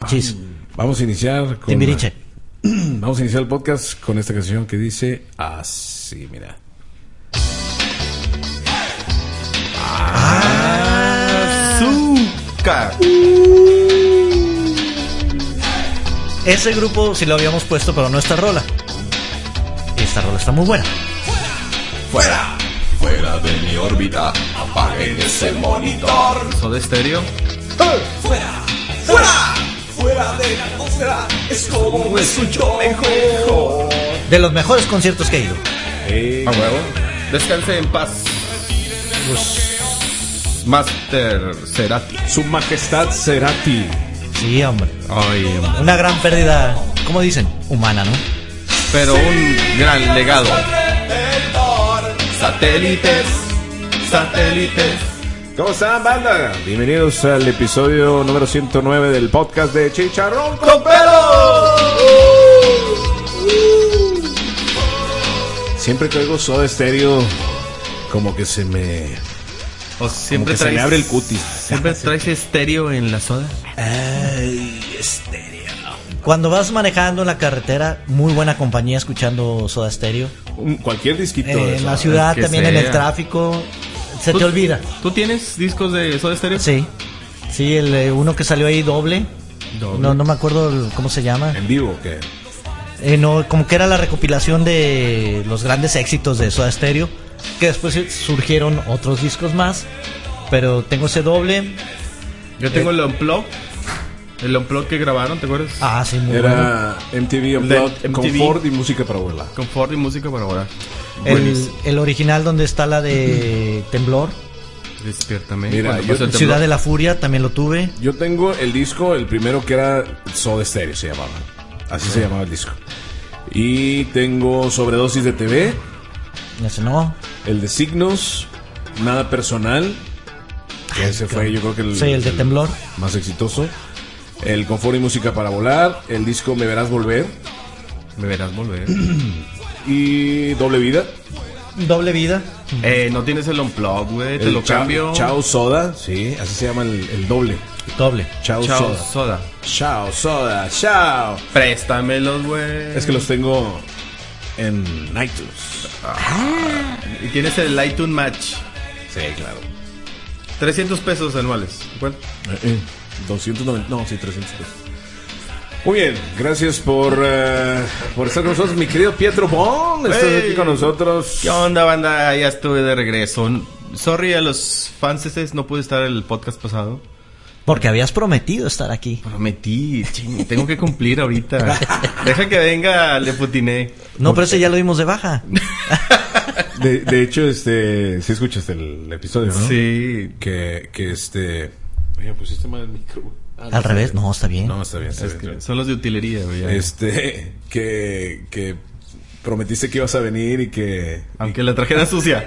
Chis. Vamos a iniciar con Timbiriche. Vamos a iniciar el podcast con esta canción que dice así, mira. Azúcar. Ese grupo sí lo habíamos puesto, pero no esta rola. Esta rola está muy buena. Fuera, fuera de mi órbita. Apaguen ese monitor. ¿Soda Stereo? Fuera, fuera, fuera de la atmósfera. Es como me escucho mejor. De los mejores conciertos que he ido. A huevo. Descanse en paz. Master Cerati. Su Majestad Cerati. Sí, hombre. Ay, Una gran pérdida, ¿cómo dicen? Humana, ¿no? pero un gran legado. Satélites, satélites. ¿Cómo están, banda? Bienvenidos al episodio número 109 del podcast de Chicharrón con Pelo. Siempre que oigo Soda Stereo, como que se me... O siempre como que se me abre el cutis. ¿Siempre traes estéreo en la soda? Ay, estéreo. Cuando vas manejando en la carretera, muy buena compañía escuchando Soda Stereo. Cualquier disquito de En eso, la ciudad, que también en el sea. tráfico, se te olvida. ¿Tú tienes discos de Soda Stereo? Sí, sí, uno que salió ahí doble. No me acuerdo cómo se llama. ¿En vivo o qué? No, como que era la recopilación de los grandes éxitos de Soda Stereo, que después surgieron otros discos más, pero tengo ese doble. Yo tengo el Unplugged. El Unplugged que grabaron, ¿te acuerdas? Ah, sí, muy bueno. Era MTV Unplugged, MTV. confort y música para volar. Confort y música para ahora. Buenísimo. El original donde está la de Temblor, Despiértame. Mira, Cuando yo- pasó el Ciudad temblor. de la Furia, también lo tuve. Yo tengo el disco, el primero que era Soda Stereo se llamaba. Así se llamaba el disco. Y tengo Sobredosis de TV, Ese no. el de Signos, Nada Personal, que ese fue yo creo que Sí, el de Temblor. más exitoso. El Confort y Música para Volar, el disco Me Verás Volver Me verás volver. y Doble Vida. Doble vida. No tienes el Unplugged, güey. Te El lo cambio. Chao Soda, sí, así se llama el doble. Doble. Chao Chao, Soda. soda. Chao Soda, chao. Préstamelos, güey. Es que los tengo en iTunes. Y tienes el iTunes Match. Sí, claro. 300 pesos anuales. ¿Cuánto? 290, no, sí, 300 pesos. Muy bien, gracias por estar con nosotros, mi querido Pietro Bon. Estás Hey. aquí con nosotros. ¿Qué onda, banda? Ya estuve de regreso. Sorry a los fanses, no pude estar el podcast pasado. Porque habías prometido estar aquí. Prometí, ching, tengo que cumplir ahorita. Deja que venga Le Putiné. No, pero ese ya lo dimos de baja. De hecho, sí escuchaste el episodio, ¿no? Sí. Que Oye, pusiste mal el micro, güey. Al revés, no, está bien. No, está bien, está Es bien. que son los de utilería, güey. ya. Que prometiste que ibas a venir y que... Aunque la trajera sucia.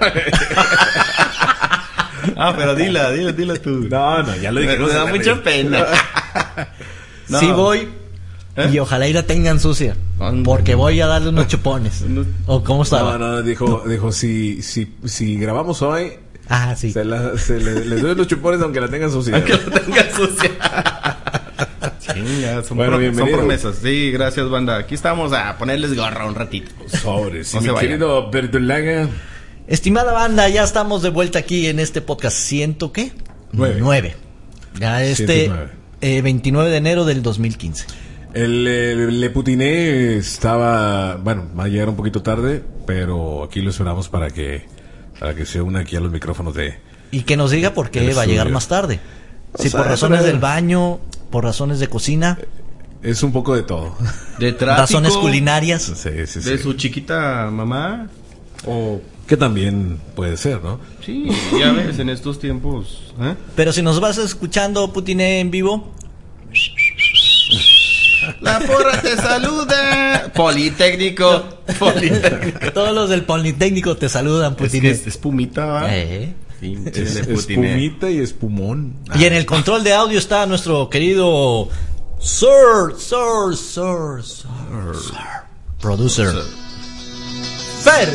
Pero dila tú. No, ya lo dije. Me da mucha pena. No. Sí voy. ¿Eh? Y ojalá y la tengan sucia. Porque voy a darle unos chupones. No. ¿O cómo estaba? No, dijo, si grabamos hoy, Ah, sí. les doy los chupones aunque la tengan sucia. Aunque la tenga sucia. Chinga, son, Bueno, son bienvenido. promesas. Sí, gracias, banda. Aquí estamos a ponerles gorra un ratito. Sobres. No Y se mi vayan. querido Bertolaga. Estimada banda, ya estamos de vuelta aquí en este podcast. ¿Qué? 9. Ya 109. 29 de enero del 2015. El Le Putiné estaba... Bueno, va a llegar un poquito tarde, pero aquí lo esperamos para que se una aquí a los micrófonos de... Y que nos diga por qué El va a llegar estudio. más tarde. Si O sea, por razones pero- del baño, por razones de cocina, Es un poco de todo. De tráfico. razones culinarias. Sí. De su chiquita mamá. O. Que también puede ser, ¿no? Sí, ya ves, en estos tiempos. ¿Eh? Pero si nos vas escuchando Putiné en vivo, La porra te saluda. Politécnico. todos los del Politécnico te saludan, Es que Putiné. es espumita, ¿va? Pinche Es Le Putiné. espumita y espumón. Y en el control de audio está nuestro querido Sir, Producer. Fer.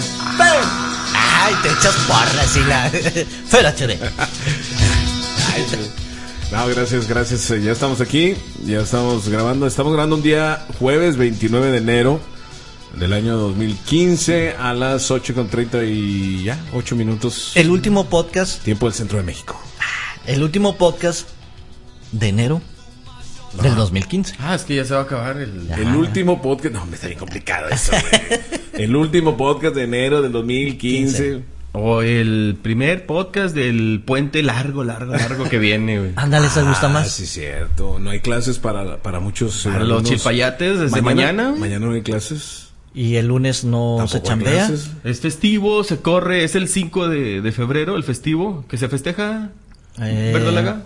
Ay, te echas porras y la... Fer HD. No, gracias. Ya estamos aquí, ya estamos grabando. Estamos grabando un día jueves 29 de enero del año 2015 a las 8:30 y ya, 8 minutos. El último podcast. Tiempo del Centro de México. El último podcast de enero del 2015. Es que ya se va a acabar el último podcast. No, me está bien complicado eso, güey. El último podcast de enero del 2015. O el primer podcast del puente largo que viene, güey. Ándale, ¿se gusta más? Sí, cierto. No hay clases para muchos. Para los chilpayates desde mañana. Mañana no hay clases. Y el lunes no se chambea. Es festivo, se corre. Es el 5 de febrero, el festivo que se festeja. ¿Verdolaga?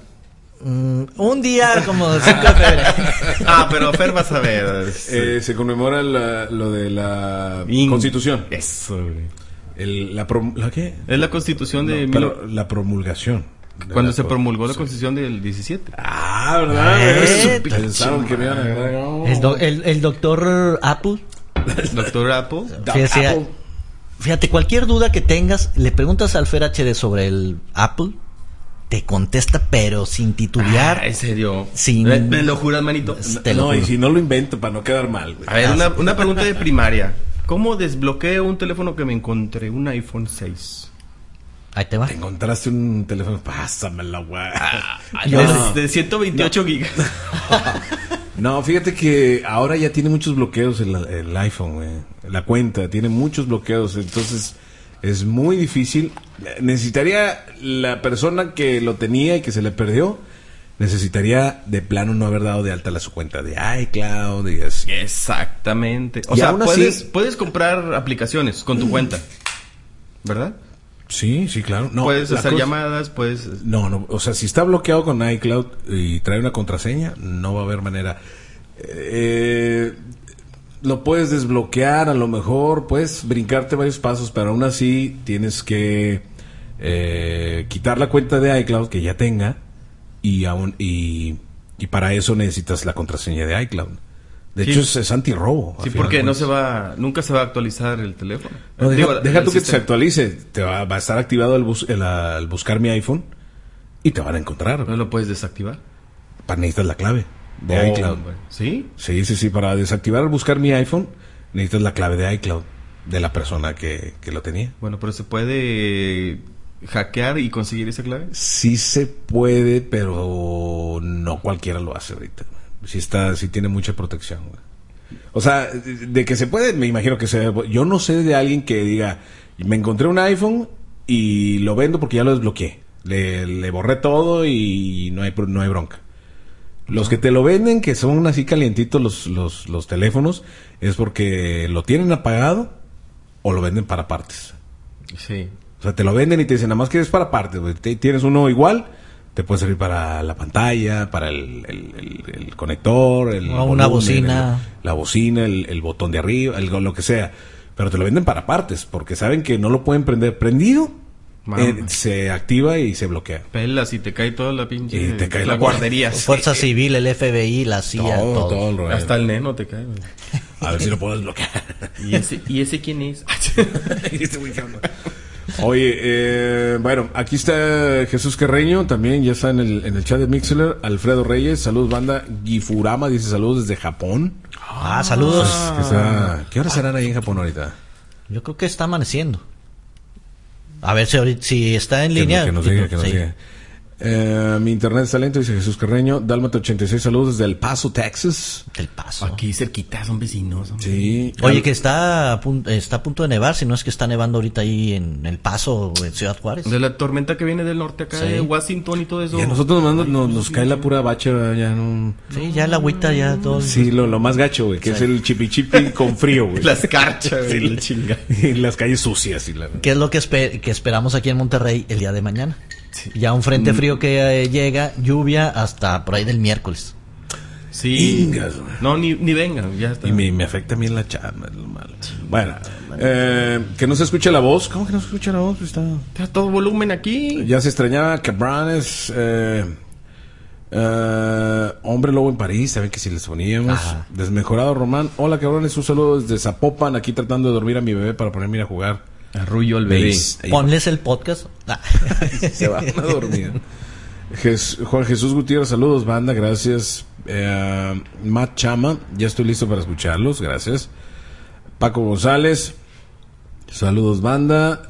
Un día como 5 de febrero. Pero Fer vas a ver. Se conmemora lo de la Constitución. Eso, güey. ¿La qué? Es la Constitución de... la promulgación. Cuando se promulgó la Constitución del 17. ¿Verdad? Pensaron que me iban a agarrar. El doctor Apple. Doctor Apple. Fíjate, cualquier duda que tengas, le preguntas al Fer HD sobre el Apple, te contesta, pero sin titubear. ¿En serio? ¿Me lo juras, manito? Y si no lo invento para no quedar mal, güey. A ver, una pregunta de primaria. ¿Cómo desbloqueo un teléfono que me encontré? Un iPhone 6. Ahí te va. Te encontraste un teléfono, pásamelo, güey. De 128 gigas. No, fíjate que ahora ya tiene muchos bloqueos el iPhone, güey. La cuenta tiene muchos bloqueos, entonces es muy difícil. Necesitaría la persona que lo tenía y que se le perdió, necesitaría de plano no haber dado de alta su cuenta de iCloud y así. Exactamente. O sea, puedes comprar aplicaciones con tu cuenta, ¿verdad? Sí, claro. No, puedes hacer llamadas, puedes... No, o sea, si está bloqueado con iCloud y trae una contraseña, no va a haber manera. Lo puedes desbloquear, a lo mejor puedes brincarte varios pasos, pero aún así tienes que quitar la cuenta de iCloud que ya tenga y para eso necesitas la contraseña de iCloud. De hecho es antirrobo. Sí, porque nunca se va a actualizar el teléfono. No, deja tú que se actualice, te va a estar activado al buscar mi iPhone y te van a encontrar. ¿No lo puedes desactivar? Necesitas la clave de iCloud. ¿Sí? Sí, para desactivar al buscar mi iPhone necesitas la clave de iCloud de la persona que lo tenía. Bueno, pero se puede hackear y conseguir esa clave. Sí se puede, pero no cualquiera lo hace ahorita. Sí tiene mucha protección, güey. O sea, de que se puede, me imagino que se... Yo no sé de alguien que diga, me encontré un iPhone y lo vendo porque ya lo desbloqueé. Le borré todo y no hay bronca. Los que te lo venden, que son así calientitos los teléfonos, es porque lo tienen apagado o lo venden para partes. Sí. O sea, te lo venden y te dicen, nada más que es para partes, güey. Tienes uno igual... Te puede servir para la pantalla, para el conector, una bocina. La bocina, el botón de arriba, lo que sea. Pero te lo venden para partes, porque saben que no lo pueden prender prendido. Se activa y se bloquea. Pelas y te cae toda la pinche... Y te cae la guardería. Fuerza Civil, el FBI, la CIA, todo el rollo. Hasta el neno te cae. A ver si lo puedo desbloquear. ¿Y ese quién es? Oye, bueno, aquí está Jesús Carreño, también ya está en el chat de Mixler. Alfredo Reyes, saludos banda. Gifurama dice saludos desde Japón. Saludos. ¿Qué horas serán ahí en Japón ahorita? Yo creo que está amaneciendo. A ver si está en línea. Que nos diga. Mi internet está lento, dice Jesús Carreño. Dálmata 86, saludos desde El Paso, Texas. El Paso. Aquí cerquita, son vecinos. Sí. Oye, que está a punto de nevar, si no es que está nevando ahorita ahí en El Paso, en Ciudad Juárez. De la tormenta que viene del norte acá, de Washington y todo eso. Y a nosotros nos cae la pura bacha, ya no... Sí, ya la agüita, ya todo. Sí, lo más gacho, güey, que es el chipi con frío, güey. Las carchas, güey, la chinga. Y las calles sucias. ¿Qué es lo que esperamos aquí en Monterrey el día de mañana? Sí. Ya un frente frío que llega, lluvia hasta por ahí del miércoles. Sí. Ingas, no, ni vengan, ya está. Y me afecta a mí en la chamba, es lo malo. Bueno, que no se escuche la voz. ¿Cómo que no se escucha la voz? Está todo volumen aquí. Ya se extrañaba Cabranes. Hombre Lobo en París, saben que si les poníamos. Desmejorado Román. Hola cabrones, un saludo desde Zapopan. Aquí tratando de dormir a mi bebé para ponerme a jugar. Arrullo al bebé. Ponles el podcast. Se va a dormir. Juan Jesús Gutiérrez, saludos, banda, gracias. Matt Chama, ya estoy listo para escucharlos, gracias. Paco González, saludos, banda.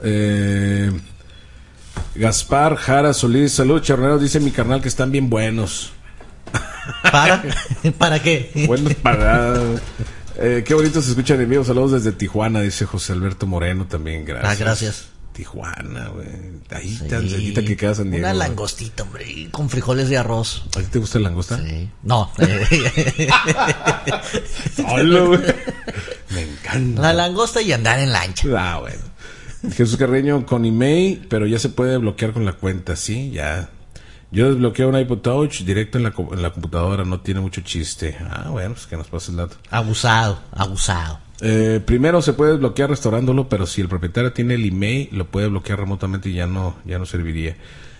Gaspar Jara Solís, saludos, charneros, dice mi carnal que están bien buenos. ¿Para qué? Buenos para... qué bonito se escuchan en vivo, saludos desde Tijuana, dice José Alberto Moreno también, gracias. Gracias. Tijuana, güey. Ahí tan cerquita que queda San Diego. Una langostita, hombre, con frijoles de arroz. ¿A ti te gusta la langosta? Sí. No. Solo, güey. Me encanta. La langosta y andar en lancha. Ah, bueno. Jesús Carreño con email, pero ya se puede bloquear con la cuenta, sí, ya. Yo desbloqueo un iPod Touch directo en la computadora, no tiene mucho chiste. Ah, bueno, pues que nos pase el dato. Abusado. Primero se puede desbloquear restaurándolo, pero si el propietario tiene el email, lo puede bloquear remotamente y ya no serviría.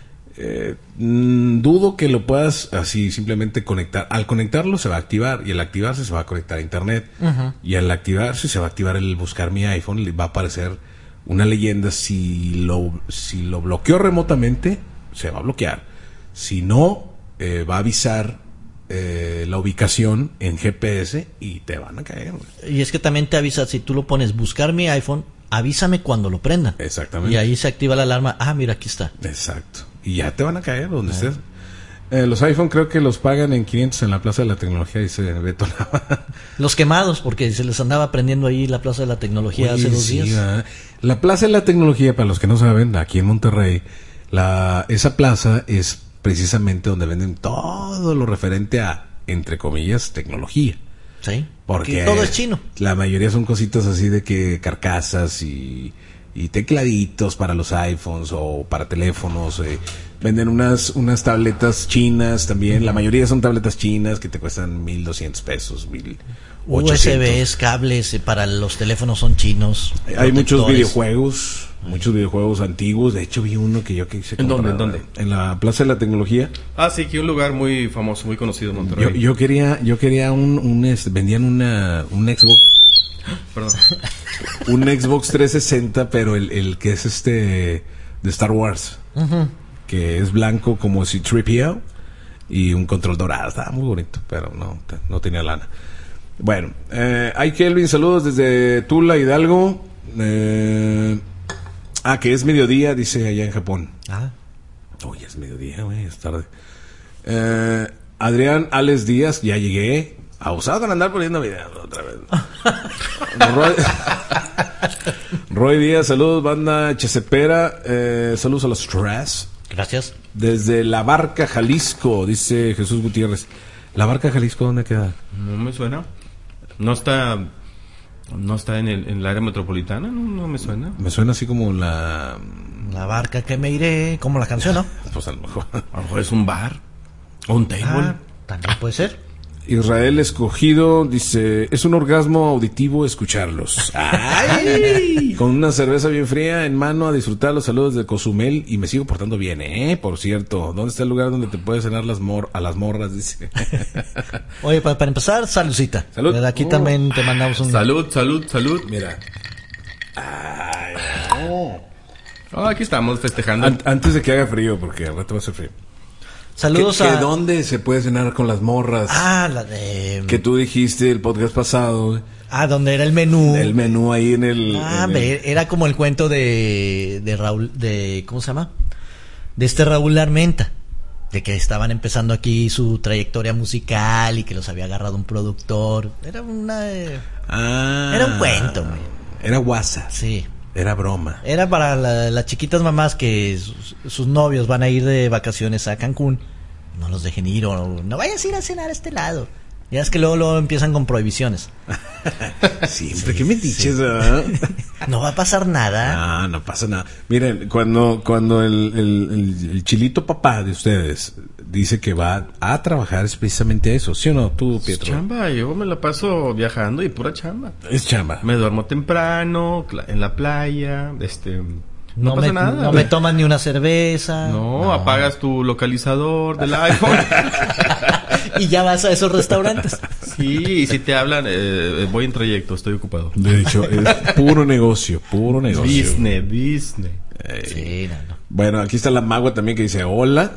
Dudo que lo puedas así simplemente conectar. Al conectarlo se va a activar y al activarse se va a conectar a internet. Uh-huh. Y al activarse se va a activar el buscar mi iPhone y va a aparecer una leyenda. Si lo bloqueó remotamente, se va a bloquear. Si no, va a avisar la ubicación en GPS y te van a caer. Y es que también te avisa, si tú lo pones buscar mi iPhone, avísame cuando lo prendan. Exactamente. Y ahí se activa la alarma. Ah, mira, aquí está. Exacto. Y ya te van a caer donde estés. Los iPhone creo que los pagan en 500 en la Plaza de la Tecnología, dice Beto Nava. Los quemados, porque se les andaba prendiendo ahí la Plaza de la Tecnología hace 2 días. La Plaza de la Tecnología, para los que no saben, aquí en Monterrey, esa plaza es precisamente donde venden todo lo referente a, entre comillas, tecnología. Sí, porque todo es chino. La mayoría son cositas así de que carcasas y tecladitos para los iPhones o para teléfonos. Venden unas tabletas chinas también. La mayoría son tabletas chinas que te cuestan $1,200, $1,800. USBs, cables para los teléfonos son chinos. Hay muchos videojuegos antiguos. De hecho vi uno que yo quise comprar. ¿En dónde? En la Plaza de la Tecnología. Ah, sí, que un lugar muy famoso, muy conocido en Monterrey. Yo quería vendían un Xbox. Perdón. Un Xbox 360, pero el que es de Star Wars. Uh-huh. Que es blanco como si C-3PO y un control dorado. Estaba muy bonito, pero no tenía lana. Bueno, hay Kelvin, saludos desde Tula, Hidalgo. Que es mediodía, dice allá en Japón. Ya es mediodía, güey, es tarde. Adrián Alex Díaz, ya llegué. Abusado con andar poniendo videos otra vez. Roy Díaz, saludos, banda Chesepera. Saludos a los Stress. Gracias. Desde La Barca, Jalisco, dice Jesús Gutiérrez. ¿La Barca, Jalisco, dónde queda? No me suena. No está en el área metropolitana, no me suena. Me suena así como la barca que me iré, como la canción, ¿no? Pues a lo mejor es un bar o un table. También puede ser. Israel Escogido dice, es un orgasmo auditivo escucharlos. ¡Ay! Con una cerveza bien fría en mano a disfrutar los saludos de Cozumel y me sigo portando bien, por cierto. ¿Dónde está el lugar donde te puedes cenar a las morras? Dice. Oye, para empezar, saludcita. Salud. Desde aquí también te mandamos un... Salud. Mira. Ay, no. Aquí estamos festejando. Antes de que haga frío, porque al rato va a ser frío. Saludos ¿Dónde se puede cenar con las morras? La de... Que tú dijiste el podcast pasado. Donde era el menú. El menú ahí en el... Era como el cuento de Raúl, ¿cómo se llama? De Raúl Armenta. De que estaban empezando aquí su trayectoria musical y que los había agarrado un productor. Era era un cuento, güey. Era guasa. Sí. Era broma. Era para las chiquitas mamás que sus novios van a ir de vacaciones a Cancún. No los dejen ir o no vayas a ir a cenar a este lado. Ya es que luego empiezan con prohibiciones. Siempre que me dices, no va a pasar nada. No pasa nada. Miren, cuando el chilito papá de ustedes dice que va a trabajar es precisamente eso, ¿sí o no? Tú, Pietro. Es chamba, yo me la paso viajando y pura chamba. Es chamba. Me duermo temprano, en la playa, no pasa nada. No me tomas ni una cerveza. No, apagas tu localizador del iPhone. Y ya vas a esos restaurantes. Sí, y si te hablan, voy en trayecto, estoy ocupado. De hecho, es puro negocio. Disney. Sí, no. Bueno, aquí está la magua también que dice hola.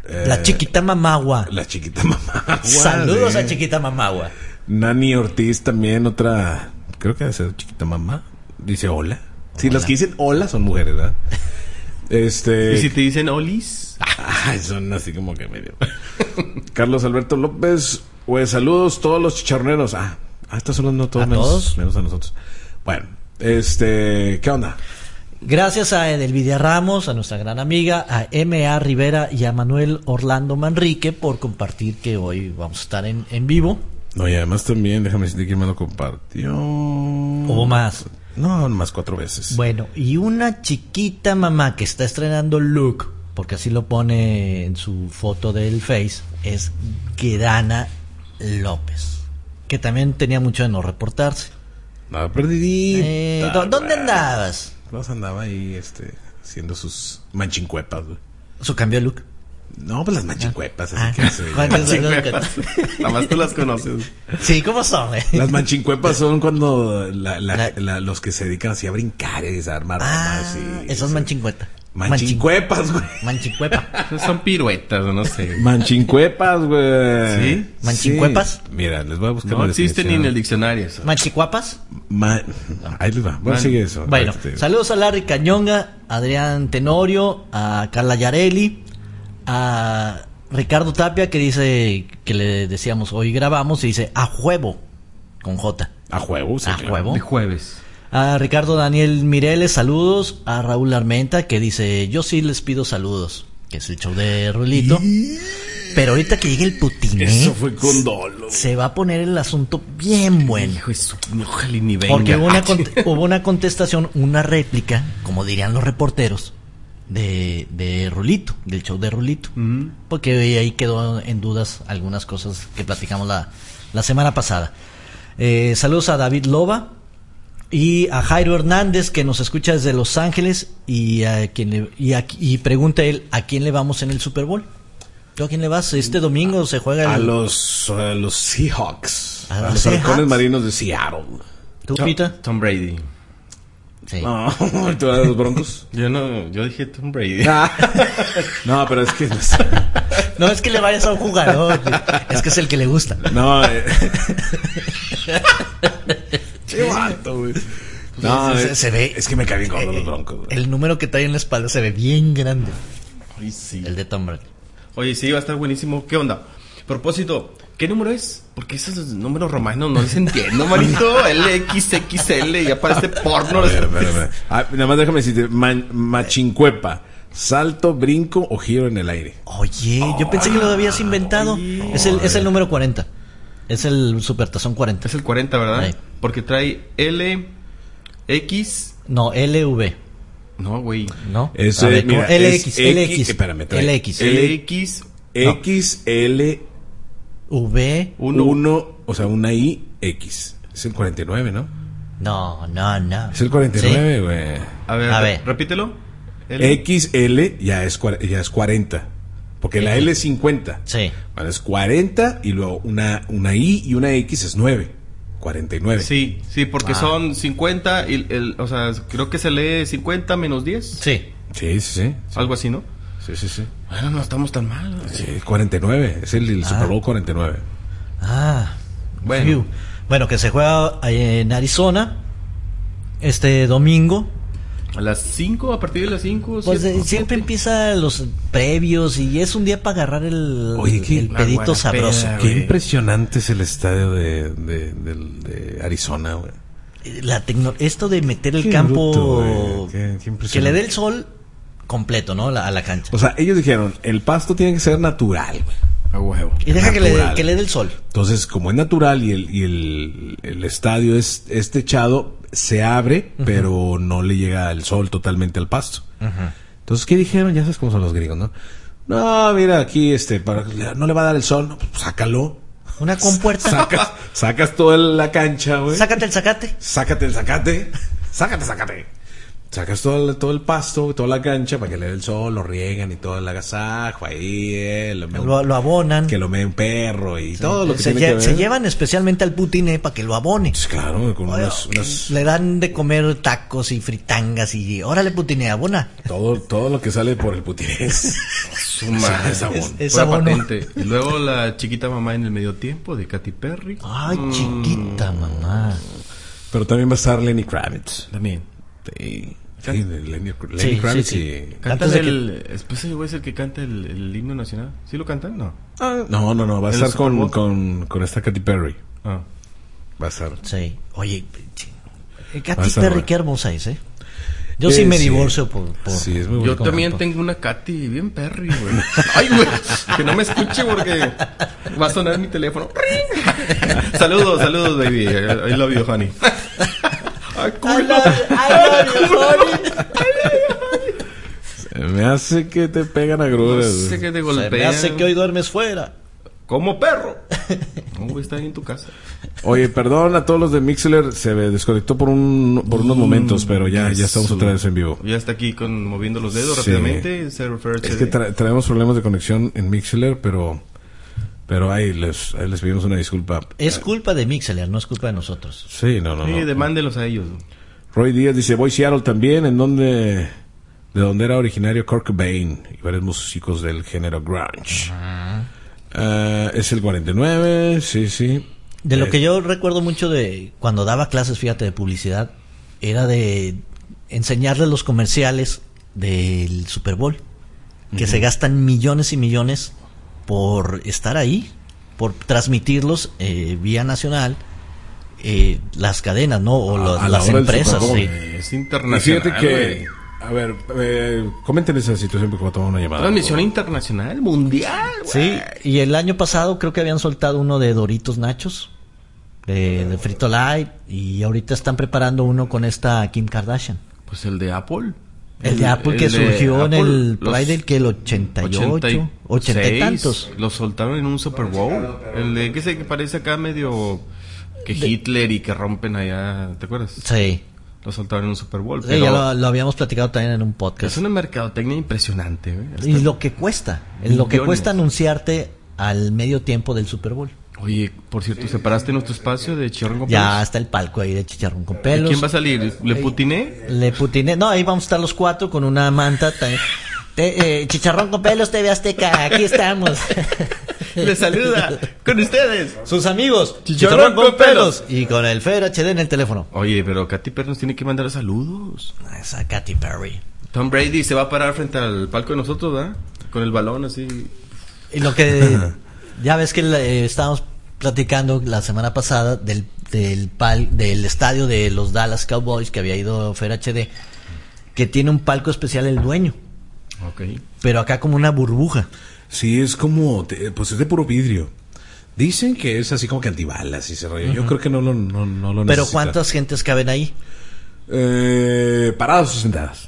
La chiquita Mamagua. La chiquita Mamagua. Saludos a chiquita Mamagua. Nani Ortiz también, otra, creo que debe ser chiquita mamá. Dice hola. Sí, las que dicen hola son mujeres, ¿verdad? ¿Y si te dicen olis? Son así como que medio. Carlos Alberto López, pues saludos todos los chicharroneros. Estás hablando a todos, menos a nosotros. Bueno, ¿qué onda? Gracias a Edelvidia Ramos, a nuestra gran amiga, a M.A. Rivera y a Manuel Orlando Manrique por compartir que hoy vamos a estar en vivo. No, y además también, déjame decirte quién me lo compartió. ¿Hubo más? No, más 4 veces. Bueno, y una chiquita mamá que está estrenando look, porque así lo pone en su foto del Face, es Guedana López, que también tenía mucho de no reportarse. Nada, perdidita. ¿Dónde andabas? Pues andaba ahí, haciendo sus manchincuepas, güey. ¿Su cambio de look? No, pues las manchincuepas, así que se Manchincuepas. Nada más tú las conoces. Sí, ¿cómo son, güey? Las manchincuepas son cuando los que se dedican así a brincar y a armar más. Eso es manchincueta. Manchincuepas, güey. Manchicuepa. Son piruetas, no sé. Manchincuepas, güey. ¿Sí? ¿Manchincuepas? Sí. Mira, les voy a buscar. No existen ni en el diccionario. Eso. ¿Manchicuapas? Ahí les va. Bueno, sigue eso. Bueno, saludos a Larry Cañonga, a Adrián Tenorio, a Carla Yareli, a Ricardo Tapia, que dice que le decíamos hoy grabamos, y dice a huevo con J. A huevo, sí. A huevo. De jueves. A Ricardo Daniel Mireles, saludos. A Raúl Armenta, que dice yo sí les pido saludos, que es el show de Rulito. Pero ahorita que llegue el Putin, eso fue con dolo. Se va a poner el asunto bien bueno. Hijo de su... Ojalá ni venga. Porque hubo una contestación, una réplica, como dirían los reporteros, de Rulito, del show de Rulito. Porque ahí quedó en dudas algunas cosas que platicamos la semana pasada. Saludos a David Loba y a Jairo Hernández, que nos escucha desde Los Ángeles, y y pregunta él a quién le vamos en el Super Bowl. ¿Tú a quién le vas? Este domingo se juega a los Seahawks, a los halcones marinos de Seattle. ¿Tú, Pita? Tom Brady. Sí. No, ¿tú vas a los Broncos? Yo dije Tom Brady. No, pero es que no es que le vayas a un jugador, es que es el que le gusta. No, qué vato, güey. No, se ve. Es que me cae bien con los Broncos, güey. El número que trae en la espalda se ve bien grande. Ay, sí. El de Tom Brady. Oye, sí, va a estar buenísimo. ¿Qué onda? Propósito, ¿qué número es? Porque esos números romanos no les entiendo, manito. LXXL, ya parece porno. Espera. Nada más déjame decirte, machincuepa, salto, brinco o giro en el aire. Oye, yo pensé que lo habías inventado. Es el número 40. Es el Supertazón 40. Es el 40, ¿verdad? Ahí. Porque trae LX. No, LV. No, güey. No. Ese, ver, mira, LX. Espérame, trae LX. XL V 1, o sea, una I, X. Es el 49, ¿no? No. Es el 49, güey. Sí. A ver, repítelo. XL ya es 40. Porque la L es 50. Sí. Bueno, es 40 y luego una I y una X es 9. 49. Sí, porque son 50 y o sea, creo que se lee 50 menos 10. Sí. Sí. Algo así, ¿no? Sí. Bueno, no estamos tan mal. Sí, 49. Es el Super Bowl 49. Bueno. Bueno, que se juega en Arizona este domingo. A las 5, a partir de las 5. Pues siempre empieza los previos y es un día para agarrar el pedito sabroso. Qué impresionante es el estadio de Arizona, güey. Esto de meter el campo, que le dé el sol completo, ¿no? A la cancha. O sea, ellos dijeron, el pasto tiene que ser natural, güey. A huevo. Y deja que le dé el sol. Entonces, como es natural y el estadio es techado, se abre, pero no le llega el sol totalmente al pasto. Entonces, ¿qué dijeron? Ya sabes cómo son los gringos, ¿no? No, mira, aquí no le va a dar el sol, no, pues, sácalo. Una compuerta. Sacas toda la cancha, güey. Sácate el zacate. Sácate. Sacas todo el pasto, toda la cancha para que le dé el sol, lo riegan y todo el agasajo ahí, lo abonan. Que lo mee un perro y todo lo que tiene que ver. Se llevan especialmente al putiné para que lo abone. Pues claro, con unas... Le dan de comer tacos y fritangas y órale putiné, abona. Todo lo que sale por el putiné es abono. Es abono. Patente. Y luego la chiquita mamá en el medio tiempo de Katy Perry. Ay, chiquita mamá. Pero también va a estar Lenny Kravitz. También. Sí, Lenny Kravitz. Sí. ¿Cantan ese güey es el que canta el himno nacional? ¿Sí lo cantan? No. No. Va a estar con esta Katy Perry. Ah. Va a estar. Sí. Oye, Katy Perry, qué hermosa es, ¿eh? Yo sí me divorcio por sí, es muy yo bonito. también tengo una Katy bien Perry, güey. Ay, güey, que no me escuche porque va a sonar mi teléfono. Saludos, baby. I love you, honey. Ay, culo. I love you, honey. Se me hace que te pegan agruras. Sé que te Se golpean. me hace que hoy duermes fuera. Como perro. No, güey, está ahí en tu casa. Oye, perdón a todos los de Mixler, se me desconectó por unos momentos, pero ya estamos otra vez en vivo. Ya está aquí moviendo los dedos Sí. rápidamente. Es que traemos problemas de conexión en Mixler, pero ahí les pedimos una disculpa. Es culpa de Mixler, no es culpa de nosotros. Sí, no. Sí, demándenlos a ellos. Roy Díaz dice, voy Seattle también, de donde era originario Kurt Cobain y varios músicos del género grunge. Es el 49, sí. De lo que yo recuerdo mucho de cuando daba clases, fíjate, de publicidad, era de enseñarles los comerciales del Super Bowl, que se gastan millones y millones por estar ahí, por transmitirlos vía nacional, las cadenas, ¿no? O las empresas. Sí. Es internacional. Y fíjate que, güey. a ver, comenten esa situación porque va a tomar una llamada. Transmisión internacional, mundial, güey. Sí, y el año pasado creo que habían soltado uno de Doritos Nachos, de Frito Light, y ahorita están preparando uno con esta Kim Kardashian. Pues el de Apple. El de Apple que surgió en el Pride del 88, 80 y tantos. Lo soltaron en un Super Bowl. El de que parece acá medio que Hitler y que rompen allá, ¿te acuerdas? Sí. Lo soltaron en un Super Bowl. Sí, pero ya lo habíamos platicado también en un podcast. es una mercadotecnia impresionante, güey. Y lo que cuesta, lo que cuesta anunciarte al medio tiempo del Super Bowl. Oye, por cierto, ¿separaste nuestro espacio de Chicharrón con Ya Pelos? está el palco ahí de Chicharrón con ¿Y Pelos. quién va a salir? ¿Le Putiné? Le Putiné. No, ahí vamos a estar los cuatro con una manta. Chicharrón con Pelos, TV Azteca, aquí estamos. Le saluda con ustedes Sus amigos, Chicharrón con Pelos. Y con el Fer HD en el teléfono. Oye, pero Katy Perry nos tiene que mandar saludos. Esa Katy Perry. Tom Brady se va a parar frente al palco de nosotros, ¿verdad? Con el balón así. Y lo que ya ves que estábamos platicando la semana pasada del estadio de los Dallas Cowboys que había ido Fer HD, que tiene un palco especial el dueño. Ok. Pero acá como una burbuja. Sí, es como, pues es de puro vidrio. Dicen que es así como que antibalas y ese rollo. Yo creo que no lo necesita. Pero ¿cuántas gentes caben ahí? Parados o sentadas.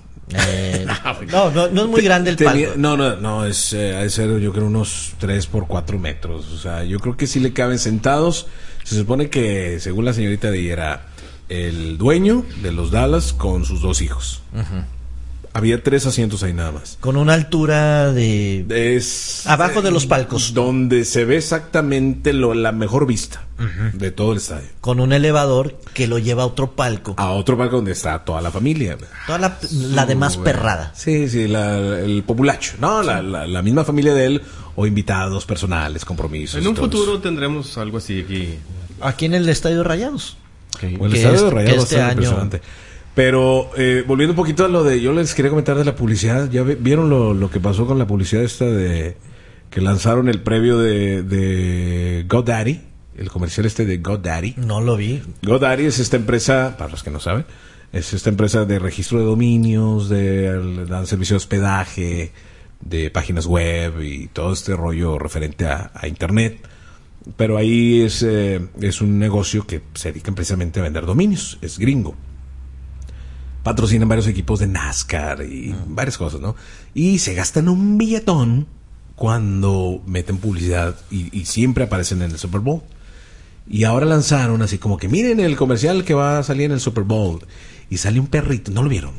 No es muy grande el palco. No, es ha de ser yo creo unos 3 por 4 metros. O sea, yo creo que sí le caben sentados. Se supone que, según la señorita de ahí, era el dueño de los Dallas con sus 2 hijos. Había 3 asientos ahí nada más. Con una altura de... abajo de los palcos. Donde se ve exactamente la mejor vista de todo el estadio. Con un elevador que lo lleva a otro palco. A otro palco donde está toda la familia. Toda la demás perrada. Sí, el populacho. No, la misma familia de él o invitados personales, compromisos. En un futuro tendremos algo así aquí. Aquí en el Estadio de Rayados. Okay. O el estadio de Rayados este año... impresionante. Pero volviendo un poquito a lo de, yo les quería comentar de la publicidad. ¿Ya vieron lo que pasó con la publicidad esta de que lanzaron el previo de GoDaddy? El comercial de GoDaddy. No lo vi. GoDaddy es esta empresa, para los que no saben, es esta empresa de registro de dominios, dan servicio de hospedaje, de páginas web y todo este rollo referente a internet. Pero ahí es un negocio que se dedica precisamente a vender dominios, es gringo. Patrocinan varios equipos de NASCAR y varias cosas, ¿no? Y se gastan un billetón cuando meten publicidad y siempre aparecen en el Super Bowl. Y ahora lanzaron así como que miren el comercial que va a salir en el Super Bowl. Y sale un perrito, ¿no lo vieron?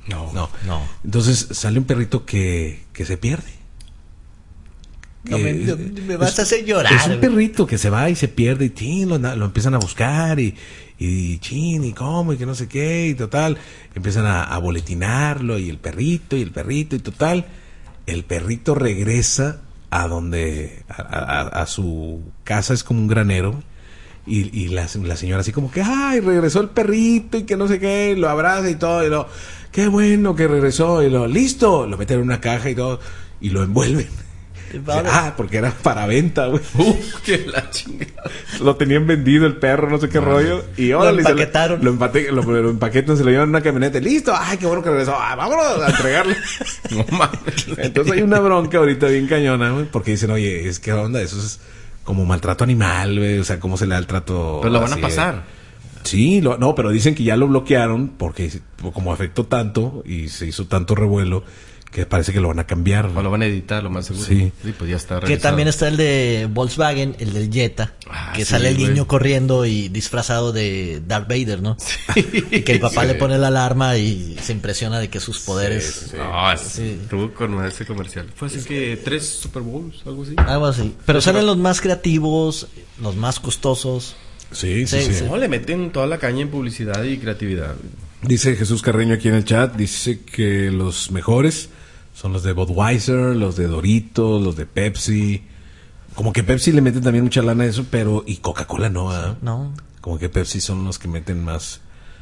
No. Entonces sale un perrito que se pierde. No, me vas a hacer llorar. Es un perrito que se va y se pierde y chin, lo empiezan a buscar y chin, y cómo, y que no sé qué, y total, empiezan a boletinarlo, y el perrito, y total, el perrito regresa a donde, a su casa, es como un granero, y la señora así como que, ay, regresó el perrito, y que no sé qué, y lo abraza y todo, y qué bueno que regresó, y listo, lo meten en una caja y todo, y lo envuelven. Porque era para venta, güey. Que la chingada. Lo tenían vendido el perro, no sé qué rollo. Y ahora lo empaquetaron. Lo empaquetan, se lo llevan en una camioneta. Listo, ay, qué bueno que regresó. Vámonos a entregarle. No mames. Entonces hay una bronca ahorita bien cañona, güey, porque dicen, oye, es que onda, eso es como maltrato animal, güey. O sea, ¿cómo se le da el trato? Pero lo van a pasar. Sí, no, pero dicen que ya lo bloquearon porque como afectó tanto y se hizo tanto revuelo, que parece que lo van a cambiar. O lo van a editar, lo más seguro. Sí. Pues ya está realizado. Que realizado. también está el de Volkswagen, el del Jetta, que sí, sale el niño corriendo y disfrazado de Darth Vader, ¿no? Sí. Y que el papá le pone la alarma y se impresiona de que sus poderes... Sí. No, estuvo con ese comercial. Fue así que 3 Super Bowls, algo así. Algo así. Pero salen los más creativos, los más costosos. Sí. No, le meten toda la caña en publicidad y creatividad. Dice Jesús Carreño aquí en el chat, dice que los mejores son los de Budweiser, los de Doritos, los de Pepsi. Como que Pepsi le meten también mucha lana a eso, pero... Y Coca-Cola no, ¿eh? No. Como que Pepsi son los que meten más...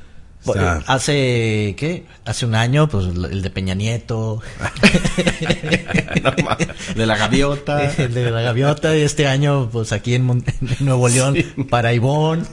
Hace un año, pues el de Peña Nieto. De la gaviota. El de la gaviota. Y este año, pues aquí en Nuevo León, para Ivón.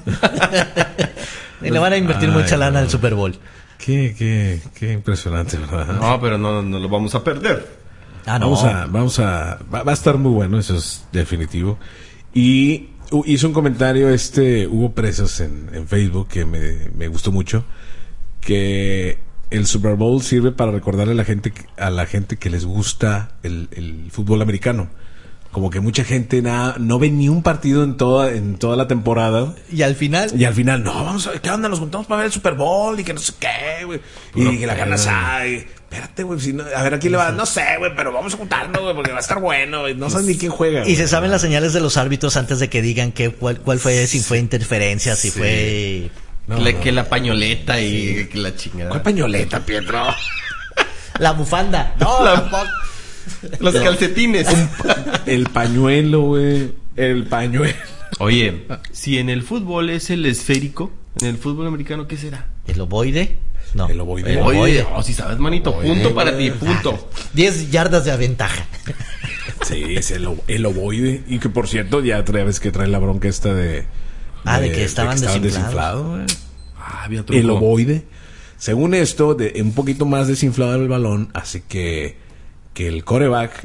Y le van a invertir mucha lana al Super Bowl. Qué impresionante, ¿verdad? No, pero no lo vamos a perder. No. Va a estar muy bueno, eso es definitivo. Y hizo un comentario Hugo Presos en Facebook que me gustó mucho, que el Super Bowl sirve para recordarle a la gente que les gusta el fútbol americano. Como que mucha gente no ve ni un partido en toda la temporada. Y al final, no, vamos a ver, ¿qué onda? Nos juntamos para ver el Super Bowl y que no sé qué, güey. Y que la carne asada. Espérate, güey, a ver, aquí le va, no sé, güey, pero vamos a juntarnos, güey, porque va a estar bueno, güey. No sabes ni quién juega. Y se saben las señales de los árbitros antes de que digan cuál fue, si fue interferencia, si fue... Que la pañoleta y que la chingada. ¿Cuál pañoleta, Pietro? La bufanda. No, tampoco. Los calcetines. El pañuelo, güey. El pañuelo. Oye, si en el fútbol es el esférico, en el fútbol americano, ¿qué será? ¿El ovoide? No. El ovoide. No, si sabes, manito. Punto para ti, punto. 10 yardas de ventaja. Sí, es el ovoide. Y que, por cierto, ya otra vez que trae la bronca esta de que estaban desinflados, güey. Había truco. El ovoide. Según esto, un poquito más desinflado el balón, así que el quarterback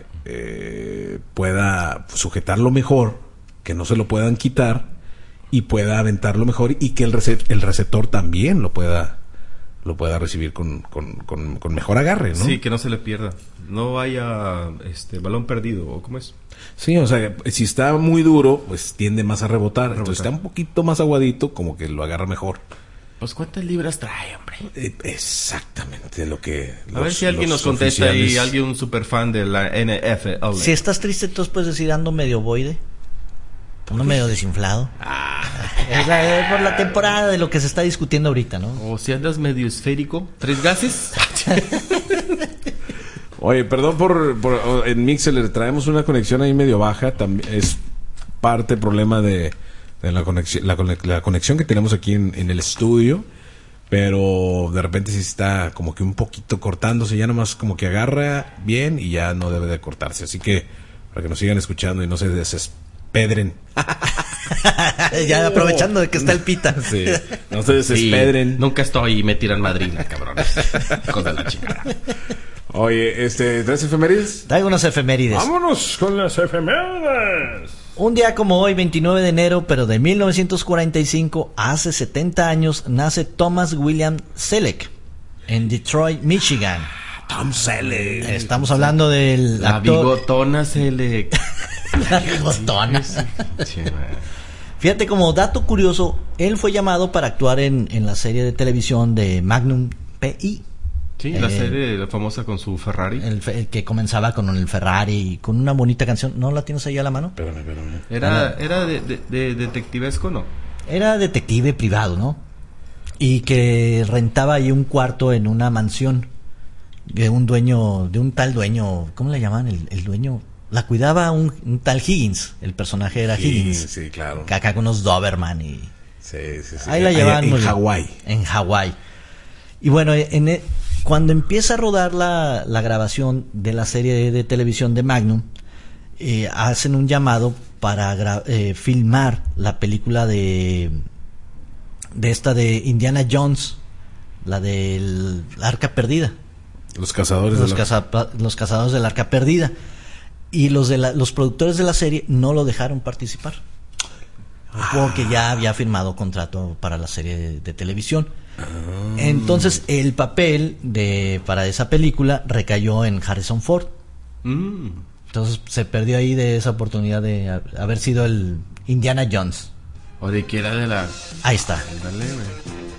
pueda sujetarlo mejor, que no se lo puedan quitar y pueda aventarlo mejor, y que el receptor también lo pueda recibir con mejor agarre, ¿no? Sí, que no se le pierda. No haya balón perdido, ¿o cómo es? Sí, o sea, si está muy duro, pues tiende más a rebotar. Entonces está un poquito más aguadito, como que lo agarra mejor. Pues ¿cuántas libras trae, hombre? Exactamente lo que... A ver si alguien nos contesta y alguien un super fan de la NFL. Si estás triste, entonces puedes decir ando medio ovoide. Ando medio desinflado. Por la temporada de lo que se está discutiendo ahorita, ¿no? O si andas medio esférico. 3 gases. Oye, perdón por en Mixer traemos una conexión ahí medio baja. También es parte del problema de la conexión que tenemos aquí en el estudio, pero de repente sí está como que un poquito cortándose, ya nomás como que agarra bien y ya no debe de cortarse, así que para que nos sigan escuchando y no se desespedren. Ya aprovechando de que está el pita. Sí, no se desespedren. Sí, nunca estoy y me tiran madrina, cabrones. Hijos de la chingada. Oye, ¿traes efemérides? Traigo unas efemérides. Vámonos con las efemérides. Un día como hoy, 29 de enero, pero de 1945, hace 70 años, nace Thomas William Selleck en Detroit, Michigan. Tom Selleck. Estamos hablando del La actor... bigotona Selleck. La bigotona. Fíjate, como dato curioso, él fue llamado para actuar en la serie de televisión de Magnum P.I. Sí, la serie famosa con su Ferrari. El que comenzaba con el Ferrari y con una bonita canción. ¿No la tienes ahí a la mano? Espérame. Era de detectivesco, ¿no? Era detective privado, ¿no? Y que rentaba ahí un cuarto en una mansión de un dueño, de un tal dueño, ¿cómo le llamaban? El dueño, la cuidaba un tal Higgins, el personaje era Higgins. Sí, claro. Acá con unos Doberman y... Sí. Ahí la llevaban en Hawái. En Hawái. Y bueno, cuando empieza a rodar la grabación de la serie de televisión de Magnum, hacen un llamado para filmar la película de esta de Indiana Jones, la del Arca Perdida. Los cazadores los cazadores del Arca Perdida. Y los productores de la serie no lo dejaron participar. Porque ya había firmado contrato para la serie de televisión. Entonces el papel para esa película recayó en Harrison Ford. Entonces se perdió ahí de esa oportunidad de haber sido el Indiana Jones. O de que era de la... Ahí está. Dale, güey.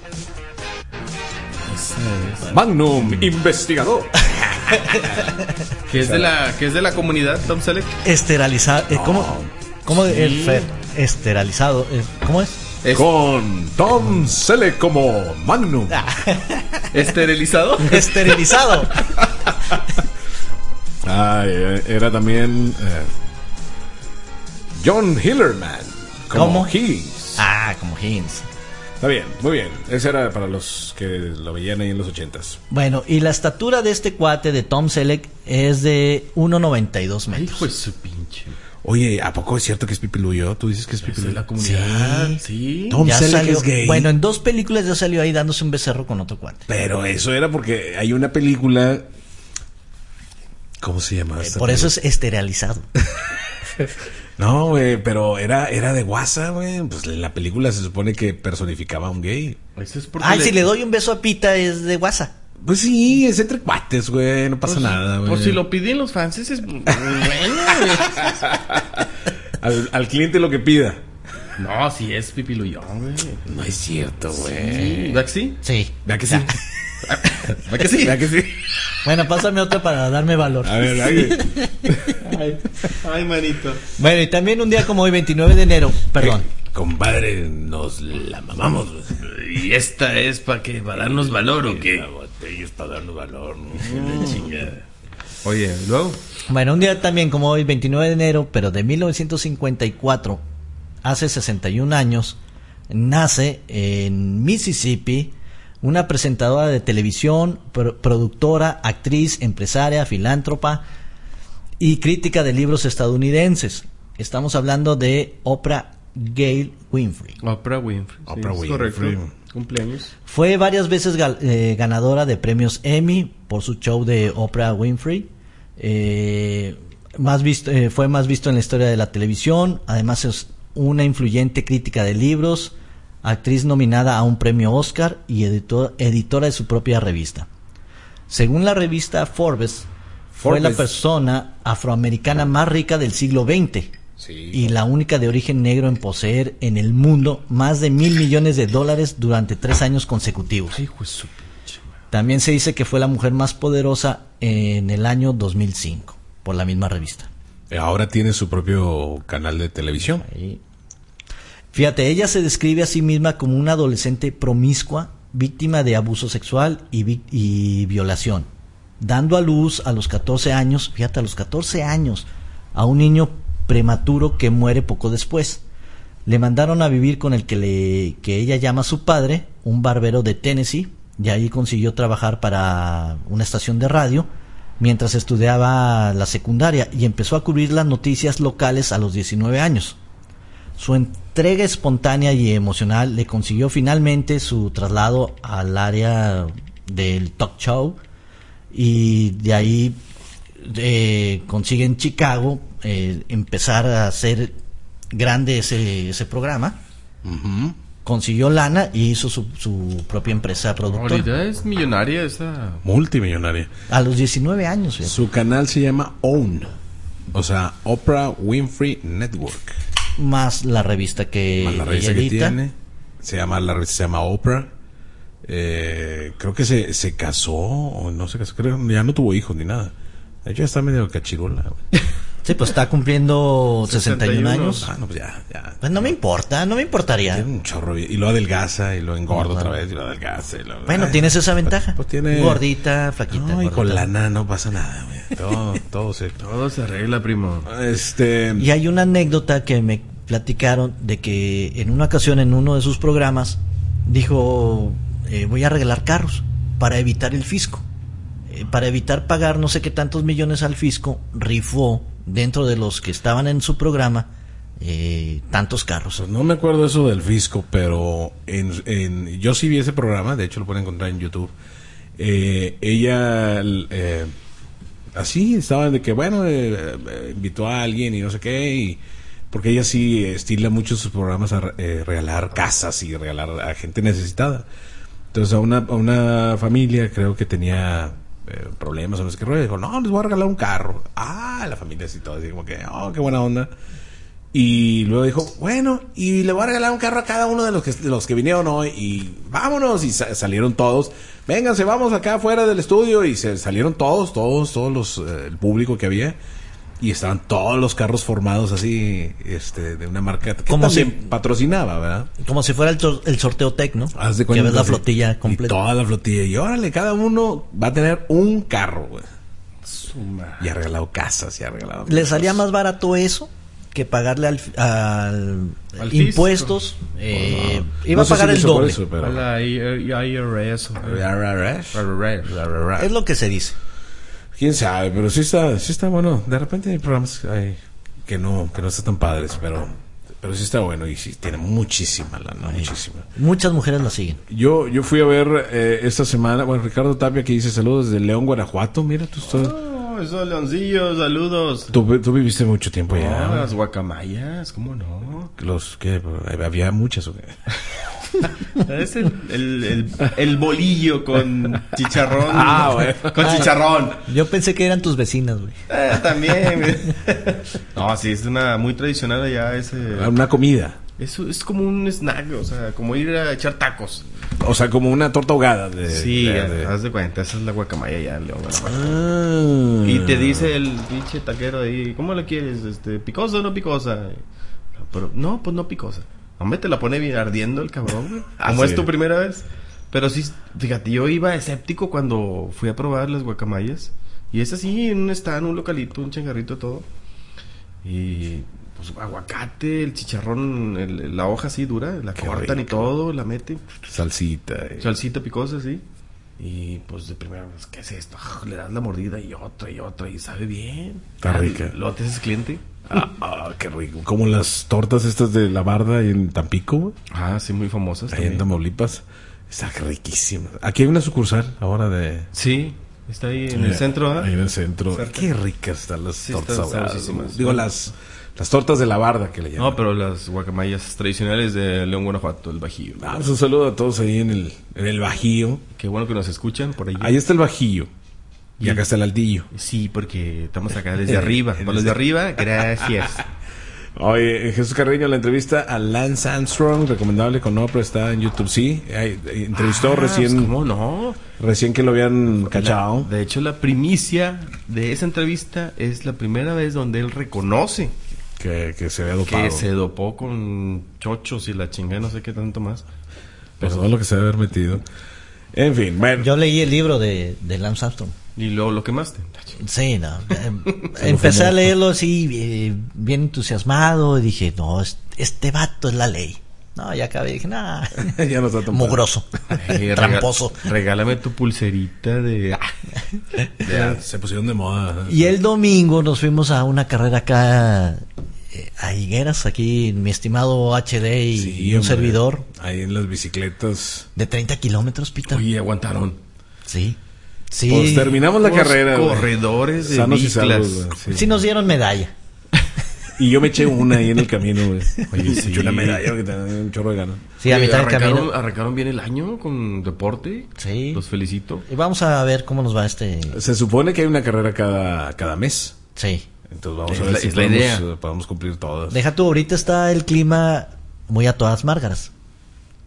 Magnum, investigador. ¿Qué es de la comunidad, Tom Selleck? Esterilizado. ¿Cómo Sí. esterilizado? ¿Cómo es? Con Tom Selleck como Magnum. ¿Esterilizado? Esterilizado. Era también John Hillerman como Higgins. Como Higgins. Está bien, muy bien. Ese era para los que lo veían ahí en los 80s. Bueno, y la estatura de este cuate de Tom Selleck es de 1.92 metros. Hijo de su pinche. Oye, ¿a poco es cierto que es pipiluyo? ¿Tú dices que es Es de pipiluyo? la comunidad. Sí. Sí. Tom Ya Selleck salió, es gay. bueno, en 2 películas ya salió ahí dándose un becerro con otro cuate. Pero eso era porque hay una película... ¿Cómo se llama? Por eso es esterilizado. No, güey, pero era de guasa, güey. Pues en la película se supone que personificaba a un gay. Eso es porque Si le doy un beso a Pita es de guasa. Pues sí, es entre cuates, güey. No pasa nada, güey. Por si lo piden los fans, es bueno, güey. al cliente lo que pida. No, si es pipiluyón, güey. No es cierto, güey. Sí. ¿Verdad que sí? Sí. ¿Verdad que sí? ¿Verdad que sí? ¿Verdad que sí? Bueno, pásame otra para darme valor. A ver, ¿verdad Ay, manito. Bueno, y también un día como hoy, 29 de enero, perdón. Compadre, nos la mamamos, güey. ¿Y esta es para darnos valor o qué? La botella es para darnos valor, ¿no? La chingada. Oye, luego. Bueno, un día también como hoy, 29 de enero, pero de 1954, hace 61 años, nace en Mississippi una presentadora de televisión, productora, actriz, empresaria, filántropa y crítica de libros estadounidenses. Estamos hablando de Oprah Gayle Winfrey. Oprah Winfrey. Oprah sí, es Winfrey. correcto. Cumpleaños. Fue varias veces ganadora de premios Emmy por su show de Oprah Winfrey. Fue más visto en la historia de la televisión. Además es una influyente crítica de libros, actriz nominada a un premio Oscar y editora de su propia revista. Según la revista Forbes, fue la persona afroamericana más rica del siglo XX. Sí. Y la única de origen negro en poseer en el mundo más de $1,000 millones durante 3 años consecutivos. Hijo de su pinche madre. También se dice que fue la mujer más poderosa en el año 2005, por la misma revista. Ahora tiene su propio canal de televisión. Ahí. Fíjate, ella se describe a sí misma como una adolescente promiscua, víctima de abuso sexual y violación, dando a luz a los 14 años, fíjate, a los 14 años, a un niño prematuro que muere poco después. Le mandaron a vivir con el que ella llama su padre, un barbero de Tennessee, y ahí consiguió trabajar para una estación de radio mientras estudiaba la secundaria y empezó a cubrir las noticias locales a los 19 años. Su entrega espontánea y emocional le consiguió finalmente su traslado al área del talk show y de ahí consigue en Chicago empezar a hacer grande ese programa. Uh-huh. Consiguió lana y hizo su propia empresa productora. Ahorita es millonaria esa. Multimillonaria. A los 19 años. Fíjate. Su canal se llama OWN. O sea, Oprah Winfrey Network. Más la revista que Más la revista ella que edita. tiene. La revista se llama Oprah. creo que se casó, o no se casó, creo que ya no tuvo hijos ni nada. De hecho, ya está medio cachirula, güey. Sí, pues está cumpliendo 61 años. Ah, no, pues ya. Pues no me importaría. Tiene un chorro, y lo adelgaza, y lo engorda otra vez, y lo adelgaza. Bueno, tienes esa ventaja. Pues tiene... Gordita, flaquita. No, y gordita. con lana no pasa nada, güey. Todo se arregla, primo. Y hay una anécdota que me platicaron de que en una ocasión en uno de sus programas dijo, voy a regalar carros para evitar el fisco. Para evitar pagar no sé qué tantos millones al fisco, rifó dentro de los que estaban en su programa tantos carros. Pues no me acuerdo eso del fisco, pero yo sí vi ese programa, de hecho lo pueden encontrar en YouTube. Ella así estaba de que bueno, invitó a alguien y no sé qué, y porque ella sí estila mucho sus programas a regalar casas y regalar a gente necesitada. Entonces a una familia, creo que tenía problemas o no sé qué rollo, dijo, no, les voy a regalar un carro. La familia así todo, así como que, qué buena onda. Y luego dijo, bueno, y le voy a regalar un carro a cada uno de los que vinieron hoy, y vámonos. Y salieron todos, vénganse, vamos acá afuera del estudio, y se salieron todos los el público que había, y estaban todos los carros formados así, de una marca que como también patrocinaba, ¿verdad? Como si fuera el sorteo Tec, ¿no? Haz de cuenta, que ves la flotilla completa. Y toda la flotilla, y órale, cada uno va a tener un carro, güey. Y ha regalado casas, y ha regalado Le salía más barato eso que pagarle al impuestos. Iba a pagar el doble. Eso, pero... A la IRS. Es lo que se dice. Quién sabe, pero sí está bueno. De repente hay programas que no están tan padres, pero sí está bueno, y sí tiene muchísima lana, muchísima. Muchas mujeres la siguen. Yo fui a ver esta semana, bueno, Ricardo Tapia, que dice saludos desde León, Guanajuato. Mira, tú estás... Eso, Leoncillo, saludos. Tú viviste mucho tiempo allá. Las guacamayas, ¿cómo no? Había muchas, ¿o qué? Es el bolillo con chicharrón. Bueno. Con chicharrón. Yo pensé que eran tus vecinas, güey. También. No, sí, es muy tradicional allá Una comida. Eso es como un snack, o sea, como ir a echar tacos. O sea, como una torta ahogada. Haz de cuenta, esa es la guacamaya allá en León. Y te dice el pinche taquero ahí, ¿cómo la quieres? ¿Picosa o no picosa? Pero, no, pues no picosa. Hombre, te la pone bien ardiendo el cabrón, güey. Como es tu primera vez. Pero sí, fíjate, yo iba escéptico cuando fui a probar las guacamayas. Y es así, en un stand, un localito, un changarrito, todo. Y pues aguacate, el chicharrón, la hoja así dura, la cortan y todo, la meten. Salsita picosa, sí. Y pues de primera vez, ¿qué es esto? Le das la mordida y otra, y sabe bien. Está rica. Lo haces ese cliente. Qué rico. Como las tortas estas de la Barda en Tampico, güey. Sí, muy famosas. Ahí en Tamaulipas. Está riquísima. Aquí hay una sucursal ahora de... Sí, está ahí en el centro, Ahí en el centro. Cerca. Qué ricas están las tortas ahogadas. Digo, las tortas de la Barda que le llaman. No, pero las guacamayas tradicionales de León, Guanajuato, el Bajío. Un saludo a todos ahí en el Bajío. Qué bueno que nos escuchan por ahí. Ahí está el Bajío. Y acá está el Aldillo. Sí, porque estamos acá desde arriba. Para los de arriba, gracias. Oye, Jesús Carreño, la entrevista a Lance Armstrong, recomendable con Oprah, está en YouTube. Sí, entrevistó recién. Pues, ¿cómo no? Recién que lo habían cachado. De hecho, la primicia de esa entrevista es la primera vez donde él reconoce que se había dopado. Que se dopó con chochos y la chingada, no sé qué tanto más. Pero todo lo que se debe haber metido. En fin, bueno. Yo leí el libro de Lance Armstrong. ¿Y lo quemaste? Sí, no. Empecé a leerlo así, bien entusiasmado, y dije, no, este vato es la ley. No, ya acabé, dije, nah. Ya no está tan mugroso. Tramposo. Regálame tu pulserita de... Se pusieron de moda. Y el domingo nos fuimos a una carrera acá a Higueras, aquí mi estimado HD y un servidor. Ahí en las bicicletas. De 30 kilómetros, Pita. Oye, aguantaron. Sí. Pues terminamos la carrera. Corredores de sanos biclas. y salvos, sí, nos dieron medalla. Y yo me eché una ahí en el camino, güey. Oye, sí. Me eché una medalla porque tenía un chorro de ganas. Sí, a mitad del camino. Arrancaron bien el año con deporte. Sí. Los felicito. Y vamos a ver cómo nos va Se supone que hay una carrera cada mes. Sí. Entonces vamos a ver si podemos cumplir todas. Deja tú, ahorita está el clima muy a todas márgaras.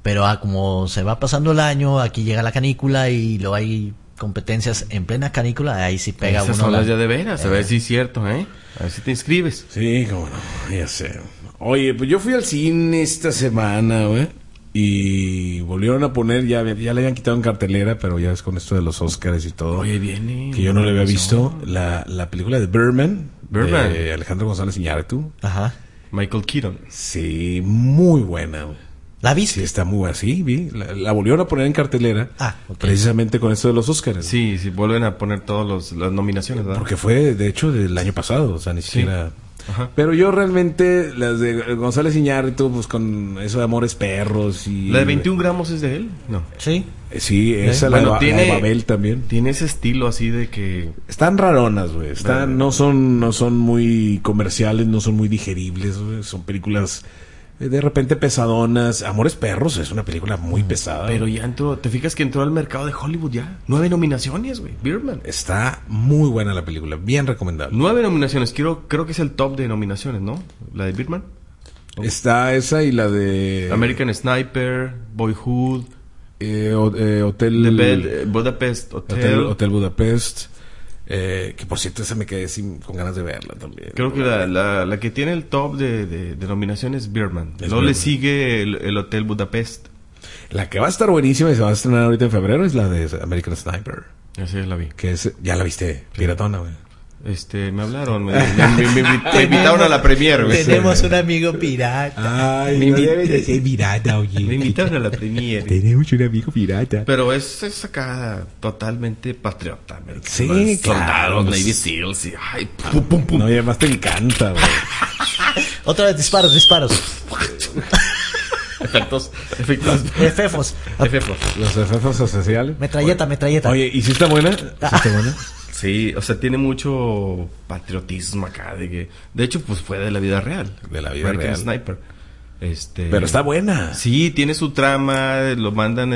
Pero como se va pasando el año, aquí llega la canícula y luego hay competencias en plena canícula, ahí sí pega Esas uno. son las de veras, a ver si es cierto, ¿eh? A ver si te inscribes. Sí, cómo no, ya sé. Oye, pues yo fui al cine esta semana, güey. Y volvieron a poner, ya le habían quitado en cartelera, pero ya es con esto de los Oscars y todo. Oye, viene. Que yo no le había visto. La película de Birdman. De Alejandro González Iñárritu. Ajá. Michael Keaton. Sí, muy buena, güey. ¿La viste? Sí, está muy buena. Sí, vi. La volvieron a poner en cartelera. Ok. Precisamente con esto de los Oscars. Sí, vuelven a poner todas las nominaciones, ¿verdad? Porque fue, de hecho, del año pasado. O sea, ni siquiera... Ajá. Pero yo realmente, las de González Iñárritu, pues con eso de Amores Perros y... ¿La de 21 gramos es de él? No. Sí. Sí, esa Bueno, la de Babel también. Tiene ese estilo así de que... Están raronas, güey. No son muy comerciales, no son muy digeribles, güey. Son películas de repente pesadonas. Amores Perros es una película muy pesada. Pero ya entró, ¿te fijas que entró al mercado de Hollywood ya? 9 nominaciones, güey. Birdman. Está muy buena la película, bien recomendable. 9 nominaciones, creo que es el top de nominaciones, ¿no? La de Birdman. Está esa y la de... American Sniper, Boyhood, Hotel... Budapest Hotel. Hotel Budapest. Que por cierto, esa me quedé con ganas de verla también. Creo que la que tiene el top de nominaciones es Birdman. Luego le sigue el Hotel Budapest. La que va a estar buenísima y se va a estrenar ahorita en febrero es la de American Sniper. Así la vi. Que es, ya la viste, piratona, güey. Me hablaron, me invitaron a la premier, güey. Tenemos un amigo pirata. Ay, no debes de ser pirata, oye. Me invitaron a la premier. Tenemos un amigo pirata. Pero es acá totalmente patriota. Sí, Soldados, claro. Navy Seals y ay, pum, pum, pum. No, y además te encanta, güey. Otra vez, disparos. Efectos. Efefos. Los efectos especiales. Metralleta. Oye, ¿y si está buena? ¿Sí está buena? Sí, o sea, tiene mucho patriotismo acá. De hecho, pues fue de la vida real. De la vida American real. Sniper. Pero está buena. Sí, tiene su trama. Lo mandan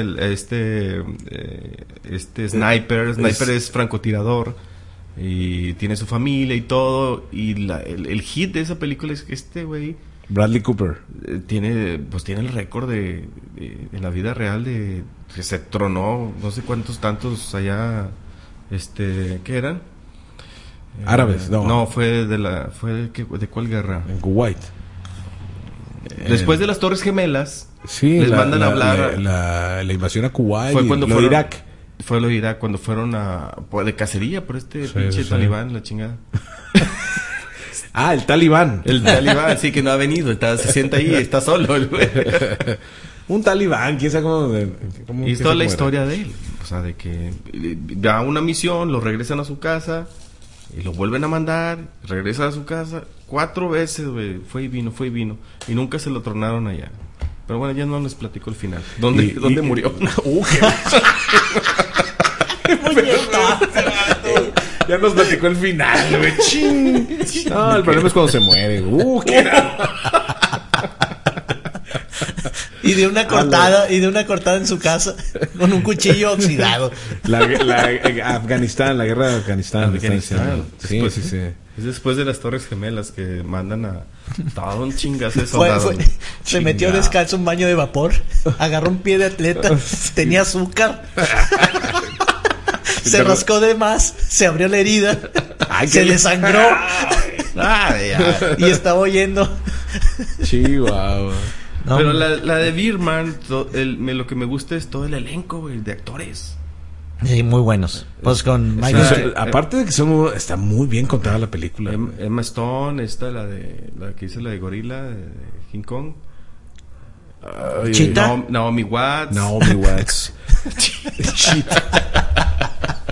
Sniper. Sniper es francotirador. Y tiene su familia y todo. Y el hit de esa película es que este güey... Bradley Cooper. Tiene el récord de la vida real de que se tronó no sé cuántos tantos allá ¿qué eran? Árabes, no. No, fue de cuál guerra? En Kuwait. Después de las Torres Gemelas, sí, les mandan a hablar. La invasión a Kuwait. Fue cuando fueron Irak. Fue lo de Irak cuando fueron de cacería por pinche talibán, la chingada. El talibán. El talibán, sí, que no ha venido. Se sienta ahí, está solo el güey. Un talibán, quién sabe cómo y es toda la historia de él. O sea, de que da una misión, lo regresan a su casa y lo vuelven a mandar, regresa a su casa 4 veces, güey. Fue y vino. Y nunca se lo tronaron allá. Pero bueno, ya no les platico el final. ¿Dónde murió? Ya nos platicó el final, güey. No, el problema es cuando se muere. Y de una cortada en su casa con un cuchillo oxidado. Afganistán, la guerra de Afganistán. Sí. Es después de las Torres Gemelas que mandan a todo un chingazo de soldados. Se metió descalzo en un baño de vapor, agarró un pie de atleta, tenía azúcar. Se rascó de más, se abrió la herida, se desangró y estaba oyendo. Chihuahua. No, pero la de Birdman, lo que me gusta es todo el elenco, güey, de actores. Sí, muy buenos. Pues con Michael. Aparte de que está muy bien contada la película. Emma Stone, la que hizo la de Gorila, de King Kong. Chita. Naomi Watts. Chita.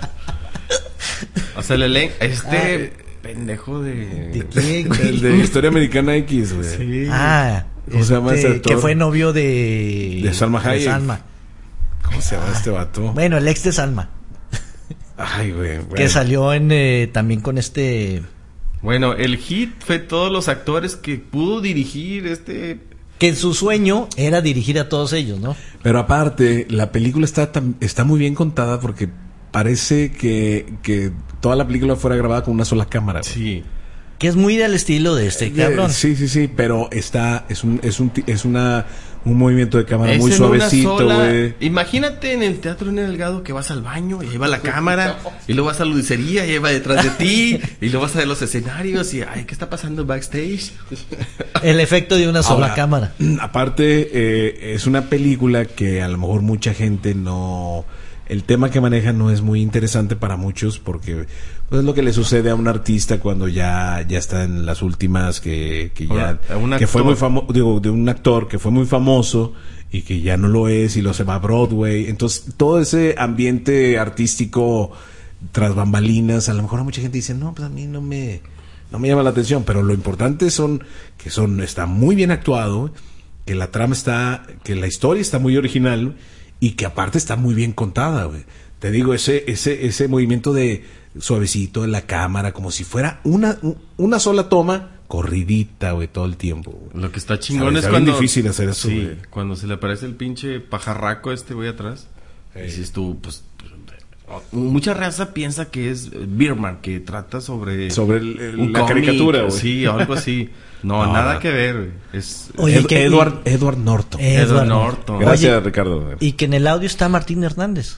O sea, el elenco, pendejo ¿De quién, güey? El de Historia Americana X, güey. Sí. ¿Cómo se llama ese actor? Que fue novio de Salma Hayek. Salma. ¿Cómo se llama este vato? Bueno, el ex de Salma. Ay, güey. Que salió también con Bueno, el hit fue todos los actores que pudo dirigir que en su sueño era dirigir a todos ellos, ¿no? Pero aparte, la película está muy bien contada porque parece que toda la película fuera grabada con una sola cámara. Güey. Sí. Que es muy del estilo de este cabrón. Sí, pero es una un movimiento de cámara muy Es en una suavecito, sola- güey. Imagínate en el Teatro N. Delgado que vas al baño y ahí va la cámara, y luego vas a la lucería y ahí va detrás de ti, y luego vas a los escenarios y, ay, ¿qué está pasando backstage? El efecto de una sola Ahora, cámara. Aparte, es una película que a lo mejor mucha gente no... El tema que maneja no es muy interesante para muchos porque pues, es lo que le sucede a un artista cuando ya está en las últimas que ya... Un que fue actor. muy famoso, digo, de un actor que fue muy famoso y que ya no lo es y lo se va a Broadway. Entonces, todo ese ambiente artístico tras bambalinas, a lo mejor a mucha gente dice, no, pues a mí no me llama la atención, pero lo importante está muy bien actuado, que la trama que la historia está muy original y que aparte está muy bien contada, güey. Te digo, ese movimiento de suavecito de la cámara, como si fuera una sola toma, corridita, güey, todo el tiempo, güey. Lo que está chingón es Está cuando... bien difícil hacer eso, Sí, güey. cuando se le aparece el pinche pajarraco güey atrás. Dices tú, pues... Mucha raza piensa que es Birdman, que trata sobre Sobre la cómic, caricatura, güey. Sí, algo así. No, No, nada no. que ver, güey. Es Oye, Edward Norton. Edward Norton. Gracias, Oye, Ricardo. y que en el audio está Martín Hernández.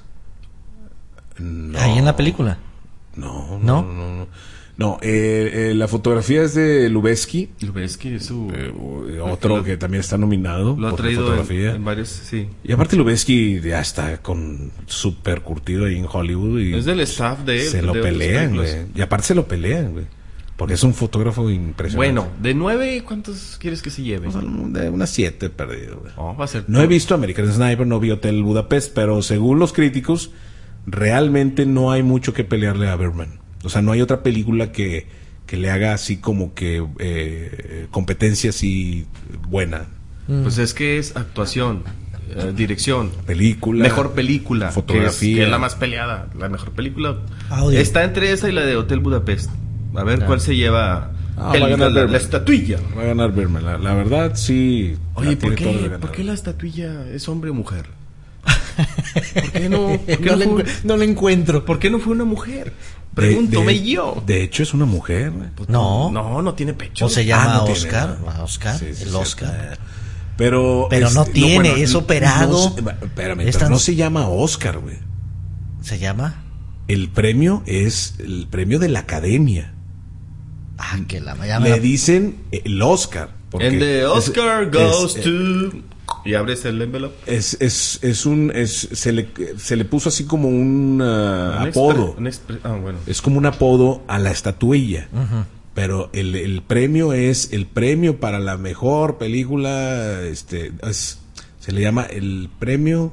No. Ahí en la película. No. ¿No? La fotografía es de Lubezki, Lo ves que es su... otro que también está nominado Lo ha por traído fotografía. en varios... Sí. Y aparte Lubezki ya está súper curtido ahí en Hollywood y Es del staff de él. se lo de otras pelean, películas. güey. Y aparte se lo pelean, güey. Porque es un fotógrafo impresionante. Bueno, de 9, ¿cuántos quieres que se lleve? O sea, de unas 7 perdido, güey. No, va a ser... No he visto American Sniper, no vi Hotel Budapest, pero según los críticos, realmente no hay mucho que pelearle a Birdman. O sea, no hay otra película que le haga así como que competencia así buena. Pues es que es actuación, dirección, Película. mejor película, fotografía. que es la más peleada. La mejor película Audio. está entre esa y la de Hotel Budapest. A ver cuál se lleva Va a ganar la Birdman. estatuilla. Va a ganar Birdman. La verdad, sí. Oye, la tiene todo de ¿por ganar. qué la estatuilla es hombre o mujer? ¿Por qué no, No le encuentro. ¿Por qué no fue una mujer? Pregúntame yo. De hecho, es una mujer, güey. Pues No. no tiene pecho. O se llama no tiene, Oscar. no. Oscar. Sí, sí, el sí, Oscar. Pero No tiene, bueno, es operado. Espérame, Es pero tan- no se llama Oscar, güey. ¿Se llama? El premio es el premio de la Academia. Ah, que la Le dicen el Oscar. porque And the Oscar es- goes es- to... Y abres el envelope. se le puso así como un apodo. Bueno. Es como un apodo a la estatuilla. Pero el premio es el premio para la mejor película. Se le llama el premio.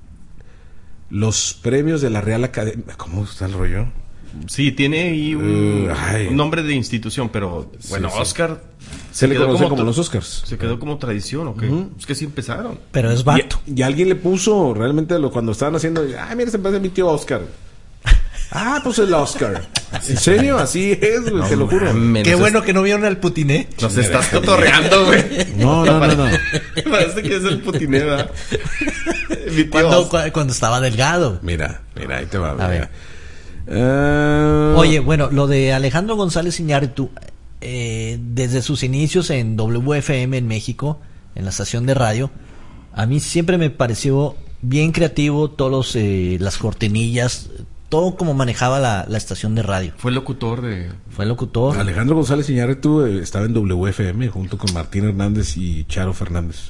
Los premios de la Real Academia. ¿Cómo está el rollo? Sí, tiene ahí un Ay. nombre de institución, pero bueno, sí. Oscar Se le quedó conoce como tra- los Oscars. Se quedó como tradición, ¿o qué? Es que sí empezaron. Pero es vato. Y alguien le puso realmente cuando estaban haciendo, mira, se parece a mi tío Oscar. Pues el Oscar. ¿En serio? Así es, güey, te lo juro. mames, Qué nos bueno que no vieron al Putiné. Nos estás cotorreando, güey. No. Parece que es el putineda. Mi tío Cuando, Oscar. cuando estaba delgado. Mira, ahí te va. A mira. ver. Ah, Oye, bueno, lo de Alejandro González Iñárritu, desde sus inicios en WFM en México, en la estación de radio, a mí siempre me pareció bien creativo todos las cortinillas, todo como manejaba la estación de radio. Fue locutor de... Fue locutor. Alejandro González Iñárritu estaba en WFM junto con Martín Hernández y Charo Fernández.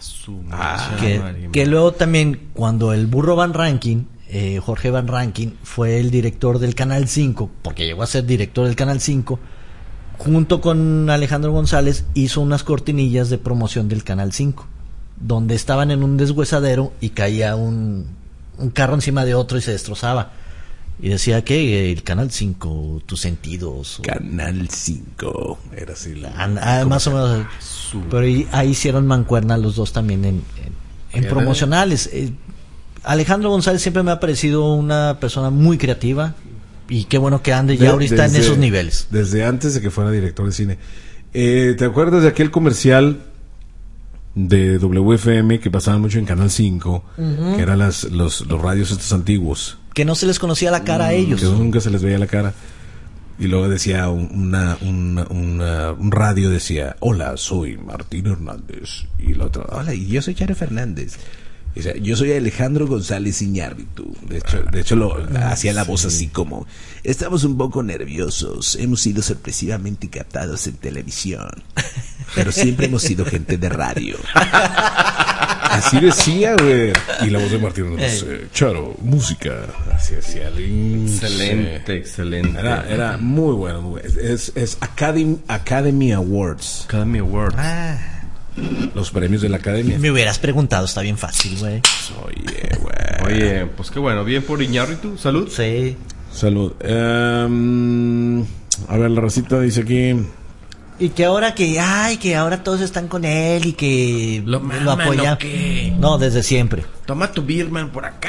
Que luego también, cuando el burro Van Rankin, Jorge Van Rankin, fue el director del Canal 5, porque llegó a ser director del Canal 5, junto con Alejandro González, hizo unas cortinillas de promoción del Canal 5, donde estaban en un deshuesadero y caía un carro encima de otro y se destrozaba. Y decía que el Canal 5, tus sentidos. Canal 5. Era así. Más o menos. Pero ahí hicieron mancuerna los dos también en promocionales. Alejandro González siempre me ha parecido una persona muy creativa. Y qué bueno que ande ya ahorita en esos niveles. Desde antes de que fuera director de cine. ¿Te acuerdas de aquel comercial de WFM que pasaban mucho en Canal 5? Que eran los radios estos antiguos. Que no se les conocía la cara a ellos. Que nunca se les veía la cara. Y luego decía un radio decía, hola, soy Martín Hernández. Y el otro, hola, y yo soy Charo Fernández. Y decía, yo soy Alejandro González Iñárritu. De hecho lo hacía la voz así como, estamos un poco nerviosos, hemos sido sorpresivamente captados en televisión, pero siempre hemos sido gente de radio. Así decía, güey. Y la voz de Martín Hernández, Charo, música. Así hacía. Excelente. Era muy bueno. Muy bueno. Es Academy Awards. Academy Awards. Los premios de la Academia. Me hubieras preguntado, está bien fácil, güey. Oye, güey. Oye, pues qué bueno. Bien por Iñárritu. Salud. Sí. Salud. A ver, la racita dice aquí. Y que ahora que ahora todos están con él y que Lo apoyan. No, desde siempre. Toma tu Birman por acá.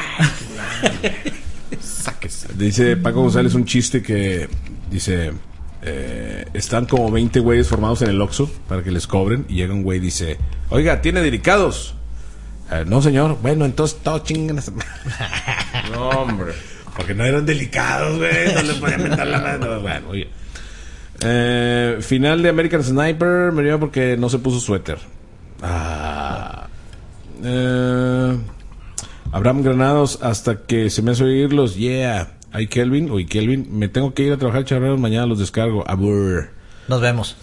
Sáquese. Dice Paco González un chiste que dice, están como 20 güeyes formados en el Oxxo para que les cobren y llega un güey y dice, oiga, ¿tiene delicados? No, señor. Bueno, entonces todo chingan. No, hombre. Porque no eran delicados, güey. No le podían meter la mano. Bueno, oye. Final de American Sniper me dio porque no se puso suéter. Abraham Granados, hasta que se me hace oírlos. Yeah. Ay, Kelvin, me tengo que ir a trabajar, charreros, mañana los descargo. Abur. Nos vemos.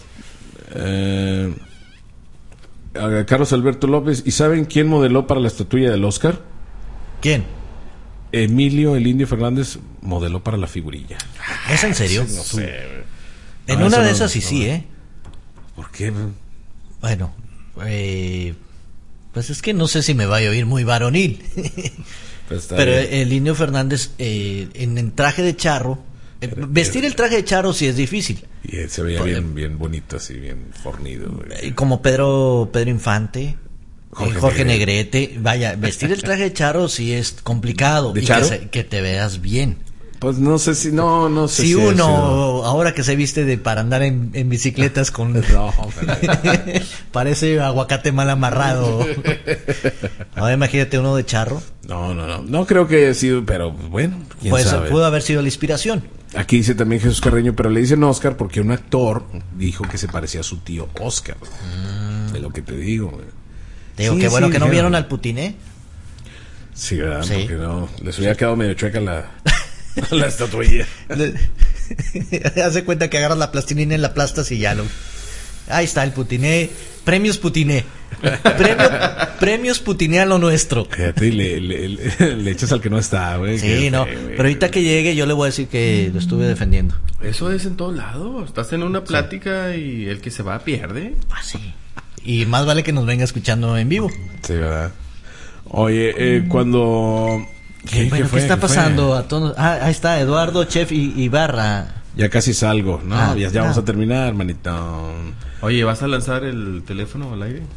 Carlos Alberto López, ¿y saben quién modeló para la estatuilla del Oscar? ¿Quién? Emilio el Indio Fernández modeló para la figurilla. ¿Es en serio? No sé. En No, una eso de no, esas sí, no, sí, no. ¿eh? ¿Por qué? Bueno, pues es que no sé si me vaya a oír muy varonil. Pues está Pero bien. el Indio Fernández en traje de charro, vestir el traje de charro sí es difícil. Y él se veía bien bonito, así, bien fornido. Güey. Como Pedro Infante, Jorge Negrete. Negrete. Vaya, vestir el traje de charro sí es complicado. ¿De y charro? que te veas bien. Pues no sé si, no sé Si uno, eso. ahora que se viste para andar en bicicletas con... No, parece aguacate mal amarrado. Ahora imagínate uno de charro. no creo que haya sido, pero bueno, quién Pues sabe. pudo haber sido la inspiración. Aquí dice también Jesús Carreño, pero le dicen Oscar porque un actor dijo que se parecía a su tío Oscar. De lo que te digo, güey. Te digo, Sí, qué bueno sí, que no dijeron. vieron al Putiné. Sí, ¿verdad? Sí. Porque no, les hubiera quedado medio chueca la estatuilla. Hace cuenta que agarras la plastilina y la aplastas y ya lo... Ahí está el Putiné. Premios Putiné. Premios Putiné a lo nuestro. Fíjate, y le echas al que no está, güey. Sí, Qué no. feo, güey. Pero ahorita que llegue yo le voy a decir que lo estuve defendiendo. Eso es en todos lados. Estás en una plática y el que se va pierde. Ah, sí. Y más vale que nos venga escuchando en vivo. Sí, ¿verdad? Oye, cuando... ¿Qué está pasando a todos? Ahí está Eduardo Chef Ibarra. Ya casi salgo, ¿no? Ya vamos ah. a terminar, manito. Oye, ¿vas a lanzar el teléfono al aire?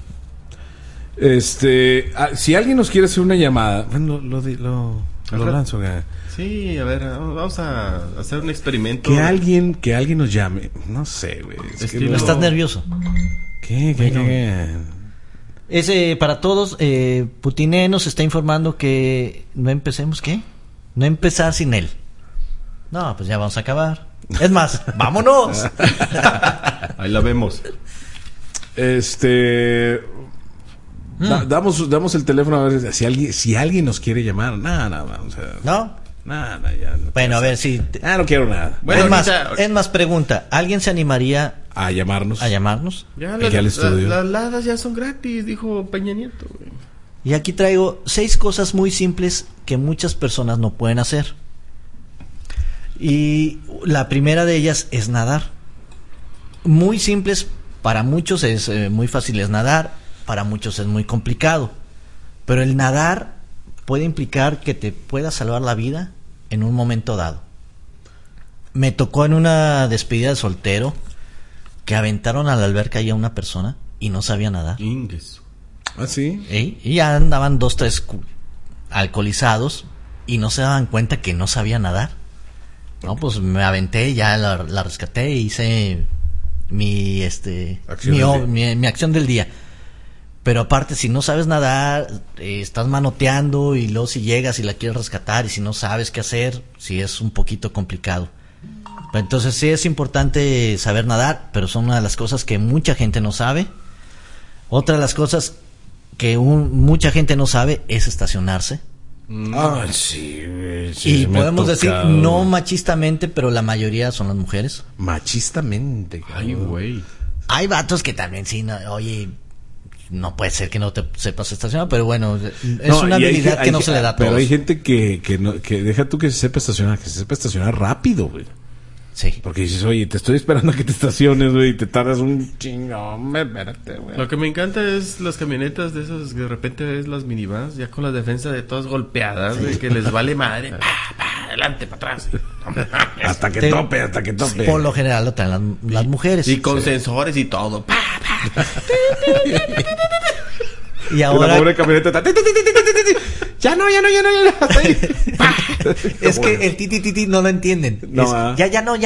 Si alguien nos quiere hacer una llamada, bueno, lo lanzo, güey. Sí, a ver, vamos a hacer un experimento. Que alguien nos llame. No sé, güey. Es que Estilo- ¿No estás nervioso? ¿Qué? Para todos, Putiné nos está informando que no empecemos, ¿qué? No empezar sin él. No, pues ya vamos a acabar. Es más, vámonos. Ahí la vemos. Damos el teléfono a ver si alguien nos quiere llamar. Nada, o sea, ¿No? nada, ya. No Bueno, a ver si... no quiero nada. Bueno, es más, pregunta. ¿Alguien se animaría A llamarnos. a llamarnos? Ya Aquí al estudio. las ladas ya son gratis, dijo Peña Nieto. Güey. Y aquí traigo 6 cosas muy simples que muchas personas no pueden hacer. Y la primera de ellas es nadar. Muy simples, para muchos es muy fácil es nadar, para muchos es muy complicado. Pero el nadar puede implicar que te pueda salvar la vida en un momento dado. Me tocó en una despedida de soltero que aventaron a la alberca ahí a una persona y no sabía nadar. Ingues. ¿Ah, sí? Y ya andaban 2, 3 alcoholizados y no se daban cuenta que no sabía nadar. No, pues me aventé, ya la rescaté e hice mi acción del día. Pero aparte, si no sabes nadar, estás manoteando y luego si llegas y la quieres rescatar y si no sabes qué hacer, sí es un poquito complicado. Entonces sí es importante saber nadar, pero son una de las cosas que mucha gente no sabe. Otra de las cosas que mucha gente no sabe es estacionarse. Ah, sí, sí, Y me ha podemos decir, tocado. no machistamente, pero la mayoría son las mujeres. Machistamente. Ay, güey. Hay vatos que también sí, no, oye, no puede ser que no te sepas estacionar, pero bueno, es No, una y hay habilidad ge- que no hay se le da a Pero todos. hay gente que no, que deja tú que se sepa estacionar rápido, güey. Sí. Porque dices, oye, te estoy esperando a que te estaciones, güey, y te tardas un chingo, hombre, espérate, güey. Lo que me encanta es las camionetas de esas que de repente ves las minivans ya con la defensa de todas golpeadas, güey, que les vale madre. Adelante, para atrás. Hasta que Te- tope. Por lo general lo traen las mujeres. Y con sensores y todo. Y Y la ahora pobre camioneta está... Ya no. Hasta ahí. es que el titi no lo entienden. No, Es, ah. ya no.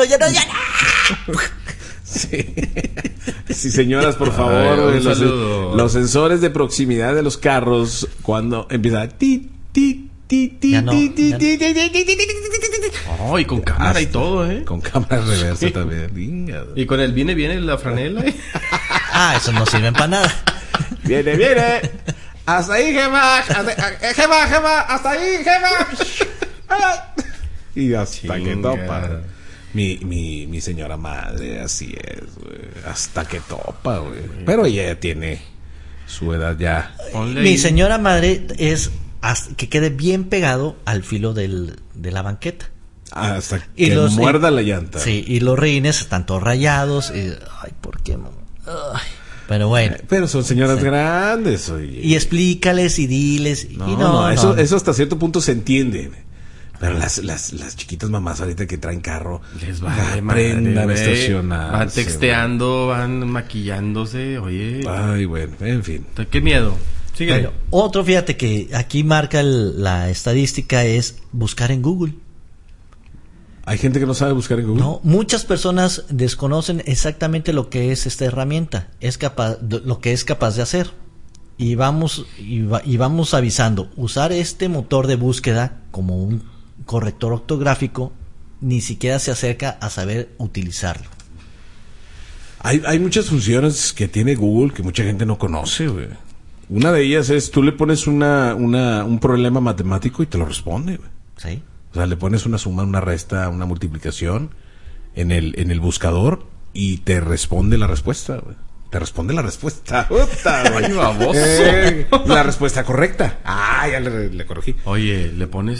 Sí. Sí, señoras, por Ay, favor, un güey, saludo. los sensores de proximidad de los carros cuando empieza ti. Ya no, ya Oh, y con cámara y todo, ¿eh? Con cámara reversa también. Venga, güey. Y con el viene la franela. Ah, esos no sirven para nada. Viene. Hasta ahí, Gema. Gema. Hasta ahí, Gema. Y hasta que Chinga. topa. Mi señora madre, así es, güey. Hasta que topa, güey. Pero ella tiene su edad ya. Ponle Mi ahí. señora madre es que quede bien pegado al filo de la banqueta. Hasta Y que muerda la llanta. Sí, y los rines están todos rayados. Ay, ¿por qué no? Ay, pero bueno. Pero son señoras Sí. grandes, oye. Y explícales y diles. No, y no, eso no. eso hasta cierto punto se entiende. Pero las chiquitas mamás ahorita que traen carro Les vale aprendan a madre, güey. estacionarse. Van texteando, van maquillándose. Oye, güey. Ay, bueno, en fin. qué miedo. Síguele. Bueno, otro, fíjate que aquí marca la estadística es buscar en Google. Hay gente que no sabe buscar en Google. No, muchas personas desconocen exactamente lo que es esta herramienta, lo que es capaz de hacer. Y vamos avisando, usar este motor de búsqueda como un corrector ortográfico ni siquiera se acerca a saber utilizarlo. Hay muchas funciones que tiene Google que mucha gente no conoce, güey. Una de ellas es, tú le pones un problema matemático y te lo responde, güey. ¿Sí? O sea, le pones una suma, una resta, una multiplicación en el buscador y te responde la respuesta, güey. Te responde la respuesta. ¡Puta, güey! Ay, baboso. La respuesta correcta. Ah, ya le corregí. Oye, le pones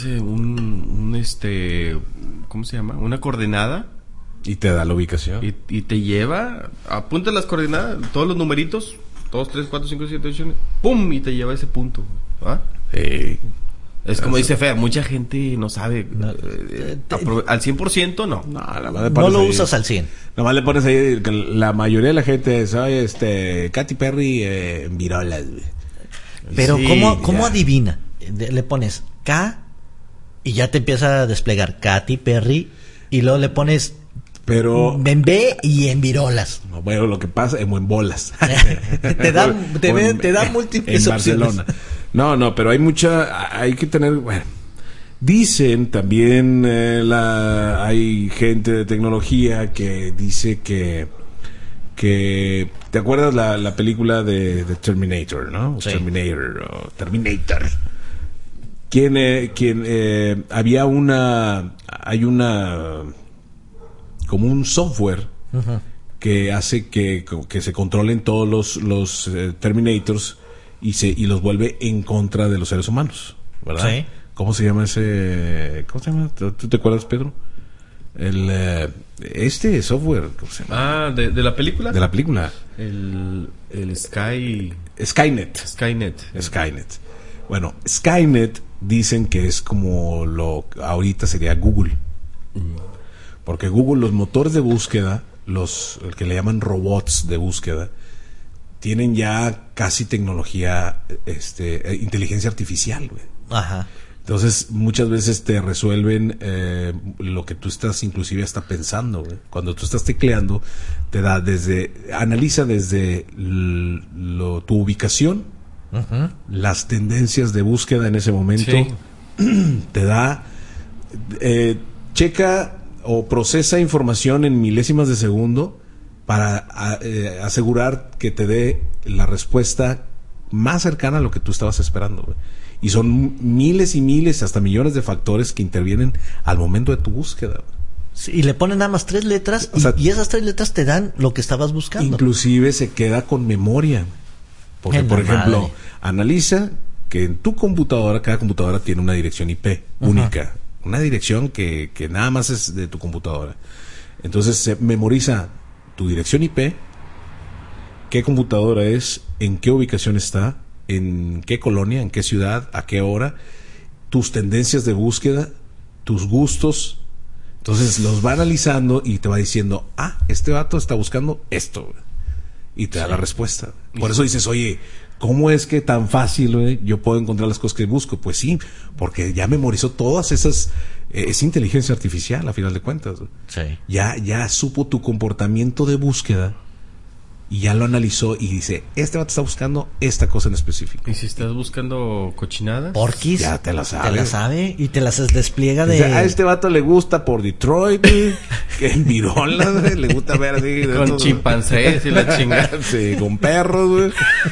¿cómo se llama? Una coordenada Y te da la ubicación. y te lleva, apunta las coordenadas, todos los numeritos, 2, 3, 4, 5, 7, 8, ¡pum! Y te lleva a ese punto. ¿Ah? Sí. Es como dice Fer, mucha gente no sabe. No, Al 100% no. No, nada más le No pones lo ahí. usas al 100. Nomás le pones ahí que la mayoría de la gente sabe Katy Perry en virolas, güey. Pero Sí, ¿cómo ya. adivina? Le pones K y ya te empieza a desplegar Katy Perry y luego le pones Pero en B y en virolas. no, bueno, lo que pasa en bolas. te da múltiples en opciones. Barcelona. No, pero hay que tener, bueno, dicen también hay gente de tecnología que dice que ¿te acuerdas la película de Terminator, no? Sí. Terminator. Había hay una como un software que hace que se controlen todos los Terminators y los vuelve en contra de los seres humanos, ¿verdad? Sí. ¿Cómo se llama ese? ¿Cómo se llama? ¿Tú te acuerdas, Pedro? Este software, ¿cómo se llama? Ah, ¿de la película? De la película. El Skynet. Skynet. Bueno, Skynet dicen que es como ahorita sería Google. Porque Google, los motores de búsqueda, el que le llaman robots de búsqueda, tienen ya casi tecnología, inteligencia artificial, güey. Ajá. Entonces, muchas veces te resuelven lo que tú estás inclusive hasta pensando, güey. Cuando tú estás tecleando, te da analiza desde tu ubicación, las tendencias de búsqueda en ese momento, Sí. te da, checa o procesa información en milésimas de segundo para asegurar que te dé la respuesta más cercana a lo que tú estabas esperando, güey. Y son miles y miles, hasta millones de factores que intervienen al momento de tu búsqueda, güey. Sí, y le ponen nada más 3 letras O sea, y esas 3 letras te dan lo que estabas buscando. Inclusive se queda con memoria. Porque, En por la ejemplo, madre. analiza que en tu computadora, cada computadora tiene una dirección IP única. Una dirección que nada más es de tu computadora. Entonces se memoriza tu dirección IP, qué computadora es, en qué ubicación está, en qué colonia, en qué ciudad, a qué hora, tus tendencias de búsqueda, tus gustos. Entonces los va analizando y te va diciendo, este vato está buscando esto, güey. Y te da la respuesta. Por eso dices, oye, ¿cómo es que tan fácil, güey, yo puedo encontrar las cosas que busco? Pues sí, porque ya memorizó todas esas... es inteligencia artificial, a final de cuentas, güey. Sí. Ya supo tu comportamiento de búsqueda y ya lo analizó y dice, este vato está buscando esta cosa en específico. ¿Y si estás buscando cochinadas? Porquis. Ya te la sabe. Te la sabe y te las despliega de... Dice, a este vato le gusta por Detroit, güey, que en Virola, güey, le gusta ver así... de Con estos- chimpancés y la chingada. Sí, con perros, güey.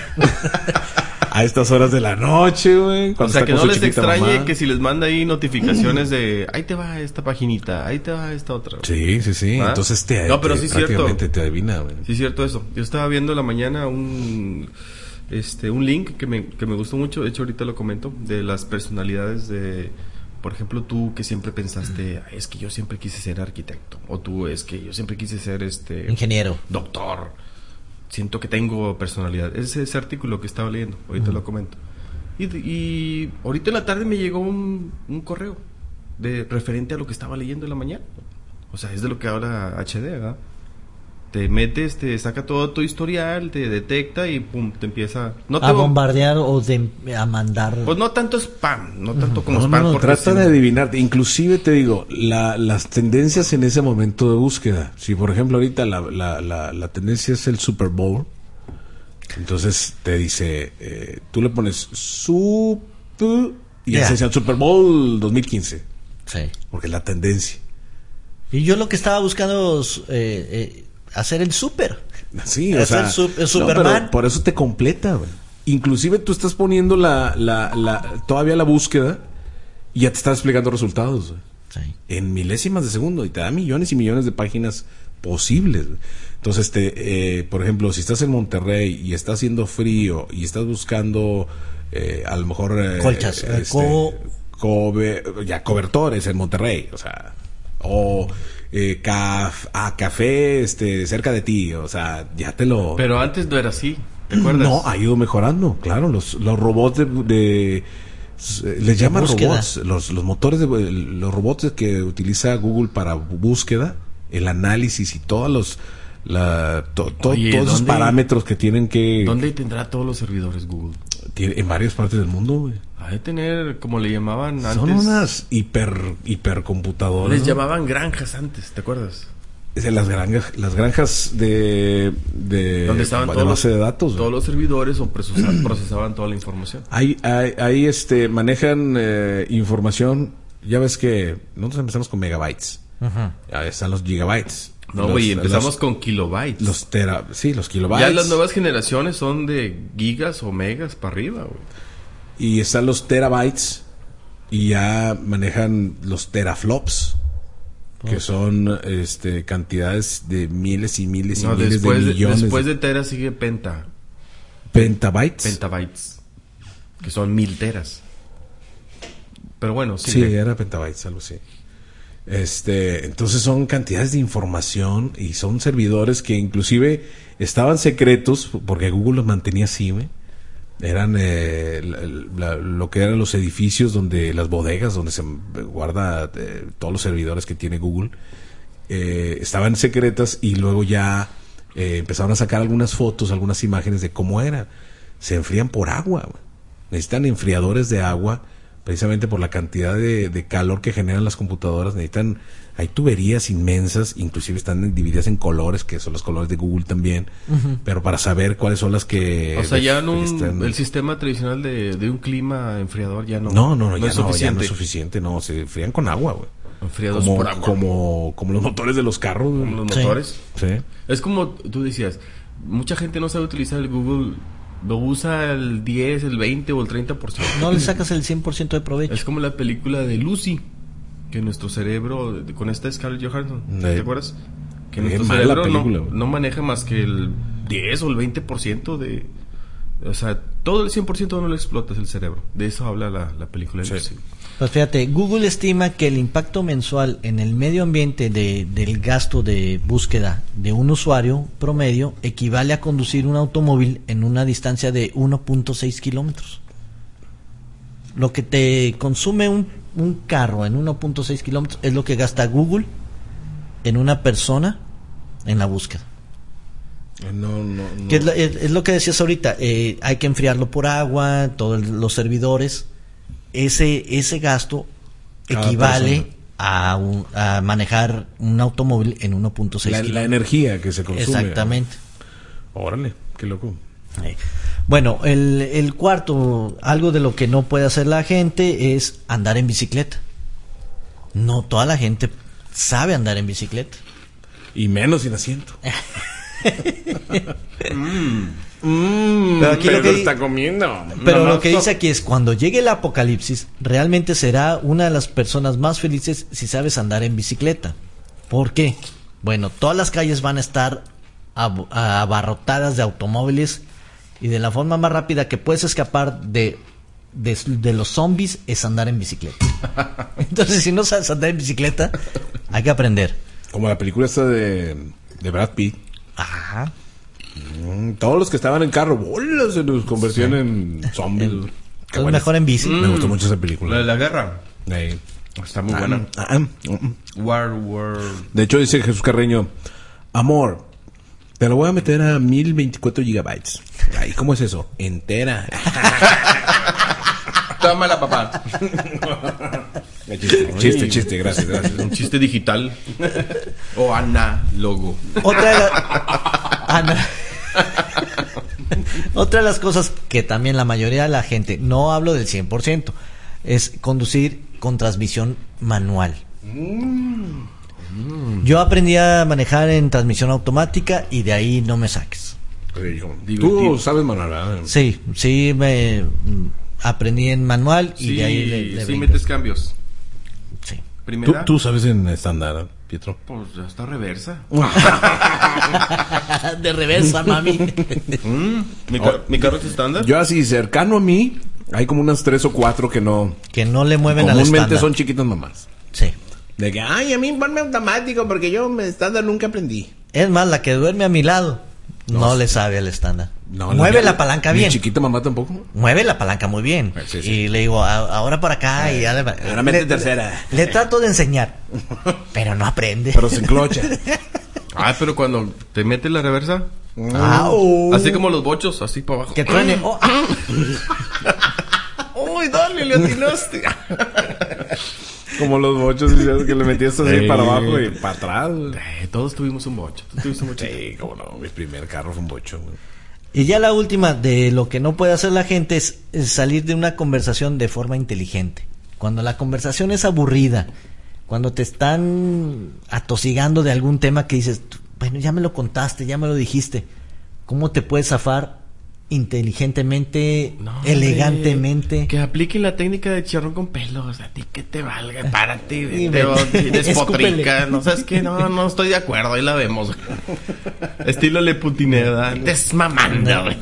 A estas horas de la noche, güey. O cuando sea, está que con no su les chiquita extrañe mamá. que si les manda ahí notificaciones de ahí te va esta paginita, ahí te va esta otra. Sí. ¿Ah? Entonces No, pero sí es cierto. prácticamente te adivina, güey. Sí, es cierto eso. Yo estaba viendo en la mañana un link que me gustó mucho, de hecho ahorita lo comento, de las personalidades de, por ejemplo, tú que siempre pensaste, "Ay, es que yo siempre quise ser arquitecto", o tú, es que yo siempre quise ser ingeniero. doctor. Siento que tengo personalidad. Es ese artículo que estaba leyendo, ahorita lo comento. Y ahorita en la tarde me llegó un correo referente a lo que estaba leyendo en la mañana. O sea, es de lo que habla HD, ¿verdad? Te metes, te saca todo tu historial, te detecta y pum, te empieza... No te A bombardear o a mandar... Pues no tanto spam, no tanto como No, spam. no, porque trata sí, de adivinarte. Inclusive te digo, las tendencias en ese momento de búsqueda. Si por ejemplo ahorita la tendencia es el Super Bowl, entonces te dice, tú le pones Super y Ya. enseña el Super Bowl 2015, Sí. porque es la tendencia. Y yo lo que estaba buscando es hacer el súper. Sí, Es o sea, el Superman. pero por eso te completa, güey. Inclusive tú estás poniendo todavía la búsqueda y ya te está explicando resultados, güey. Sí. En milésimas de segundo y te da millones y millones de páginas posibles, güey. Entonces, por ejemplo, si estás en Monterrey y está haciendo frío y estás buscando a lo mejor Colchas, cobertores en Monterrey, o sea, o café cerca de ti, o sea, ya te lo... Pero antes no era así, ¿te acuerdas? No, ha ido mejorando, claro, los robots les llaman búsqueda. robots, los motores los robots que utiliza Google para búsqueda, el análisis y todos Oye, todos esos ¿dónde- parámetros que tienen que ¿Dónde tendrá todos los servidores Google? en varias partes del mundo, güey. Ha de tener, como le llamaban antes... Son unas hipercomputadoras. Les ¿no? llamaban granjas antes, ¿te acuerdas? Es de las granjas de Donde estaban de todos base de datos, güey. todos los servidores o procesaban toda la información. Ahí manejan información. Ya ves que nosotros empezamos con megabytes. Ya están los gigabytes. No, güey, empezamos con kilobytes. los kilobytes. Ya las nuevas generaciones son de gigas o megas para arriba, güey. Y están los terabytes. Y ya manejan los teraflops. Que son cantidades de miles y miles y No, miles de millones. después de tera sigue pentabytes. pentabytes, que son 1000 teras. Pero bueno, Sí, sigue. era petabytes, algo así. Entonces son cantidades de información y son servidores que inclusive estaban secretos porque Google los mantenía así, güey. Eran lo que eran los edificios donde las bodegas donde se guarda todos los servidores que tiene Google, estaban secretas y luego ya empezaron a sacar algunas fotos, algunas imágenes de cómo era. Se enfrían por agua, güey. Necesitan enfriadores de agua precisamente por la cantidad de calor que generan las computadoras. Hay tuberías inmensas, inclusive están divididas en colores, que son los colores de Google también, pero para saber cuáles son las que... O sea, ya están- el sistema tradicional de un clima enfriador ya no. No, ya es no suficiente. es suficiente, no, se enfrían con agua, güey. Enfriados por agua. Como los motores de los carros. güey. Como los Sí. motores. Sí. Es como tú decías, mucha gente no sabe utilizar el Google, lo usa el 10, el 20 o el 30%. No le sacas el 100% de provecho. Es como la película de Lucy, que nuestro cerebro, con esta Scarlett Johansson, ¿te acuerdas? Que Qué nuestro mala cerebro película, güey. no maneja más que el 10 o el 20% de... O sea, todo el 100% no lo explotas el cerebro. De eso habla la película de Lucy. Pues fíjate, Google estima que el impacto mensual en el medio ambiente del gasto de búsqueda de un usuario promedio equivale a conducir un automóvil en una distancia de 1.6 kilómetros. Lo que te consume un carro en 1.6 kilómetros es lo que gasta Google en una persona en la búsqueda. No. Que es lo que decías ahorita, hay que enfriarlo por agua, todos los servidores. Ese gasto Cada equivale a manejar un automóvil en 1.6 La kilómetros. energía que se consume. Exactamente. Órale, qué loco. Bueno, el cuarto, algo de lo que no puede hacer la gente es andar en bicicleta. No toda la gente sabe andar en bicicleta. Y menos sin asiento. Pero aquí lo que está comiendo. Pero No, lo que dice aquí es, cuando llegue el apocalipsis, realmente será una de las personas más felices si sabes andar en bicicleta. ¿Por qué? Bueno, todas las calles van a estar abarrotadas de automóviles y de la forma más rápida que puedes escapar de los zombies es andar en bicicleta. Entonces, si no sabes andar en bicicleta, hay que aprender. Como la película esta de Brad Pitt. Ajá. Todos los que estaban en carro, bolas, se nos convirtieron en zombies. Qué Entonces, buena. mejor en bici. Me gustó mucho esa La película. de la guerra. Ey. Está muy buena. War. De hecho, dice Jesús Carreño, amor, te lo voy a meter a 1024 gigabytes. Ay, ¿cómo es eso? Entera. Tómala, papá. Chiste, gracias. Un chiste digital. O análogo. Otra de las cosas que también la mayoría de la gente, no hablo del 100%, es conducir con transmisión manual. Yo aprendí a manejar en transmisión automática y de ahí no me saques. Tú sabes manejar, ¿verdad? Sí, me aprendí en manual y Sí, de ahí le sí brinco. metes cambios. Sí. Primera. Tú sabes en estándar, Pietro. Pues ya está reversa. De reversa, mami. Mi carro es estándar. Yo así, cercano a mí, hay como unas 3 o 4 que no... Que no le mueven al Comúnmente estándar. son chiquitas mamás. Sí. De que, ay, a mí ponme automático porque yo estándar nunca aprendí. Es más, la que duerme a mi lado no le sabe al estándar. Mueve la palanca mi bien. chiquita mamá tampoco. Mueve la palanca muy bien. Sí. Y le digo, ahora por acá. Y ya ahora mete tercera. Le trato de enseñar. Pero no aprende. Pero se enclocha. Pero cuando te metes la reversa, Au. así como los bochos, así para abajo. Que truene. Oh, ¡Uy, dale, le atinaste! Como los bochos que le metías así Sí. para abajo y para atrás. Todos tuvimos un bocho. ¿Tú tuviste un bocho? Sí, cómo no. Mi primer carro fue un bocho, güey. Y ya la última de lo que no puede hacer la gente es salir de una conversación de forma inteligente. Cuando la conversación es aburrida, cuando te están atosigando de algún tema que dices, bueno, ya me lo contaste, ya me lo dijiste, ¿cómo te puedes zafar inteligentemente, No, elegantemente? hombre, que apliquen la técnica de chicharrón con pelos. A ti que te valga, párate, Y vete, ve- despotrica. escúpele. No sabes que no estoy de acuerdo, ahí la vemos. Estilo Le Putineda. Desmamando, güey.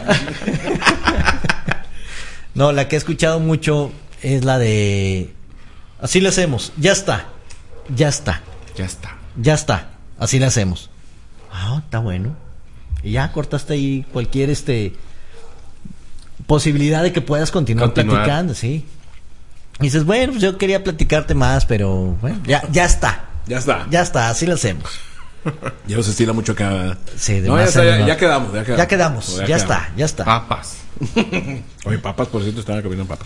No, la que he escuchado mucho es la de así le hacemos, ya está, Ya está. así le hacemos. Está bueno. Y ya cortaste ahí cualquier posibilidad de que puedas continuar platicando, sí. Y dices, bueno, pues yo quería platicarte más, pero bueno, ya está. Ya está. Ya está, así lo hacemos. Ya los estila mucho acá. Sí, de no, más ya, en está, menor. ya quedamos. Ya quedamos, ya está. Papas. Oye, papas, por cierto, estaban comiendo papas.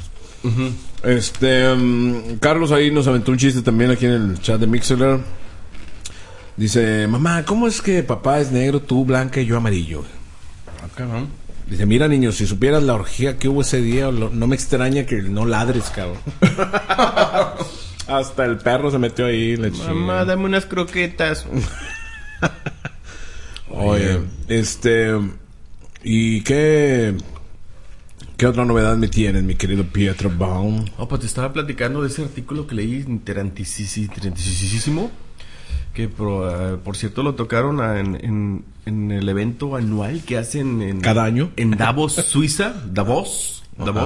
Carlos ahí nos aventó un chiste también aquí en el chat de Mixler. Dice, mamá, ¿cómo es que papá es negro, tú blanca y yo amarillo? Dice, mira niño, si supieras la orgía que hubo ese día, no me extraña que no ladres, cabrón. Hasta el perro se metió ahí. Mamá, dame unas croquetas. Oye, ¿y qué otra novedad me tienes, mi querido Pietro Baum? Pues te estaba platicando de ese artículo que leí interesantísimo. Que por cierto lo tocaron en el evento anual que hacen cada año en Davos, Suiza. Davos.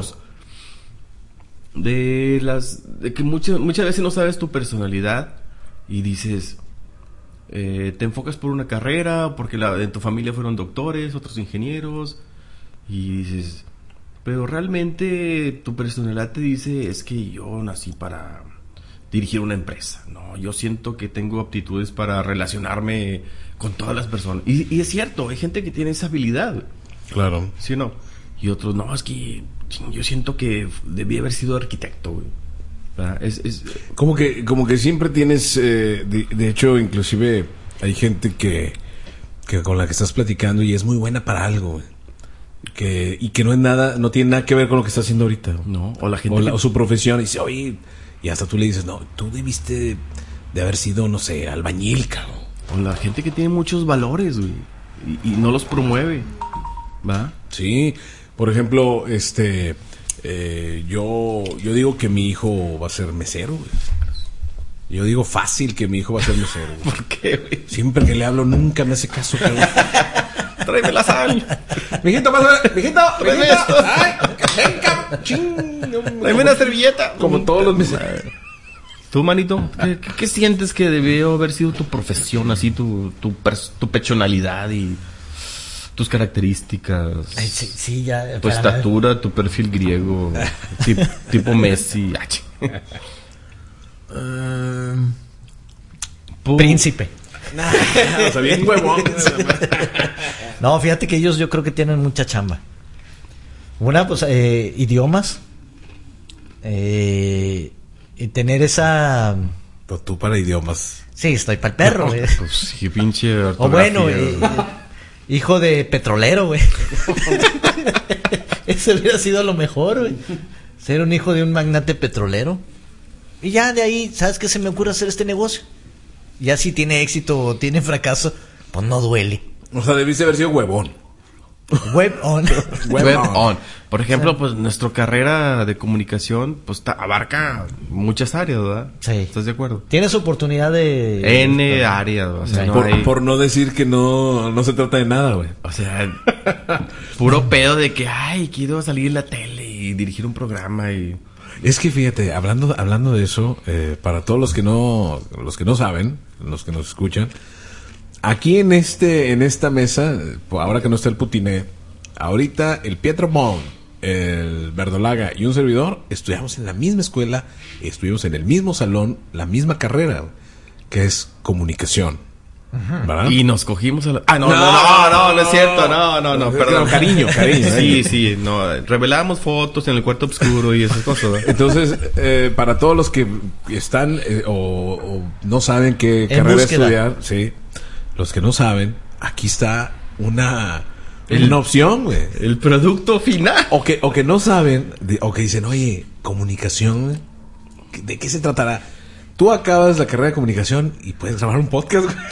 De que muchas veces no sabes tu personalidad y dices, te enfocas por una carrera, porque en tu familia fueron doctores, otros ingenieros, y dices, pero realmente tu personalidad te dice, es que yo nací para dirigir una empresa. No, yo siento que tengo aptitudes para relacionarme con todas las personas. Y es cierto, hay gente que tiene esa habilidad, güey. Claro. ¿Sí o no? Y otros, no, es que yo siento que debí haber sido arquitecto, güey. Como que siempre tienes, de hecho, inclusive hay gente que con la que estás platicando y es muy buena para algo, güey. Y que no tiene nada que ver con lo que está haciendo ahorita. No, o la gente o su profesión, y dice, oye, y hasta tú le dices, no, tú debiste de haber sido, no sé, albañil, cabrón. O la gente que tiene muchos valores, güey, y no los promueve, ¿va? Sí, por ejemplo, yo digo que mi hijo va a ser mesero, güey. Yo digo fácil que mi hijo va a ser mesero, güey. ¿Por qué, güey? Siempre que le hablo nunca me hace caso, cabrón. Tráeme la sal. Mijito, tráeme esto. Ay, venga, tráeme una servilleta. Como todos los meseros. Tú, manito, ¿qué sientes que debió haber sido tu profesión, así, tu personalidad y tus características? Sí, ya. Tu estatura, tu perfil griego, tipo Messi. Príncipe. O sea, bien huevón. No, fíjate que ellos yo creo que tienen mucha chamba. Una, pues, idiomas. Y tener esa... Pues tú para idiomas. Sí, estoy para el perro, güey. Pues sí, pinche ortografía. O bueno, hijo de petrolero, güey. Eso hubiera sido lo mejor, güey. Ser un hijo de un magnate petrolero. Y ya de ahí, ¿sabes qué se me ocurre hacer este negocio? Ya si tiene éxito o tiene fracaso, pues no duele. O sea, debiste haber sido huevón. Web on. Web on. Por ejemplo, pues nuestra carrera de comunicación pues abarca muchas áreas, ¿verdad? Sí. ¿Estás de acuerdo? Tienes oportunidad de... N áreas, o sea, Sí. no hay... Por no decir que no se trata de nada, güey. O sea, puro pedo de que, ay, quiero salir en la tele y dirigir un programa y... Es que fíjate, hablando de eso, para todos los que no saben, los que nos escuchan, aquí en esta mesa, ahora que no está el Putiné, ahorita el Pietro Baum, el Verdolaga y un servidor estudiamos en la misma escuela, estuvimos en el mismo salón, la misma carrera, que es comunicación. ¿Verdad? Y nos cogimos a la... no es cierto, no, perdón. Cariño. Sí, no, revelamos fotos en el cuarto oscuro y esas cosas, ¿verdad? Entonces, para todos los que están o no saben qué En carrera búsqueda. estudiar, sí, los que no saben, aquí está una opción, güey. El producto final. O que no saben, o que dicen, oye, comunicación, ¿de qué se tratará? Tú acabas la carrera de comunicación y puedes grabar un podcast, güey.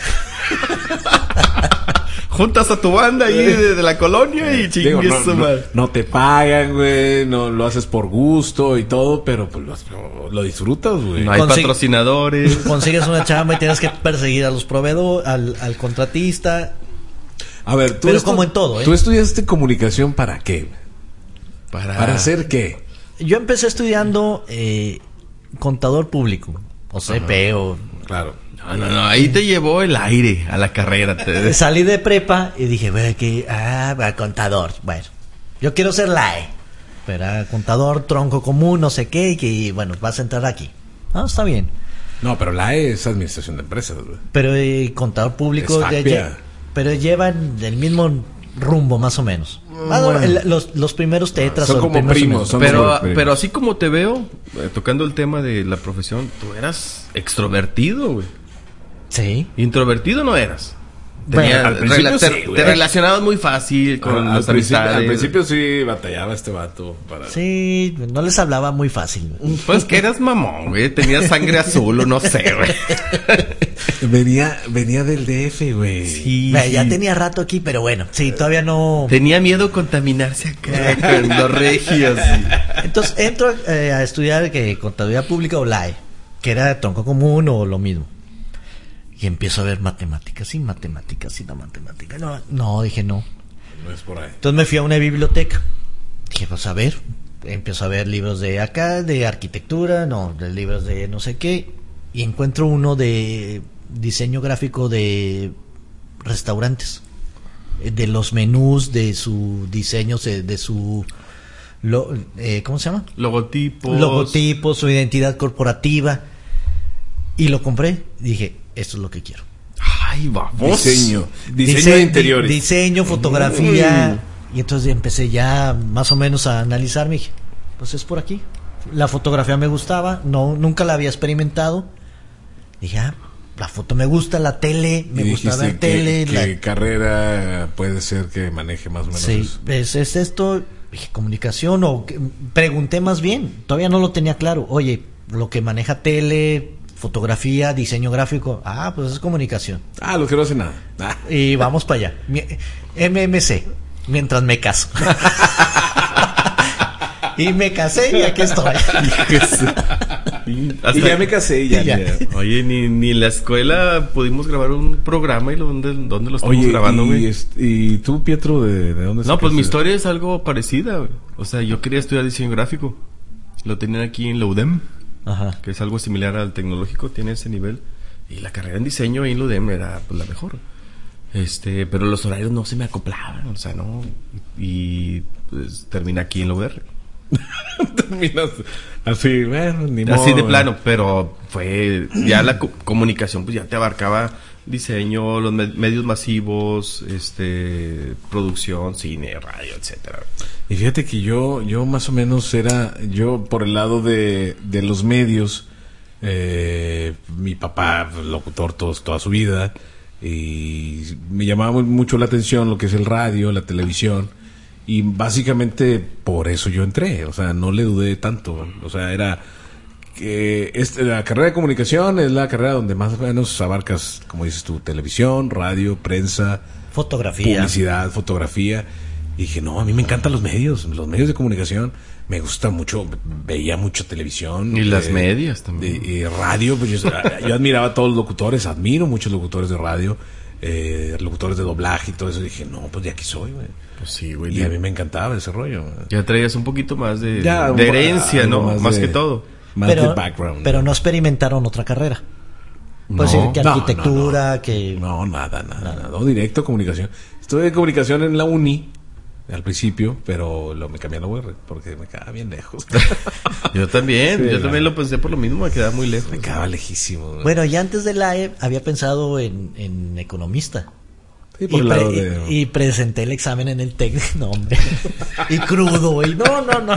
Juntas a tu banda ahí de la colonia y Digo, chingues su madre. no te pagan, güey, no lo haces por gusto y todo, pero pues lo disfrutas, güey. No hay patrocinadores. Consigues una chamba y tienes que perseguir a los proveedores, al contratista. A ver, Pero como en todo, ¿eh? ¿Tú estudiaste comunicación para qué? ¿Para Ah. hacer qué? Yo empecé estudiando contador público, o CP, o... Claro. No, ahí te llevó el aire a la carrera. Salí de prepa y dije, bueno, contador. Bueno, yo quiero ser LAE. Pero contador, tronco común, no sé qué, y que, bueno, vas a entrar aquí. Ah, está bien. No, pero la es administración de empresas, güey. Pero contador público, Es APIA. pero llevan el mismo rumbo, más o menos. Los primeros tetras Son o el como primer primos, semestre. son- Pero así como te veo, tocando el tema de la profesión, tú eras extrovertido, güey. Sí. Introvertido no eras. Tenía- al principio te, sí, te güey. relacionabas muy fácil con al las principio, amistades. al principio sí batallaba este vato para... Sí, no les hablaba muy fácil. Pues que eras mamón, güey. Tenías sangre azul o no sé, güey. Venía del DF, güey. Sí. Ya tenía rato aquí, pero bueno, sí, todavía no. Tenía miedo contaminarse acá con los regios. Entonces entro a estudiar contabilidad pública o LAE, que era tronco común o lo mismo. Y empiezo a ver matemáticas y matemáticas y la matemática. No, dije no. No es por ahí. Entonces me fui a una biblioteca. Dije, pues a ver. Empiezo a ver libros de acá, de arquitectura, de libros de no sé qué. Y encuentro uno de diseño gráfico de restaurantes. De los menús, de su diseño, de su... ¿cómo se llama? Logotipos. Su identidad corporativa. Y lo compré. Dije, esto es lo que quiero. Ay, vamos. Diseño de interiores. Diseño, fotografía. Y entonces empecé ya más o menos a analizarme. Dije, pues es por aquí. La fotografía me gustaba, nunca la había experimentado. Dije, la foto me gusta, la tele, me gusta ver tele. ¿Qué carrera puede ser que maneje más o menos Sí, eso? es esto, dije, comunicación, pregunté más bien, todavía no lo tenía claro. Oye, lo que maneja tele, fotografía, diseño gráfico, pues es comunicación. Lo que no hace nada. Y vamos para allá. MMC, mientras me caso. Y me casé y aquí estoy. Y ya me casé y ya. Oye, ni en la escuela pudimos grabar un programa y ¿dónde lo estamos Oye, grabando, güey? ¿Y tú, Pietro, de dónde No, pues mi sacaste? historia es algo parecida, güey. O sea, yo quería estudiar diseño gráfico. Lo tenían aquí en la UDEM, Ajá. que es algo similar al tecnológico, tiene ese nivel. Y la carrera en diseño ahí en la UDEM era pues la mejor. Pero los horarios no se me acoplaban, o sea, no. Y pues terminé aquí en la UR. Terminas así, bueno, ni modo. Así de plano, pero fue ya la comunicación, pues ya te abarcaba diseño, los medios masivos, producción, cine, radio, etcétera. Y fíjate que yo más o menos yo por el lado de los medios, mi papá, locutor toda su vida, y me llamaba mucho la atención lo que es el radio, la televisión. Y básicamente por eso yo entré, o sea, no le dudé tanto, o sea, era que la carrera de comunicación es la carrera donde más o menos abarcas, como dices tú, televisión, radio, prensa, Fotografía. publicidad, fotografía. Y dije, no, a mí me encantan los medios de comunicación, me gusta mucho, veía mucho televisión. Y las medias también. Y radio, pues yo admiraba a todos los locutores, admiro muchos locutores de radio, locutores de doblaje y todo eso. Y dije, no, pues de aquí soy, güey. Pues sí, güey. Y a mí me encantaba ese rollo. Ya traías un poquito más de Ya, herencia, algo ¿no? Más que todo. Más de background. Pero no experimentaron otra carrera. Puede No. ser que arquitectura, que... No, nada. No, directo comunicación. Estudié de comunicación en la uni al principio, pero me cambié a la UR porque me quedaba bien lejos. Yo también, Sí, yo también lo pensé por lo mismo, me quedaba muy lejos. Me quedaba lejísimo. ¿no? Bueno, ya antes de la había pensado en economista. Sí, por el lado de... Y presenté el examen en el TEC, no hombre, y crudo, güey, no,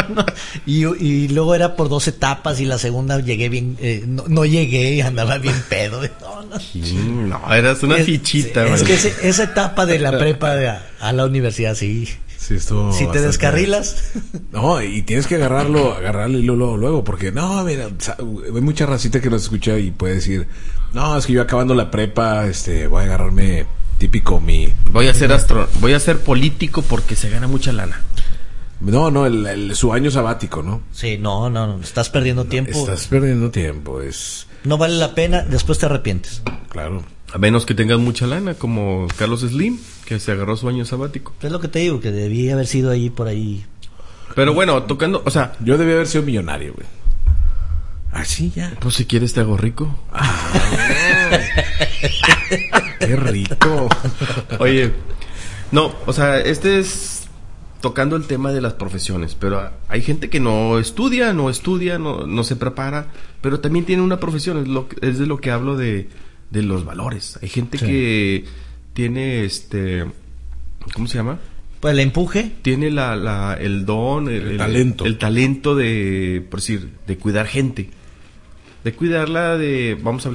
y luego era por 2 etapas y la segunda llegué bien, no llegué y andaba bien pedo, no. No, eras una fichita, güey. Es que esa etapa de la prepa a la universidad, sí, estuvo si te bastante... descarrilas. No, y tienes que agarrarle luego, porque no, mira, hay mucha racita que nos escucha y puede decir, no, es que yo acabando la prepa, voy a agarrarme típico voy a ser político porque se gana mucha lana. No, su año sabático, ¿no? Sí, no, estás perdiendo tiempo. Estás perdiendo tiempo, No vale la pena, después te arrepientes. claro. A menos que tengas mucha lana, como Carlos Slim, que se agarró su año sabático. Es lo que te digo, que debía haber sido ahí por ahí. Pero bueno, tocando, o sea, Yo debía haber sido millonario, güey. Así ya. pues si quieres te hago rico. Qué rico. Oye, no, o sea, es tocando el tema de las profesiones, pero hay gente que no estudia, no se prepara, pero también tiene una profesión, es de lo que hablo de los valores. Hay gente que tiene ¿cómo se llama? Pues el empuje. Tiene el don, El talento. El talento de, por decir, de cuidar gente. De cuidarla, vamos a hablar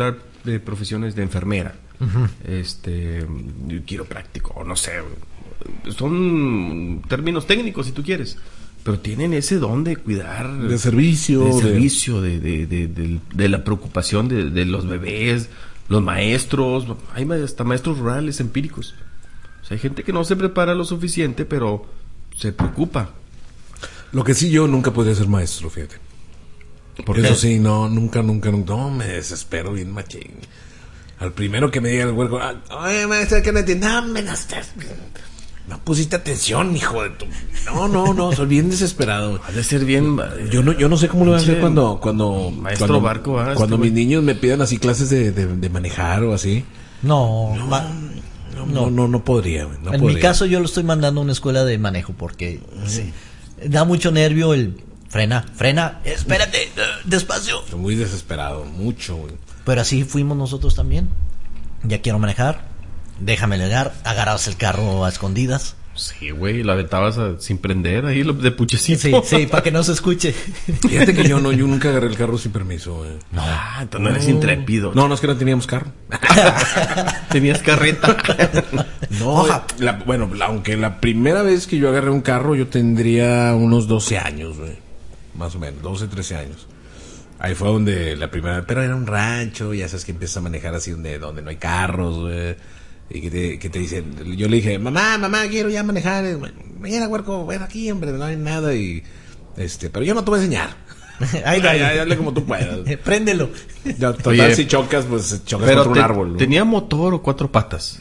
de profesiones de enfermera, quiropráctico, no sé, son términos técnicos si tú quieres, pero tienen ese don de cuidar, de servicio, de la preocupación de los bebés, los maestros, hay hasta maestros rurales empíricos. O sea, hay gente que no se prepara lo suficiente, pero se preocupa. Lo que sí, yo nunca podría ser maestro, fíjate. ¿Por Eso qué? sí, no, nunca, no, me desespero bien machín. Al primero que me diga el huerco, oye, maestra, ¿qué no entiendes? No pusiste atención, hijo de tu... No, soy bien desesperado. Ha de ser bien... Yo no sé cómo lo voy a hacer cuando Maestro barco, cuando mis niños me pidan así clases de manejar o así. No podría, güey, en mi caso yo lo estoy mandando a una escuela de manejo porque da mucho nervio el frena, espérate, despacio. Estoy muy desesperado, mucho, güey. Pero así fuimos nosotros también. Ya quiero manejar, déjame llegar, agarrabas el carro a escondidas. Sí, güey, la aventabas sin prender ahí de puchecito. Sí, para que no se escuche. Fíjate que yo nunca agarré el carro sin permiso, güey. Entonces no eres intrépido. No, es que no teníamos carro. Tenías carreta. No, aunque la primera vez que yo agarré un carro yo tendría unos 12 años, güey. Más o menos, 12, 13 años. Ahí fue donde la primera vez, pero era un rancho, ya sabes que empiezas a manejar así donde no hay carros, güey. Y que te dicen, yo le dije, mamá, quiero ya manejar. Mira, huerco, ven aquí, hombre, no hay nada. Y pero yo no te voy a enseñar. Ay, Dale como tú puedas. Préndelo. Ya, total, Oye, si chocas, pues chocas pero contra un árbol, ¿no? ¿Tenía motor o 4 patas?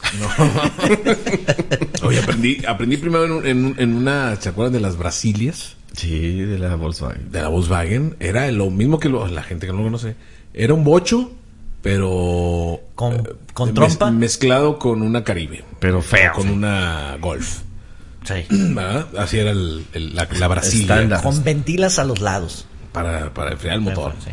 Oye, aprendí primero en una, ¿se acuerdan de las Brasilias? Sí, de la Volkswagen. De la Volkswagen. Era lo mismo que la gente que no lo conoce. Era un bocho, pero... ¿Con trompa? Mezclado con una Caribe. Pero feo. Con una Golf. Sí. ¿Verdad? Así era la Brasilia. Estándar. Con ventilas a los lados. Para enfriar el motor. Sí.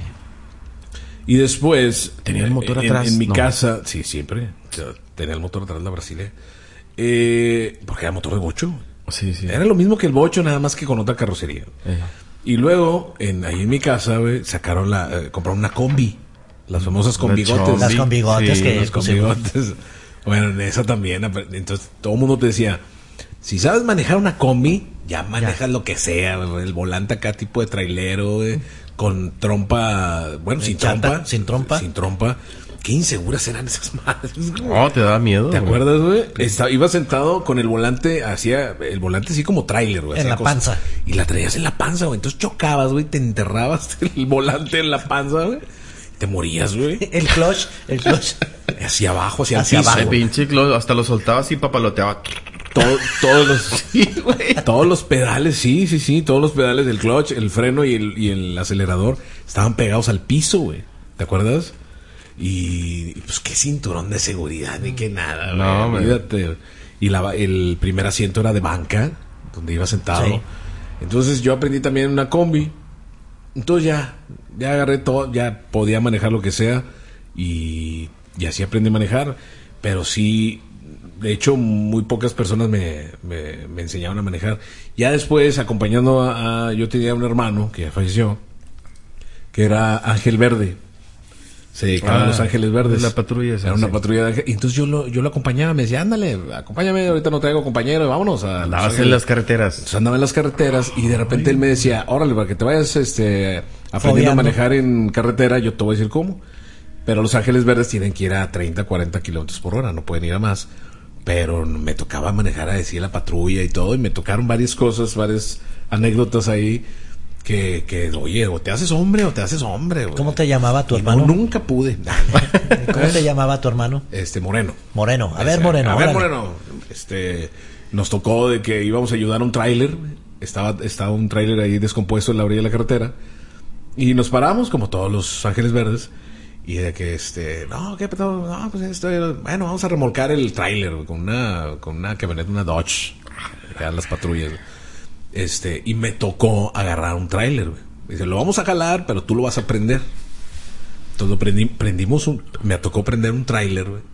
Y después... ¿Tenía el motor atrás? En mi No. casa... Sí, siempre. Tenía el motor atrás de la Brasilia. Porque era motor de bocho. Sí. Era lo mismo que el bocho, nada más que con otra carrocería. Y luego, ahí en mi casa, güey, compraron una combi. Las famosas combigotes. Las combigotes Sí, que Las combigotes. Bueno, en esa también. Entonces, todo el mundo te decía, si sabes manejar una combi, ya manejas lo que sea. Güey, el volante acá tipo de trailero, güey, con trompa, bueno, sin chata, trompa. Sin trompa. Qué inseguras eran esas madres. No, te da miedo. ¿Te güey. acuerdas, güey? Iba sentado con el volante, el volante así como tráiler, güey. En hacía la panza. Y la traías en la panza, güey. Entonces chocabas, güey, te enterrabas el volante en la panza, güey. Te morías, güey. El clutch. Hacia abajo, hacia Hacia el piso. abajo. Ay, pinche, hasta lo soltabas y papaloteaba. Todos los... Sí, güey. Todos los pedales, sí. Todos los pedales del clutch, el freno y el acelerador estaban pegados al piso, güey. ¿Te acuerdas? Y pues qué cinturón de seguridad ni qué nada, güey. No, Olvídate. Y el primer asiento era de banca, donde iba sentado. Sí. Entonces yo aprendí también una combi. Entonces ya agarré todo, ya podía manejar lo que sea. Y así aprendí a manejar. Pero sí, de hecho, muy pocas personas me enseñaron a manejar. Ya después, acompañando yo tenía un hermano que ya falleció, que era Ángel Verde. Se dedicaba a Los Ángeles Verdes. La patrulla esa, Era una sí. patrulla de Ángeles. Y entonces yo lo acompañaba, me decía, ándale, acompáñame, ahorita no traigo compañero, vámonos a Los Andabas Ángeles. en las carreteras. Entonces andaba en las carreteras y de repente él me decía, órale, para que te vayas aprendiendo Fogueando. a manejar en carretera, yo te voy a decir cómo. Pero Los Ángeles Verdes tienen que ir a 30, 40 kilómetros por hora, no pueden ir a más. Pero me tocaba manejar a decir la patrulla y todo, y me tocaron varias cosas, varias anécdotas ahí. Que oye, o te haces hombre. Güey. ¿Cómo te llamaba tu Y hermano? No, nunca pude. ¿Cómo te llamaba tu hermano? Moreno. Moreno. A ver, Moreno. A ver, órale. Moreno. Nos tocó de que íbamos a ayudar a un tráiler. Estaba un tráiler ahí descompuesto en la orilla de la carretera. Y nos paramos, como todos los Ángeles Verdes. Y de que, no, ¿qué pedo? No, pues bueno, vamos a remolcar el tráiler con una camioneta, una Dodge. Que eran las patrullas. Y me tocó agarrar un tráiler, güey. Dice, lo vamos a jalar, pero tú lo vas a prender. Entonces me tocó prender un tráiler, güey,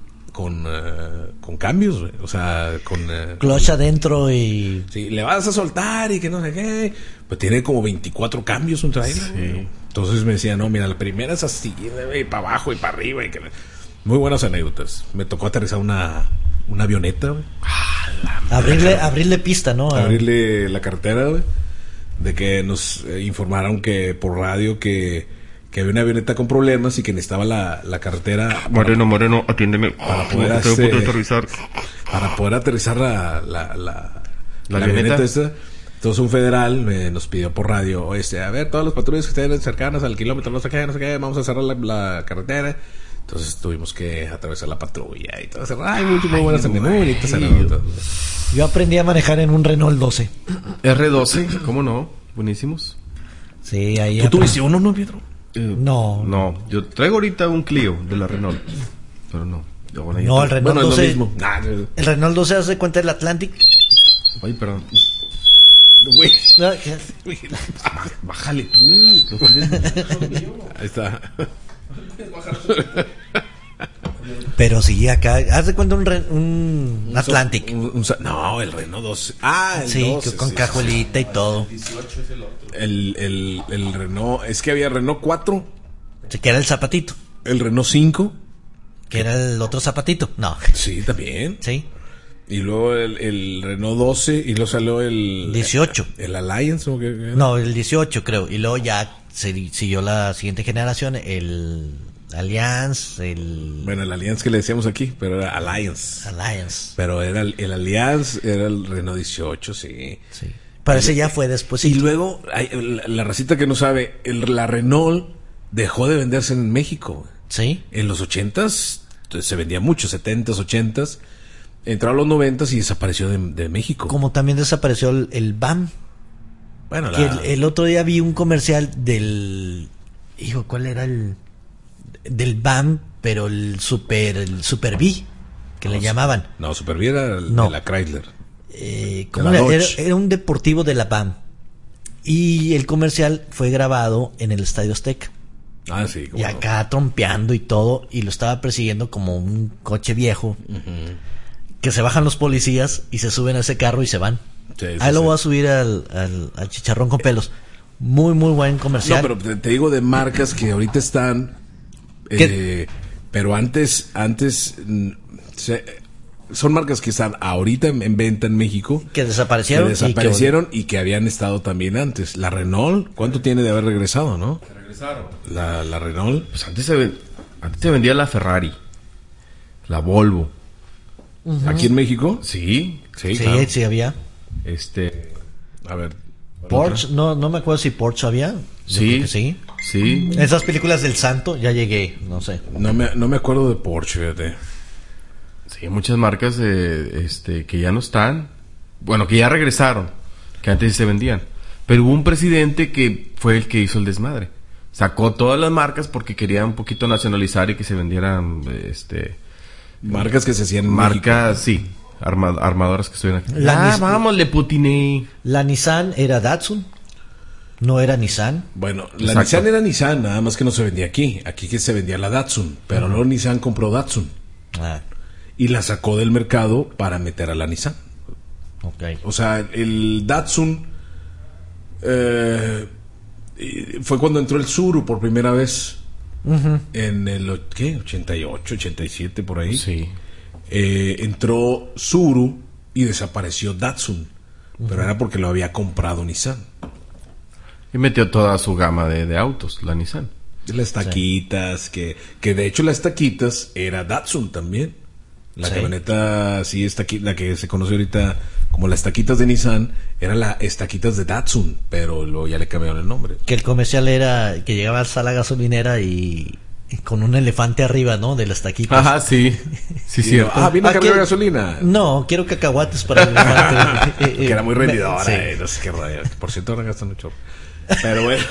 con cambios, güey. O sea, con... Clutch adentro y... Sí, le vas a soltar y que no sé qué. Pues tiene como 24 cambios un tráiler. Sí. Entonces me decía, no, mira, la primera es así, güey, para abajo y para arriba. Muy buenas anécdotas. Me tocó aterrizar una avioneta, güey. Abrirle pista, ¿no? Abrirle la carretera, güey. De que nos informaron que por radio que había una avioneta con problemas y que necesitaba la carretera. Moreno, atiéndeme. Para poder aterrizar. Para poder aterrizar la avioneta esta. Entonces un federal nos pidió por radio, a ver, todas las patrullas que estén cercanas al kilómetro, no sé qué, vamos a cerrar la carretera. Entonces tuvimos que atravesar la patrulla y todo eso. Ay, muy buenas bonitas anécdotas. Yo aprendí a manejar en un Renault 12. R12, ¿cómo no? Buenísimos. Sí, ahí. ¿Tú tuviste uno, no, Pedro? No, yo traigo ahorita un Clio de la Renault, pero no. No, el Renault 12. Es lo mismo. El Renault 12 hace cuenta del Atlantic. Ay, perdón. Güey. No, Bájale tú. Ahí está. pero sí, acá, haz de cuenta un Atlantic. No, el Renault 12. Ah, el sí, 12. con cajuelita y todo. El 18 es el otro. El Renault, es que había Renault 4. Sí, que era el zapatito. El Renault 5. Que era el otro zapatito. No. Sí, también. Sí. Y luego el Renault 12 y luego salió el 18. El Alliance, ¿o qué? No, el 18 creo. Y luego ya siguió la siguiente generación, el Alliance, Bueno, el Alliance que le decíamos aquí, pero era Alliance. Pero era el Alliance, era el Renault 18, sí. Sí. Pero ese ya fue después. Y luego, la racita que no sabe, la Renault dejó de venderse en México. Sí. En los 80s se vendía mucho, 70s, 80s. Entró a los 90s y desapareció de México. Como también desapareció el BAM. Bueno, que el otro día vi un comercial del... Hijo, ¿cuál era el...? Del BAM, pero el Super B, que le llamaban. No, Super B era de la Chrysler. ¿Cómo era un deportivo de la BAM. Y el comercial fue grabado en el Estadio Azteca. Ah, sí. Y acá trompeando y todo, y lo estaba persiguiendo como un coche viejo. Uh-huh. Que se bajan los policías y se suben a ese carro y se van. Sí, ahí lo voy a subir al chicharrón con pelos. Muy, muy buen comercial. No, pero te digo de marcas que ahorita están... pero antes son marcas que están ahorita en venta en México. Que desaparecieron. Y que habían estado también antes. La Renault, ¿cuánto tiene de haber regresado, no? Se regresaron. La Renault. Pues antes se vendía la Ferrari, la Volvo. Uh-huh. ¿Aquí en México? Sí, claro. Sí había. A ver. Porsche, no me acuerdo si Porsche había. Sí. Sí. Esas películas del Santo, ya llegué, no sé. No me acuerdo de Porsche, fíjate. Sí, muchas marcas que ya no están. Bueno, que ya regresaron, que antes se vendían. Pero hubo un presidente que fue el que hizo el desmadre. Sacó todas las marcas porque quería un poquito nacionalizar y que se vendieran marcas que se hacían en marcas, México. Sí, armadoras que estuvieran aquí. Vamos, le putiné. La Nissan era Datsun. No era Nissan. Bueno, la Nissan era Nissan, nada más que no se vendía aquí. Aquí que se vendía la Datsun, pero luego Nissan compró Datsun. Y la sacó del mercado para meter a la Nissan. Okay. O sea, el Datsun fue cuando entró el Tsuru por primera vez. Uh-huh. En el 88, 87 por ahí. Sí. Entró Tsuru y desapareció Datsun. Uh-huh. Pero era porque lo había comprado Nissan. Y metió toda su gama de autos, la Nissan. Las taquitas, que de hecho las taquitas era Datsun también. La camioneta, sí, la que se conoce ahorita como las taquitas de Nissan, eran las taquitas de Datsun, pero luego ya le cambiaron el nombre. Que el comercial era que llegaba a la gasolinera y con un elefante arriba, ¿no? De las taquitas. Ajá, sí. Sí, cierto. ¿Viene a cargar gasolina? No, quiero cacahuates para el elefante. Que era muy rendidora, no sé qué radio. Por cierto, ahora gastan mucho. Pero bueno,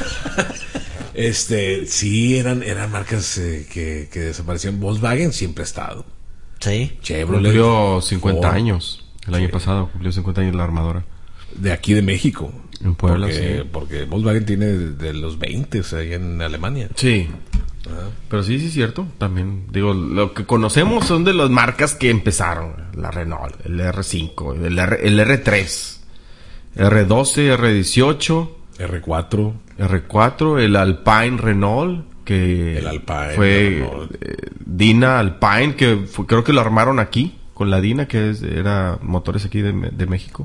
sí, eran marcas que desaparecieron. Volkswagen siempre ha estado. Sí. Chevrolet. Cumplió 50 años. El año pasado cumplió 50 años la armadora. De aquí de México. En Puebla, sí. Porque Volkswagen tiene de los 20 ahí en Alemania. Sí. Pero sí, es cierto. También, digo, lo que conocemos son de las marcas que empezaron. La Renault, el R5, el R3, R12, R18, R4, el Alpine Renault, que el Alpine fue Renault. Dina Alpine, creo que lo armaron aquí, con la Dina, era motores aquí de México.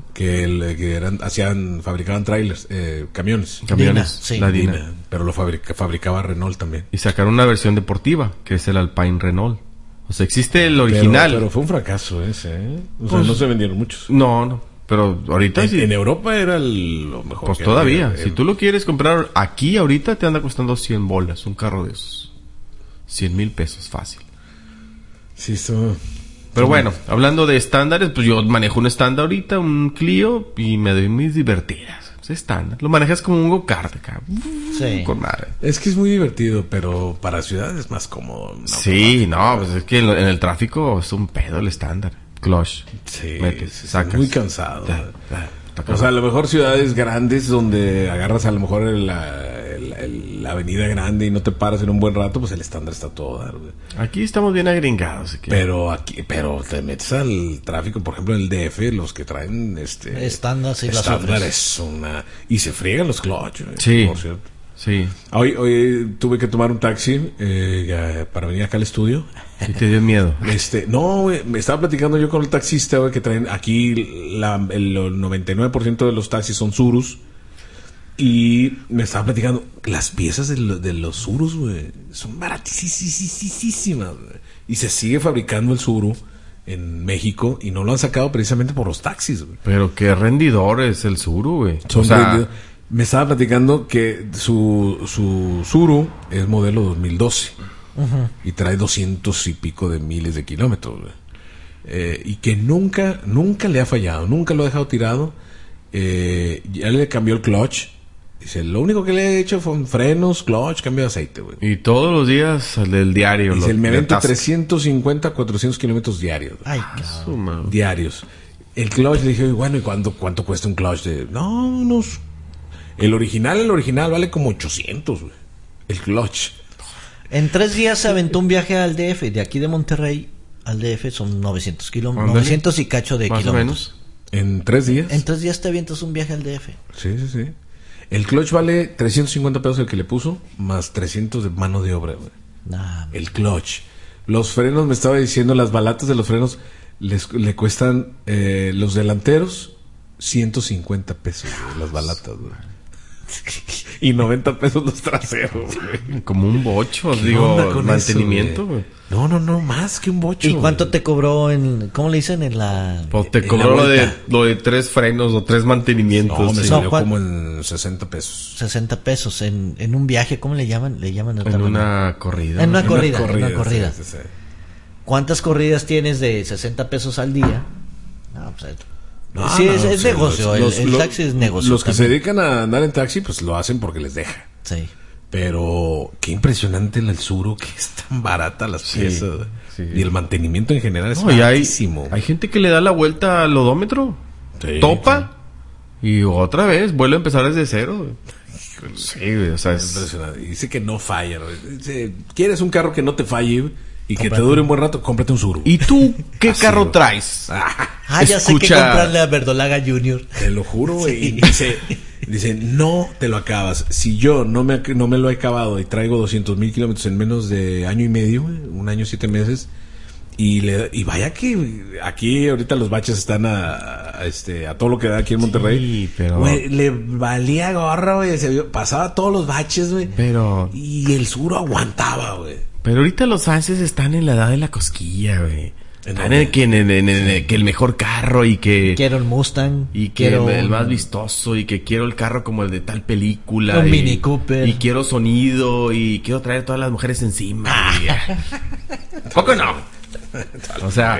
Fabricaban trailers, camiones. Camiones, sí. la Dina. Pero lo fabricaba Renault también. Y sacaron una versión deportiva, que es el Alpine Renault. O sea, existe el original. Pero fue un fracaso ese, ¿eh? O sea, no se vendieron muchos. No. Pero ahorita En Europa era lo mejor. Pues que todavía. había. Si tú lo quieres comprar aquí, ahorita te anda costando 100 bolas, un carro de esos. 100,000 pesos, fácil. Sí, esto... Pero bueno, hablando de estándares, pues yo manejo un estándar ahorita, un Clio, y me doy mis divertidas. Es estándar. Lo manejas como un go-kart acá. Sí. Con madre. Es que es muy divertido, pero para ciudad es más cómodo. Sí, no, pues es que en el tráfico es un pedo el estándar. Clutch. Sí, Metes, sí, sacas. muy cansado. Ya. O sea, a lo mejor ciudades grandes donde agarras a lo mejor la avenida grande y no te paras en un buen rato, pues el estándar está a todo dar, güey. Aquí estamos bien agringados. Así que... Pero te metes al tráfico, por ejemplo, en el DF, los que traen Estándar, sí, las estándar otras. es una... Y se friegan los clutch, güey, Sí. por cierto. Sí. Hoy tuve que tomar un taxi para venir acá al estudio. Sí te dio miedo. No, güey, me estaba platicando yo con el taxista, güey, que traen aquí el 99% de los taxis son Surus. Y me estaba platicando, las piezas de los Surus, güey, son baratísimas, güey. Y se sigue fabricando el Suru en México y no lo han sacado precisamente por los taxis, güey. Pero qué rendidor es el Suru, güey. Me estaba platicando que su Suru es modelo 2012 y trae 200 y pico de miles de kilómetros, güey. Y que nunca le ha fallado, nunca lo ha dejado tirado. Ya le cambió el clutch. Dice, lo único que le he hecho fue frenos, clutch, cambio de aceite, güey. Y todos los días del diario. Dice, me avento 350, 400 kilómetros diarios. Ay, Suma. Diarios. El clutch, le dije, bueno, ¿y cuánto cuesta un clutch? El original vale como 800, güey. El clutch. En 3 días se aventó un viaje al DF. De aquí de Monterrey al DF son 900 kilómetros. Ándale. 900 y cacho de Más kilómetros. o menos. ¿En 3 días? En 3 días te avientas un viaje al DF. Sí. El clutch vale 350 pesos el que le puso, más 300 de mano de obra, güey. Nah, El clutch. Los frenos, me estaba diciendo, las balatas de los frenos le cuestan los delanteros 150 pesos, güey, las balatas, güey. Y 90 pesos los traseros, güey. Como un bocho, ¿Qué digo, onda con mantenimiento, eso, güey. No, más que un bocho. ¿Y cuánto güey. te cobró ¿cómo le dicen? En la... Pues te En cobró la lo de 3 frenos o 3 mantenimientos. No, me sí. salió ¿cuál? como en 60 pesos. 60 pesos en un viaje, ¿cómo le llaman? Le llaman de otra En manera. una corrida. En una ¿no? corrida. Sí. ¿Cuántas corridas tienes de 60 pesos al día? No, pues... No, sí, no, es sí, negocio. El taxi es negocio. Los que se también. dedican a andar en taxi, pues lo hacen porque les deja. Sí. Pero qué impresionante el Suru, que es tan barata las Sí, piezas. sí. Y el mantenimiento en general es No, y baratísimo. hay gente que le da la vuelta al odómetro. Sí, Topa. Y otra vez vuelve a empezar desde cero. Güey. Sí, güey, o sea, Es impresionante. Y dice que no falla. Güey. Dice, ¿quieres un carro que no te falle, güey, y que te Cómprate. dure un buen rato? Cómprate un Suru. ¿Y tú qué Así, carro güey. traes? Ya sé que Escucha- comprarle a Verdolaga Junior. Te lo juro, güey. Sí. Y dice, no te lo acabas. Si yo no me lo he acabado y traigo 200,000 kilómetros en menos de año y medio, güey, 1 año, 7 meses, y vaya que aquí ahorita los baches están a todo lo que da aquí en Monterrey. Sí, pero... Güey, le valía gorra, güey. Pasaba todos los baches, güey. Pero... Y el Suru aguantaba, güey. Pero ahorita los fanses están en la edad de la cosquilla, güey. ¿En Están dónde? en que el mejor carro y que... Quiero el Mustang. Y que quiero el más vistoso y que quiero el carro como el de tal película. Un y, Mini Cooper. Y quiero sonido y quiero traer a todas las mujeres encima. ¿Poco no? O sea...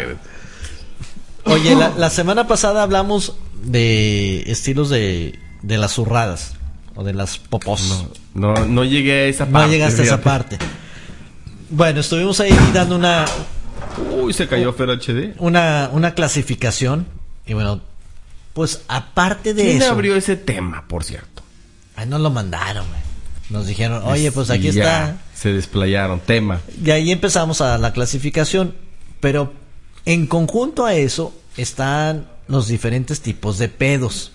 Oye, la semana pasada hablamos de estilos de las zurradas. O de las popos. No llegué a esa No parte. llegaste a esa fíjate. parte. Bueno, estuvimos ahí dando Uy, se cayó Fer HD. una clasificación. Y bueno, pues aparte de ¿Quién eso... abrió ese tema, por cierto? Ahí nos lo mandaron, güey. Nos dijeron, oye, pues aquí Y ya está. se desplayaron. Tema. Y ahí empezamos a la clasificación. Pero en conjunto a eso están los diferentes tipos de pedos.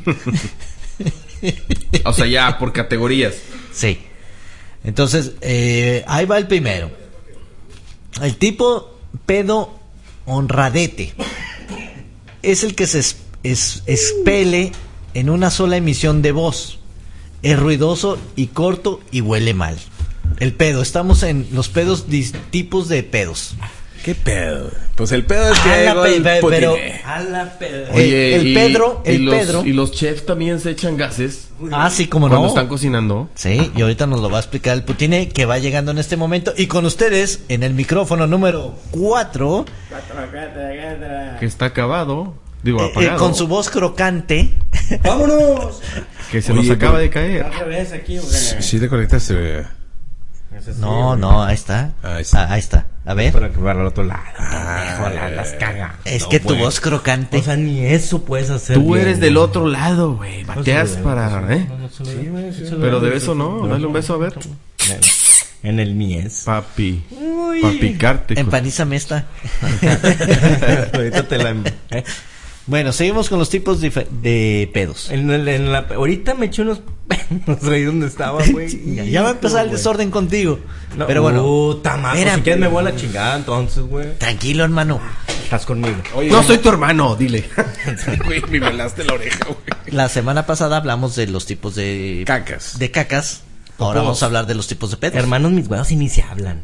O sea, ya por categorías. Sí. Entonces, ahí va el primero. El tipo pedo honradete es el que se expele en una sola emisión de voz. Es ruidoso y corto y huele mal. El pedo, estamos en los pedos, tipos de pedos. ¿Qué pedo? Pues el pedo es que pero Oye, el Pedro. ¿Y los chefs también se echan gases? Ah, sí, como cuando no. están cocinando. Sí, y ahorita nos lo va a explicar el Putine, que va llegando en este momento. Y con ustedes, en el micrófono número 4, Que está acabado. Digo, apagado. con su voz crocante. ¡Vámonos! Que se nos acaba de caer. Al revés aquí, güey. Sí te conectaste, güey. No, ahí está. Ahí está. Ahí está. A ver. Para que para el otro lado. Las caga. Es que tu voz crocante. O sea, ni eso puedes hacer. Tú bien, eres güey. del otro lado, güey. Bateas para... ¿eh? Sí, güey, sí, Pero de beso no. Dale un beso a ver. En el mies. Papi. Para picarte. Empanízame esta. Ahorita te la... Bueno, seguimos con los tipos de pedos. Ahorita me eché unos ahí donde estaba, güey. Ya va a empezar el desorden contigo. No, Pero bueno. Puta madre. Mira, Si quieres me voy a la chingada entonces, güey. Tranquilo, hermano. Estás conmigo. Oye, No soy tu hermano, dile. güey, me velaste la oreja, güey. La semana pasada hablamos de los tipos de Cacas. De cacas. Ahora vamos a hablar de los tipos de pedos. Hermanos, mis huevos y ni se hablan.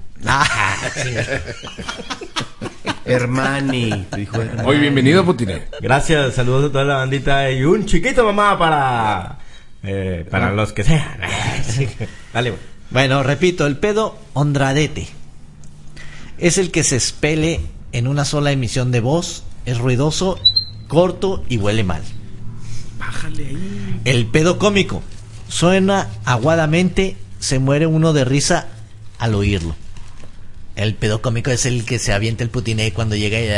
Hermani. Dijo hermani. Oye, bienvenido, Putine. Gracias, saludos a toda la bandita y un chiquito mamá para los que sean. Dale, güey. Bueno, repito, el pedo hondradete es el que se expele en una sola emisión de voz, es ruidoso, corto y huele mal. Bájale ahí. El pedo cómico suena aguadamente, se muere uno de risa al oírlo. El pedo cómico es el que se avienta el Putine cuando llega y...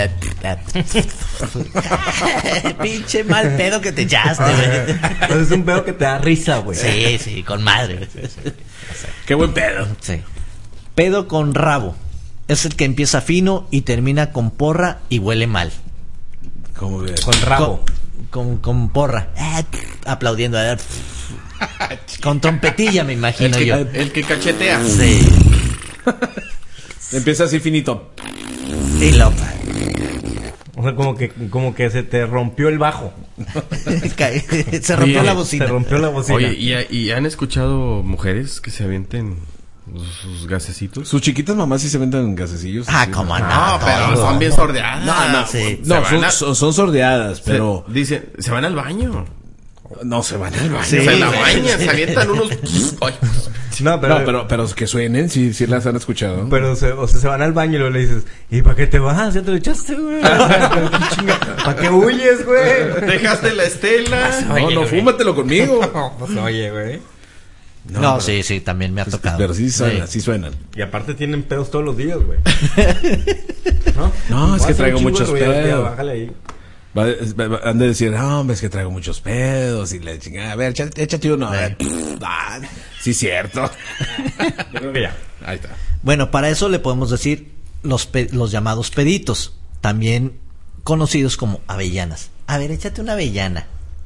Pinche mal pedo que te echaste, güey. Pues es un pedo que te da risa, güey. Sí, con madre. Qué buen pedo. Sí. Pedo con rabo es el que empieza fino y termina con porra y huele mal. ¿Cómo ves? Con rabo. Con porra. Aplaudiendo. Con trompetilla, me imagino yo. El que cachetea. Sí. Empieza así finito. Y lo... O sea, como que se te rompió el bajo. Se rompió Oye, la bocina. Se rompió la bocina. Oye, ¿y han escuchado mujeres que se avienten sus gasecitos? Sus chiquitas mamás sí se venden gasecillos. Ah, sí, cómo ¿no? no. pero son bien sordeadas. No, sí. No, Se van a- son sordeadas, pero Dicen, se van al baño. no se van al baño. Sí. Se la bañan, se avientan unos... Ay, No, No, pero que suenen, sí las han escuchado. Pero se van al baño y luego le dices, ¿y para qué te vas? Ya te lo echaste, güey. ¿Para qué huyes, güey? dejaste la estela. No, fúmatelo conmigo. Pues oye, güey. No, sí, también me ha tocado. Pero sí suenan, Sí. sí suenan. Y aparte tienen pedos todos los días, güey. No, es que traigo muchos pedos. pedos. Bájale ahí. Han de decir, no, hombre, es que traigo muchos pedos y la chingada. A ver, échate uno. A ver. Sí, cierto. Yo creo que ya. Ahí está. Bueno, para eso le podemos decir los llamados peditos, también conocidos como avellanas. A ver, échate una avellana.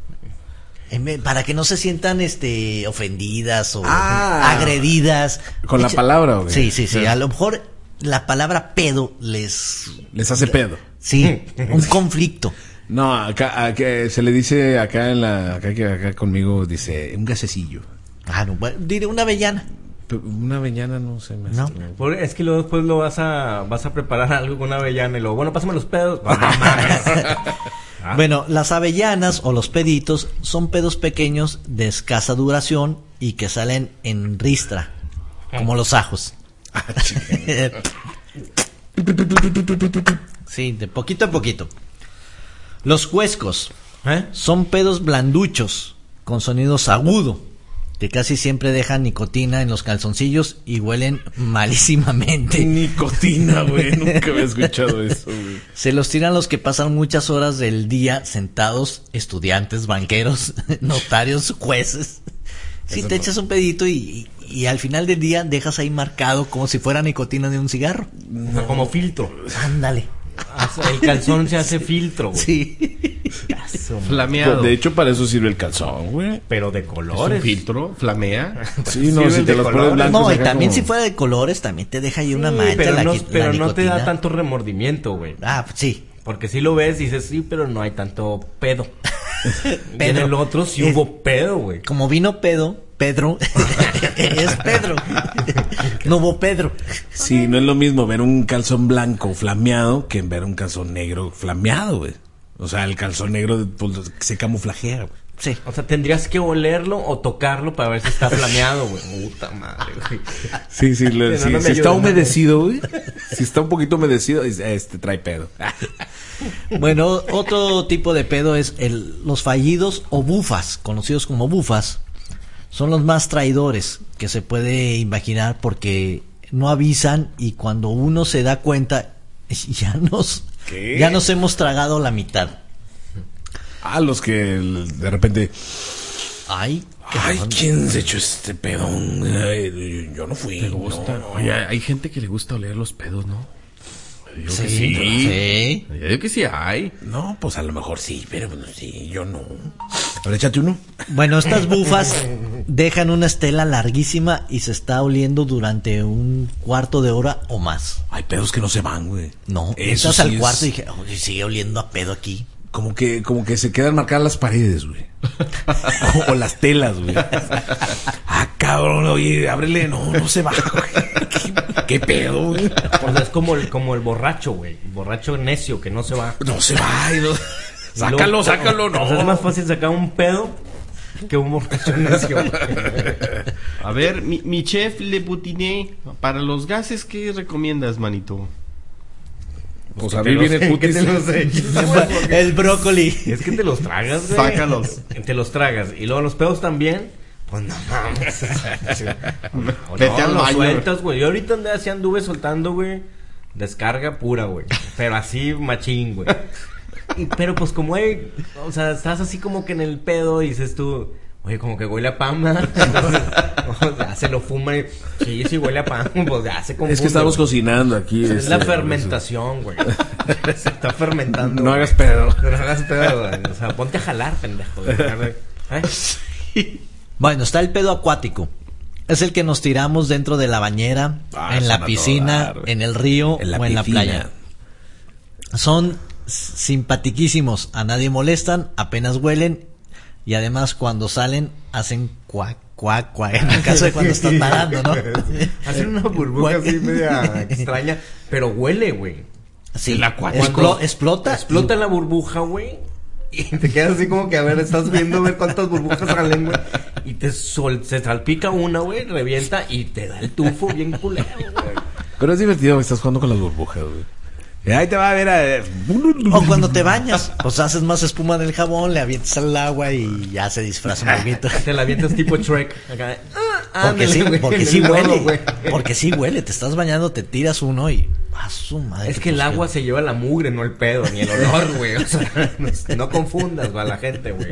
Para que no se sientan ofendidas o agredidas. Con la palabra, güey. Sí. A lo mejor la palabra pedo les hace pedo. Sí, un conflicto. No, acá se le dice acá acá conmigo dice un gasecillo. Ah, no, bueno, diré una avellana. Una avellana no sé. No. Es que luego después lo vas a preparar algo con una avellana y luego, bueno, pásame los pedos. Bueno, las avellanas o los peditos son pedos pequeños de escasa duración y que salen en ristra, como los ajos. Sí, de poquito a poquito. Los cuescos son pedos blanduchos con sonidos agudos que casi siempre dejan nicotina en los calzoncillos y huelen malísimamente. Nicotina, güey. Nunca había escuchado eso, güey. Se los tiran los que pasan muchas horas del día sentados, estudiantes, banqueros, notarios, jueces. Si te echas un pedito y al final del día dejas ahí marcado como si fuera nicotina de un cigarro. Como filtro. Ándale. El calzón se hace filtro, güey. Sí. Flameado. De hecho, para eso sirve el calzón, güey. Pero de ¿Es un colores. filtro? ¿Flamea? Sí, no, Sirve si te de los pones colores. blancos. No, y acá también como- si fuera de colores, también te deja ahí una Sí, mancha. pero no, la pero no te da nicotina. tanto remordimiento, güey. Ah, pues sí. Porque si lo ves y dices, sí, pero no hay tanto pedo. Y en el otro sí Es- hubo pedo, güey. Como vino Pedro, es Pedro. No hubo Pedro. Sí, no es lo mismo ver un calzón blanco flameado que ver un calzón negro flameado, güey. O sea, el calzón negro pues, se camuflajea, güey. Sí. O sea, tendrías que olerlo o tocarlo para ver si está flameado, güey. Puta madre, güey. Sí, sí, Sí, no, no si me está ayuda, no. humedecido, güey. Si está un poquito humedecido, trae pedo. Bueno, otro tipo de pedo es los fallidos o bufas, conocidos como bufas. Son los más traidores que se puede imaginar porque no avisan y cuando uno se da cuenta ¿Qué? ya nos hemos tragado la mitad. Ah, los que de repente... Ay, Ay, ¿quién se echó este pedón? Ay, yo no fui. ¿Te gusta? no. Oye, hay gente que le gusta oler los pedos, ¿no? Yo digo que sí, sí. Yo digo que sí hay. No, pues a lo mejor sí, pero bueno, sí, yo no. A ver, échate uno. Bueno, estas bufas dejan una estela larguísima y se está oliendo durante un cuarto de hora o más. Hay pedos que no se van, güey. No, Eso entras sí al es- cuarto y dije, oye, sigue oliendo a pedo aquí. Como que se quedan marcadas las paredes, güey. o las telas, güey. Ah, cabrón, oye, ábrele. No se va, güey. ¿Qué pedo, güey? O sea, es como el borracho, güey. El borracho necio que no se va. No se va. y no- Y Sácalo, luego- sácalo, no. O sea, es más fácil sacar un pedo que un borracho necio, güey. A ver, mi chef Le Butiné, para los gases, ¿qué recomiendas, manito? Pues a mí viene ¿Qué te putis. los El brócoli. Es que te los tragas, güey. Sácalos. Te los tragas. Y luego los pedos también. Pues no mames. Vete al los baño. sueltas, güey. Yo ahorita así anduve soltando, güey. Descarga pura, güey. Pero así machín, güey. Pero pues como hay... O sea, estás así como que en el pedo y dices tú... Oye, como que huele a pan, ¿verdad? Entonces, ya se lo fuma y... Sí, huele a pan. Pues ya se confunde. Es que estamos güey. cocinando aquí. Es la fermentación, güey. Se está fermentando. No güey. hagas pedo. No hagas pedo, güey. O sea, ponte a jalar, pendejo. ¿Eh? Bueno, está el pedo acuático. Es el que nos tiramos dentro de la bañera, Ah, en son la a piscina, todo dar, güey. en el río En la o en la piscina. playa. Son simpatiquísimos, a nadie molestan, apenas huelen y además cuando salen hacen cuac, cuac, cuac, en el caso de cuando están nadando, ¿no? Hacen una burbuja así media extraña, pero huele, güey. Sí, El acuático. explota. Explota en la burbuja, güey. Y te quedas así como que, a ver, estás viendo a ver cuántas burbujas salen, güey. Y se salpica una, güey, revienta y te da el tufo bien culero, güey. Pero es divertido que estás jugando con las burbujas, güey. Y ahí te va a ver a... O cuando te bañas, pues haces más espuma del jabón, le avientas al agua y ya se disfraza un poquito. Te la avientas tipo Shrek. Acá. Porque sí, Ándale, güey, porque en sí el lodo, huele. güey. Porque sí huele. Te estás bañando, te tiras uno y. ¡A su madre! Es que el agua se lleva la mugre, no el pedo, ni el olor, güey. O sea, no confundas, güey, a la gente, güey.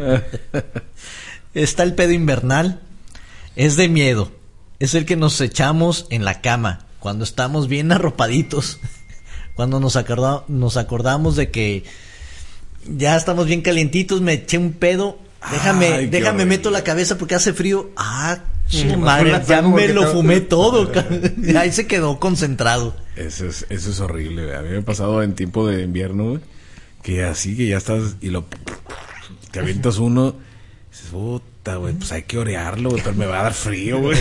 Está el pedo invernal. Es de miedo. Es el que nos echamos en la cama. Cuando estamos bien arropaditos. Cuando nos acordamos de que ya estamos bien calientitos, me eché un pedo. Ay, qué Déjame horrible. meto la cabeza porque hace frío. Ah, su Mm, madre, una ya como me que lo te- fumé todo. Ahí se quedó concentrado. Eso es horrible, güey. A mí me ha pasado en tiempo de invierno, güey. Que así que ya estás y te avientas uno. Y dices, puta, güey, pues hay que orearlo, güey, pero me va a dar frío, güey.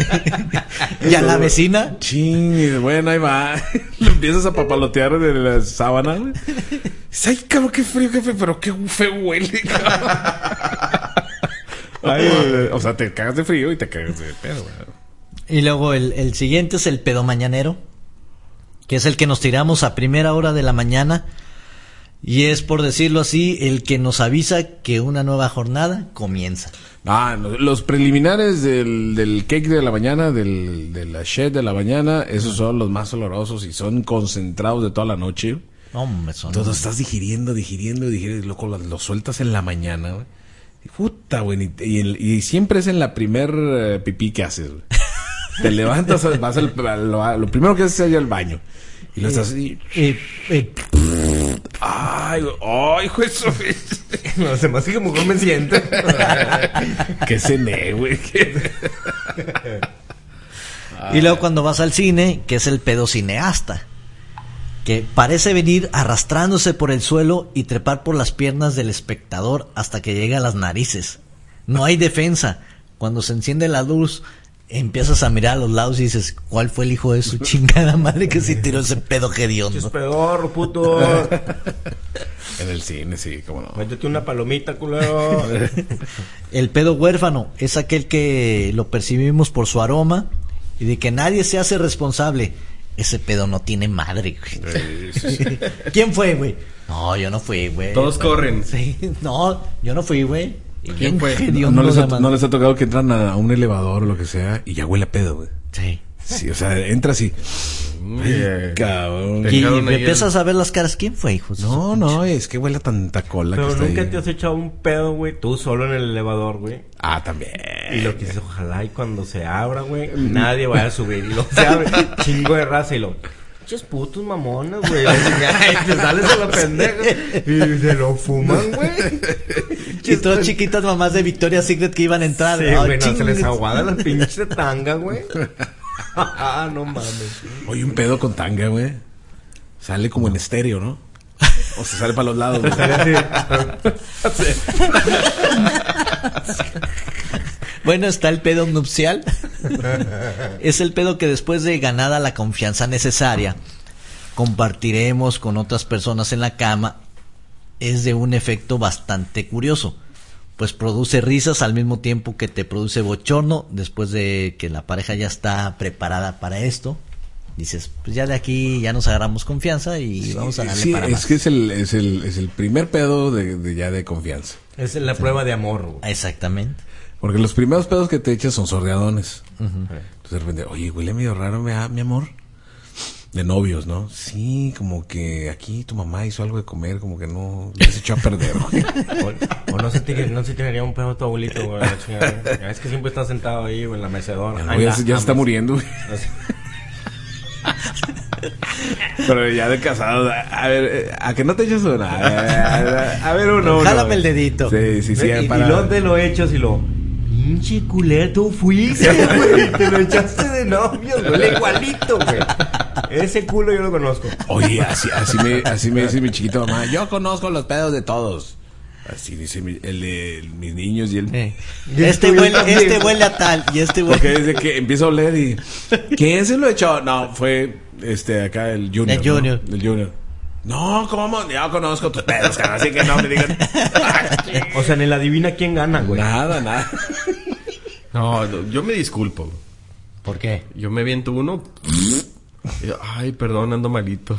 Y a la vecina. Ching, y bueno, ahí va. Lo empiezas a papalotear de la sábana, güey. Dices, ay, cabrón, qué frío, pero qué feo huele, cabrón. Ay, güey, o sea, te cagas de frío y te cagas de pedo, güey. Y luego el siguiente es el pedo mañanero, que es el que nos tiramos a primera hora de la mañana. Y es, por decirlo así, el que nos avisa que una nueva jornada comienza. Ah, los preliminares del cake de la mañana, de la shed de la mañana, esos son los más olorosos y son concentrados de toda la noche. Hombre, son... Entonces estás digiriendo, loco, lo sueltas en la mañana, güey. Y puta, güey, y siempre es en la primer pipí que haces, güey. Te levantas, vas lo primero que haces es ir al baño. Y lo estás así... Ay, hijo de eso. No, se me hace que mejor me siento. Qué cené, güey. Y luego cuando vas al cine, que es el pedo cineasta, que parece venir arrastrándose por el suelo y trepar por las piernas del espectador hasta que llega a las narices. No hay defensa. Cuando se enciende la luz, empiezas a mirar a los lados y dices, ¿cuál fue el hijo de su chingada madre que se tiró ese pedo hediondo? Es pedorro, puto. En el cine, sí, cómo no. Métete una palomita, culero. El pedo huérfano es aquel que lo percibimos por su aroma y de que nadie se hace responsable. Ese pedo no tiene madre, güey. ¿Quién fue, güey? No, yo no fui, güey. Todos corren. Sí, no, yo no fui, güey. ¿Quién fue? Hediondo, ¿No les ha tocado que entran a un elevador o lo que sea y ya huele a pedo, güey? Sí. Sí, o sea, entras y... Ay, cabrón. Y Dejaron me ahí empiezas a ver las caras. ¿Quién fue, hijos? de su No, pinche- no, es que huele a tanta cola Pero que está nunca ahí. te has echado un pedo, güey, tú solo en el elevador, güey. Ah, también. Y lo que dices, ojalá y cuando se abra, güey, nadie vaya a subir. Y luego se abre, chingo de raza y lo... Pinches putos mamones, güey. Ay, te sales a la pendeja. Y se lo fuman, güey. Y todas chiquitas mamás de Victoria's Secret que iban a entrar. Sí, Ay, güey, no, se les chingues. aguada la pinche tanga, güey. Ah, no mames. Oye, un pedo con tanga, güey. Sale como en estéreo, ¿no? O se sale para los lados, güey. Sale así. Bueno, está el pedo nupcial. Es el pedo que después de ganada la confianza necesaria, compartiremos con otras personas en la cama. Es de un efecto bastante curioso, pues produce risas al mismo tiempo que te produce bochorno. Después de que la pareja ya está preparada para esto, dices, pues ya de aquí ya nos agarramos confianza y vamos a darle Sí, para es más. que es el primer pedo de ya de confianza. Esa es la prueba de amor, güey. Exactamente. Porque los primeros pedos que te echas son sordeadones. Entonces de repente, oye, huele medio raro, mi amor. De novios, ¿no? Sí, como que aquí tu mamá hizo algo de comer, como que no, ya se echó a perder, güey. O no se tiraría un pedo tu abuelito, güey. La chingada, güey. Es que siempre está sentado ahí, güey, en la mecedora. No, ya se está muriendo, güey. Pero ya de casado, a ver, a que no te eches una. A ver, uno. Jálame el dedito. Sí, sí, sí. Y para... luego te lo echas y lo... Pinche culero, tú fuiste, güey. Te lo echaste de novio, güey. Igualito, güey. Ese culo yo lo conozco. Oye, así me dice mi chiquito mamá. Yo conozco los pedos de todos. Así dice el de mis niños y el... Este huele a tal y este huele... Porque desde que empieza a oler y... ¿Quién se lo echó? No, fue acá el Junior. El Junior. ¿no? El Junior. No, ¿cómo? Yo conozco tus pedos, cara, así que no me digan... O sea, ni la adivina quién gana, güey. Nada. No, yo me disculpo. Güey. ¿Por qué? Yo me aviento uno. Ay, perdón, ando malito.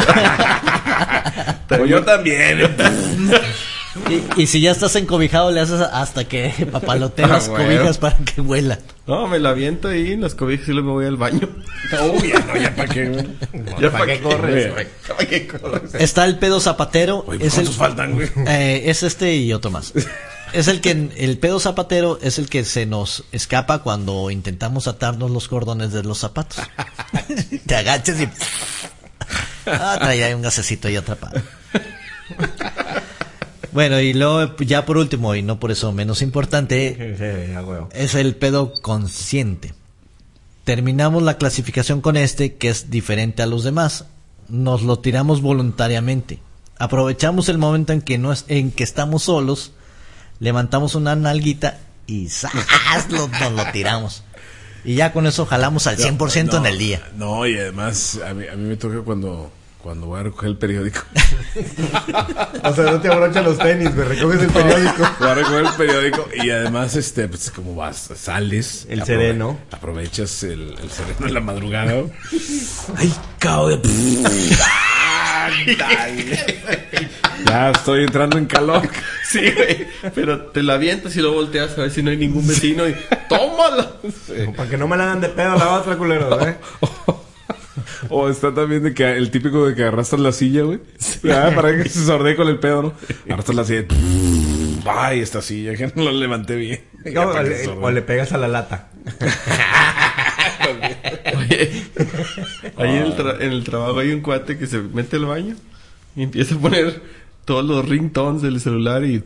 Pero yo también. Y si ya estás encobijado, le haces hasta que papalote las güey. cobijas para que huela. No, me la aviento ahí en las cobijas y luego me voy al baño. Ya para qué, güey. Ya ¿Para qué corres, güey? ¿Para qué corres? Está el pedo zapatero. Oye, es ¿cuántos faltan, güey? Es este y otro más. Es el pedo zapatero es el que se nos escapa cuando intentamos atarnos los cordones de los zapatos. Te agachas y... traía ahí un gasecito ahí atrapado. Bueno, y luego ya por último, y no por eso menos importante, Sí, ya, güey. es el pedo consciente. Terminamos la clasificación con este, que es diferente a los demás. Nos lo tiramos voluntariamente. Aprovechamos el momento en que estamos solos, levantamos una nalguita y ¡zas! Nos lo tiramos. Y ya con eso jalamos al 100% en el día. No, y además, a mí me toca cuando voy a recoger el periódico. O sea, no te abrochas los tenis, güey. Recoges el periódico. Voy a recoger el periódico y además, pues como vas, sales. El sereno. Aprovechas el sereno en la madrugada. Ay, cabrón. Ya estoy entrando en calor. Sí, güey. Pero te la avientas y luego volteas a ver si no hay ningún vecino y ¡tómala! Para que no me la hagan de pedo la otra, culero, ¿eh? O está también de que el típico de que arrastras la silla, güey. Para que se sordee con el pedo, ¿no? Arrastras la silla. Ay, esta silla, que no la levanté bien. No, o le pegas a la lata. Oye, ahí en el trabajo hay un cuate que se mete al baño Y empieza a poner todos los ringtones del celular y...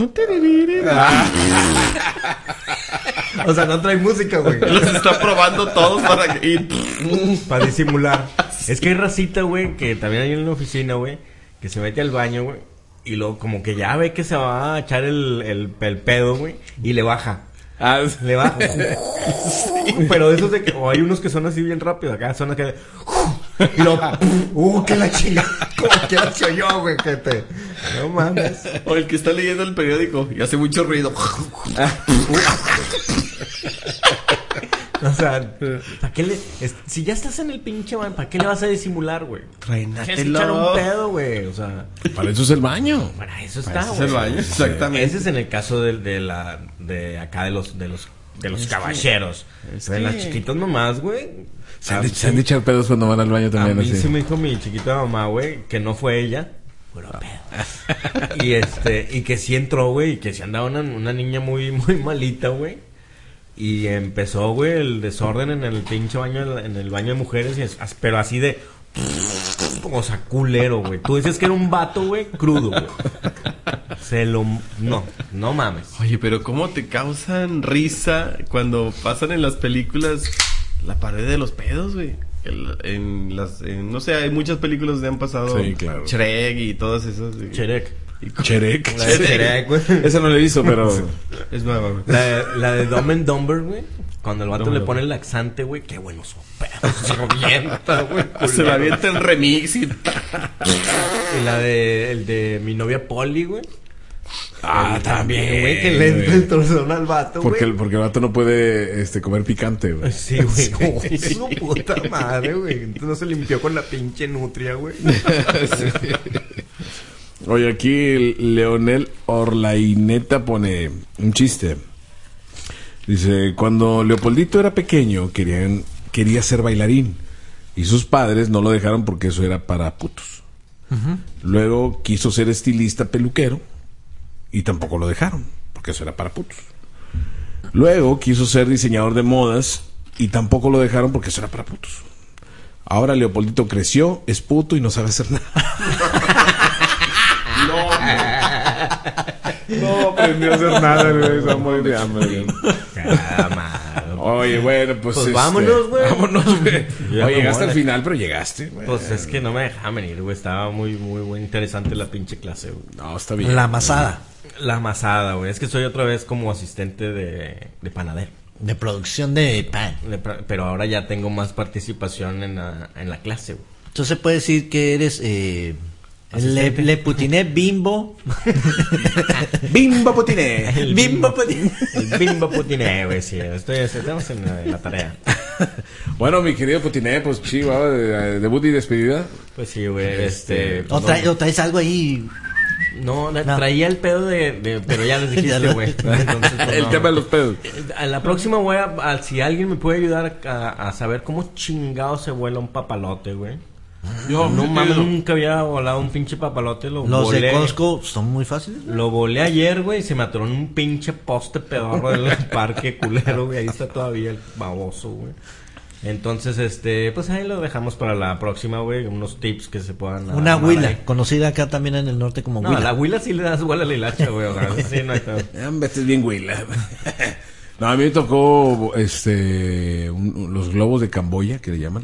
O sea, no trae música, güey. Los está probando todos para que... Para disimular. Es que hay racita, güey, que también hay en la oficina, güey, que se mete al baño, güey, y luego como que ya ve que se va a echar el pedo, güey, y le baja. Le baja. Pero de esos de que... O hay unos que son así bien rápido. Acá son que... Y luego... que la chinga. Como que la yo, güey, que te... No mames. O el que está leyendo el periódico y hace mucho ruido. O sea, ¿para qué le...? Si ya estás en el pinche baño, ¿para qué le vas a disimular, güey? Tienes que echar un pedo, güey. O sea... Para eso es el baño. Para eso está, Ese es el baño, exactamente. Ese es en el caso de acá de los caballeros. Pero en las chiquitas mamás, güey. Se han de echar pedos cuando van al baño también. A mí así. sí me dijo mi chiquita mamá, güey, que no fue ella. Puro pedo. Y que sí entró, güey, y que sí andaba una niña muy, muy malita, güey. Y empezó, güey, el desorden en el pinche baño, en el baño de mujeres, pero así de... O sea, culero, güey. Tú dices que era un vato, güey, crudo, güey. No mames. Oye, pero ¿cómo te causan risa cuando pasan en las películas la pared de los pedos, güey? No sé, hay muchas películas donde han pasado. Sí, claro. Shrek y todas esas. Cherek. Cherek. La de Cherek, güey. Esa no la he visto, pero... Es nueva, güey. La de Dumb and Dumber, güey. Cuando el vato le pone el laxante, güey. Qué bueno son pedos. Se revienta, güey. Se la avienta en remix y... Y la de... El de mi novia Polly, güey. También, güey. Que le torciona al vato, güey. Porque el vato no puede comer picante, güey. Sí, güey. Su puta madre, güey. Entonces no se limpió con la pinche nutria, güey. Oye, aquí Leonel Orlaineta pone un chiste. Dice, cuando Leopoldito era pequeño, quería ser bailarín. Y sus padres no lo dejaron porque eso era para putos. Luego quiso ser estilista peluquero. Y tampoco lo dejaron, porque eso era para putos. Luego quiso ser diseñador de modas. Y tampoco lo dejaron porque eso era para putos. Ahora Leopoldito creció, es puto y no sabe hacer nada. No aprendió a hacer nada, güey. Está muy de hambre, güey. Oye, bueno, pues vámonos, güey. Vámonos, güey. Ya Oye, me llegaste muere. al final, pero llegaste, güey. Pues es que no me dejaban venir, güey. Estaba muy, muy, muy interesante la pinche clase, güey. No, está bien. La amasada. La amasada, güey. Es que soy otra vez como asistente de panadero. De producción de pan. Pero ahora ya tengo más participación en la clase, güey. Entonces puede decir que eres Le Putiné Bimbo. Bimbo Putiné. Bimbo Putiné. El Bimbo Putiné, güey, sí. Estamos en la tarea. Bueno, mi querido Putiné, pues chiva, debut y despedida. Pues sí, güey, O traes algo ahí. No, traía el pedo pero ya les dijiste, güey. Entonces, pues, El tema de los pedos. A la próxima voy si alguien me puede ayudar a saber cómo chingado se vuela un papalote, güey. Yo No mames, nunca había volado un pinche papalote. Los volé, de Costco son muy fáciles. Lo volé ayer, güey, y se me atoró en un pinche poste pedorro del parque culero, güey. Ahí está todavía el baboso, güey. Entonces, pues ahí lo dejamos para la próxima, güey. Unos tips que se puedan... Una armar huila, ahí. conocida acá también en el norte como No, huila. a la huila sí le das igual a la hilacha, güey. O sea, sí, no hay pedo. Este es bien güila. No, a mí me tocó los globos de Camboya, que le llaman.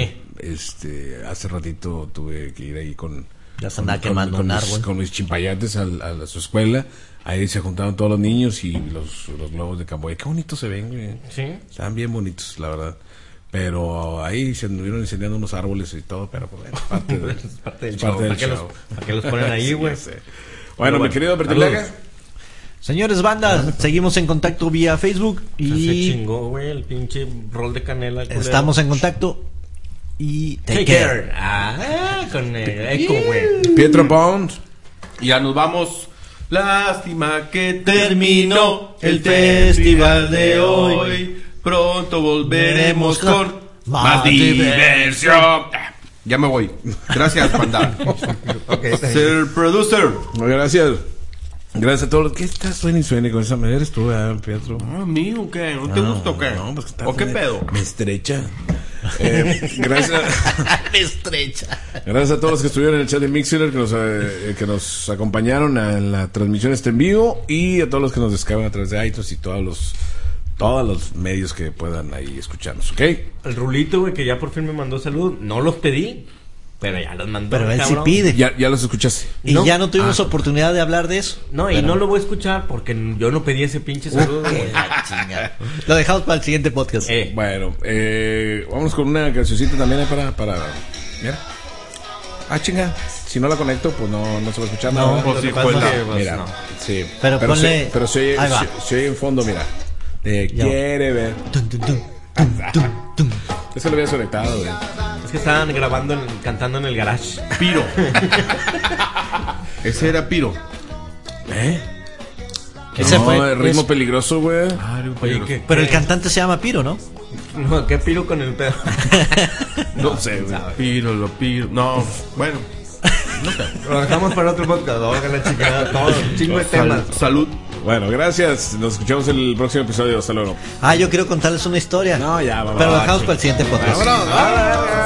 Hace ratito tuve que ir ahí Ya se andaba quemando un árbol. con mis chimpayantes a su escuela. Ahí se juntaron todos los niños y los globos de Camboya. Qué bonitos se ven, güey. Sí. Están bien bonitos, la verdad. Pero ahí se anduvieron incendiando unos árboles y todo, pero pues, bueno, Es parte del es show. parte del ¿Para show. qué los ponen ahí, güey? Ya sé. Bueno, mi querido Bertilaga. saludos. Señores, banda, seguimos en contacto vía Facebook Se y chingó, güey, el pinche rol de canela. culero. estamos en contacto y Take care. Con eco, güey. Pietro Pons. Y ya nos vamos. Lástima que terminó el festival festival de de hoy. hoy. Pronto volveremos con más más diversión. Ya me voy. Gracias, panda. Ser producer. Gracias. Gracias a todos. ¿Qué estás suena y suena con esa manera? Estuve, Pietro. ¿Mío qué? ¿No te gusta o qué? No, pues, ¿O qué pedo? Me estrecha. Gracias. Me estrecha. Gracias a todos los que estuvieron en el chat de Mixer, que nos acompañaron en la transmisión en vivo, y a todos los que nos descargan a través de iTunes y todos los medios que puedan ahí escucharnos, ¿ok? El Rulito, güey, que ya por fin me mandó salud. No los pedí, pero ya los mandó. Pero él sí cabrón. pide. Ya los escuchaste. Y No. ya no tuvimos oportunidad de hablar de eso. No, y Pero- no lo voy a escuchar porque yo no pedí ese pinche saludo, güey. La chingada. Lo dejamos para el siguiente podcast. Bueno, vámonos con una cancioncita también ahí para... Mira. Chinga. Si no la conecto, pues no se va a escuchar nada. pues lo sí, que pasa fue es la- que, pues, Mira, no. sí. Pero ponle- pero se oye, ahí va. se oye en fondo, mira. Te Ya. quiere ver. Tum, tum, tum, tum, tum, tum. Eso lo había conectado, güey. Es que estaban grabando, cantando en el garage. Piro. Ese era Piro. Ese No, fue. el ritmo es- peligroso, güey. Oye, ¿qué? Pero el cantante se llama Piro, ¿no? No, ¿qué piro con el pedo? No sé, güey. Piro, lo Piro. No, bueno. Lo dejamos para otro podcast. Oigan la chingada, todo. Chingo de temas. Salud. Bueno, gracias. Nos escuchamos en el próximo episodio. Hasta luego. Yo quiero contarles una historia. No, ya, vamos. Pero lo dejamos para el siguiente podcast. Vámonos.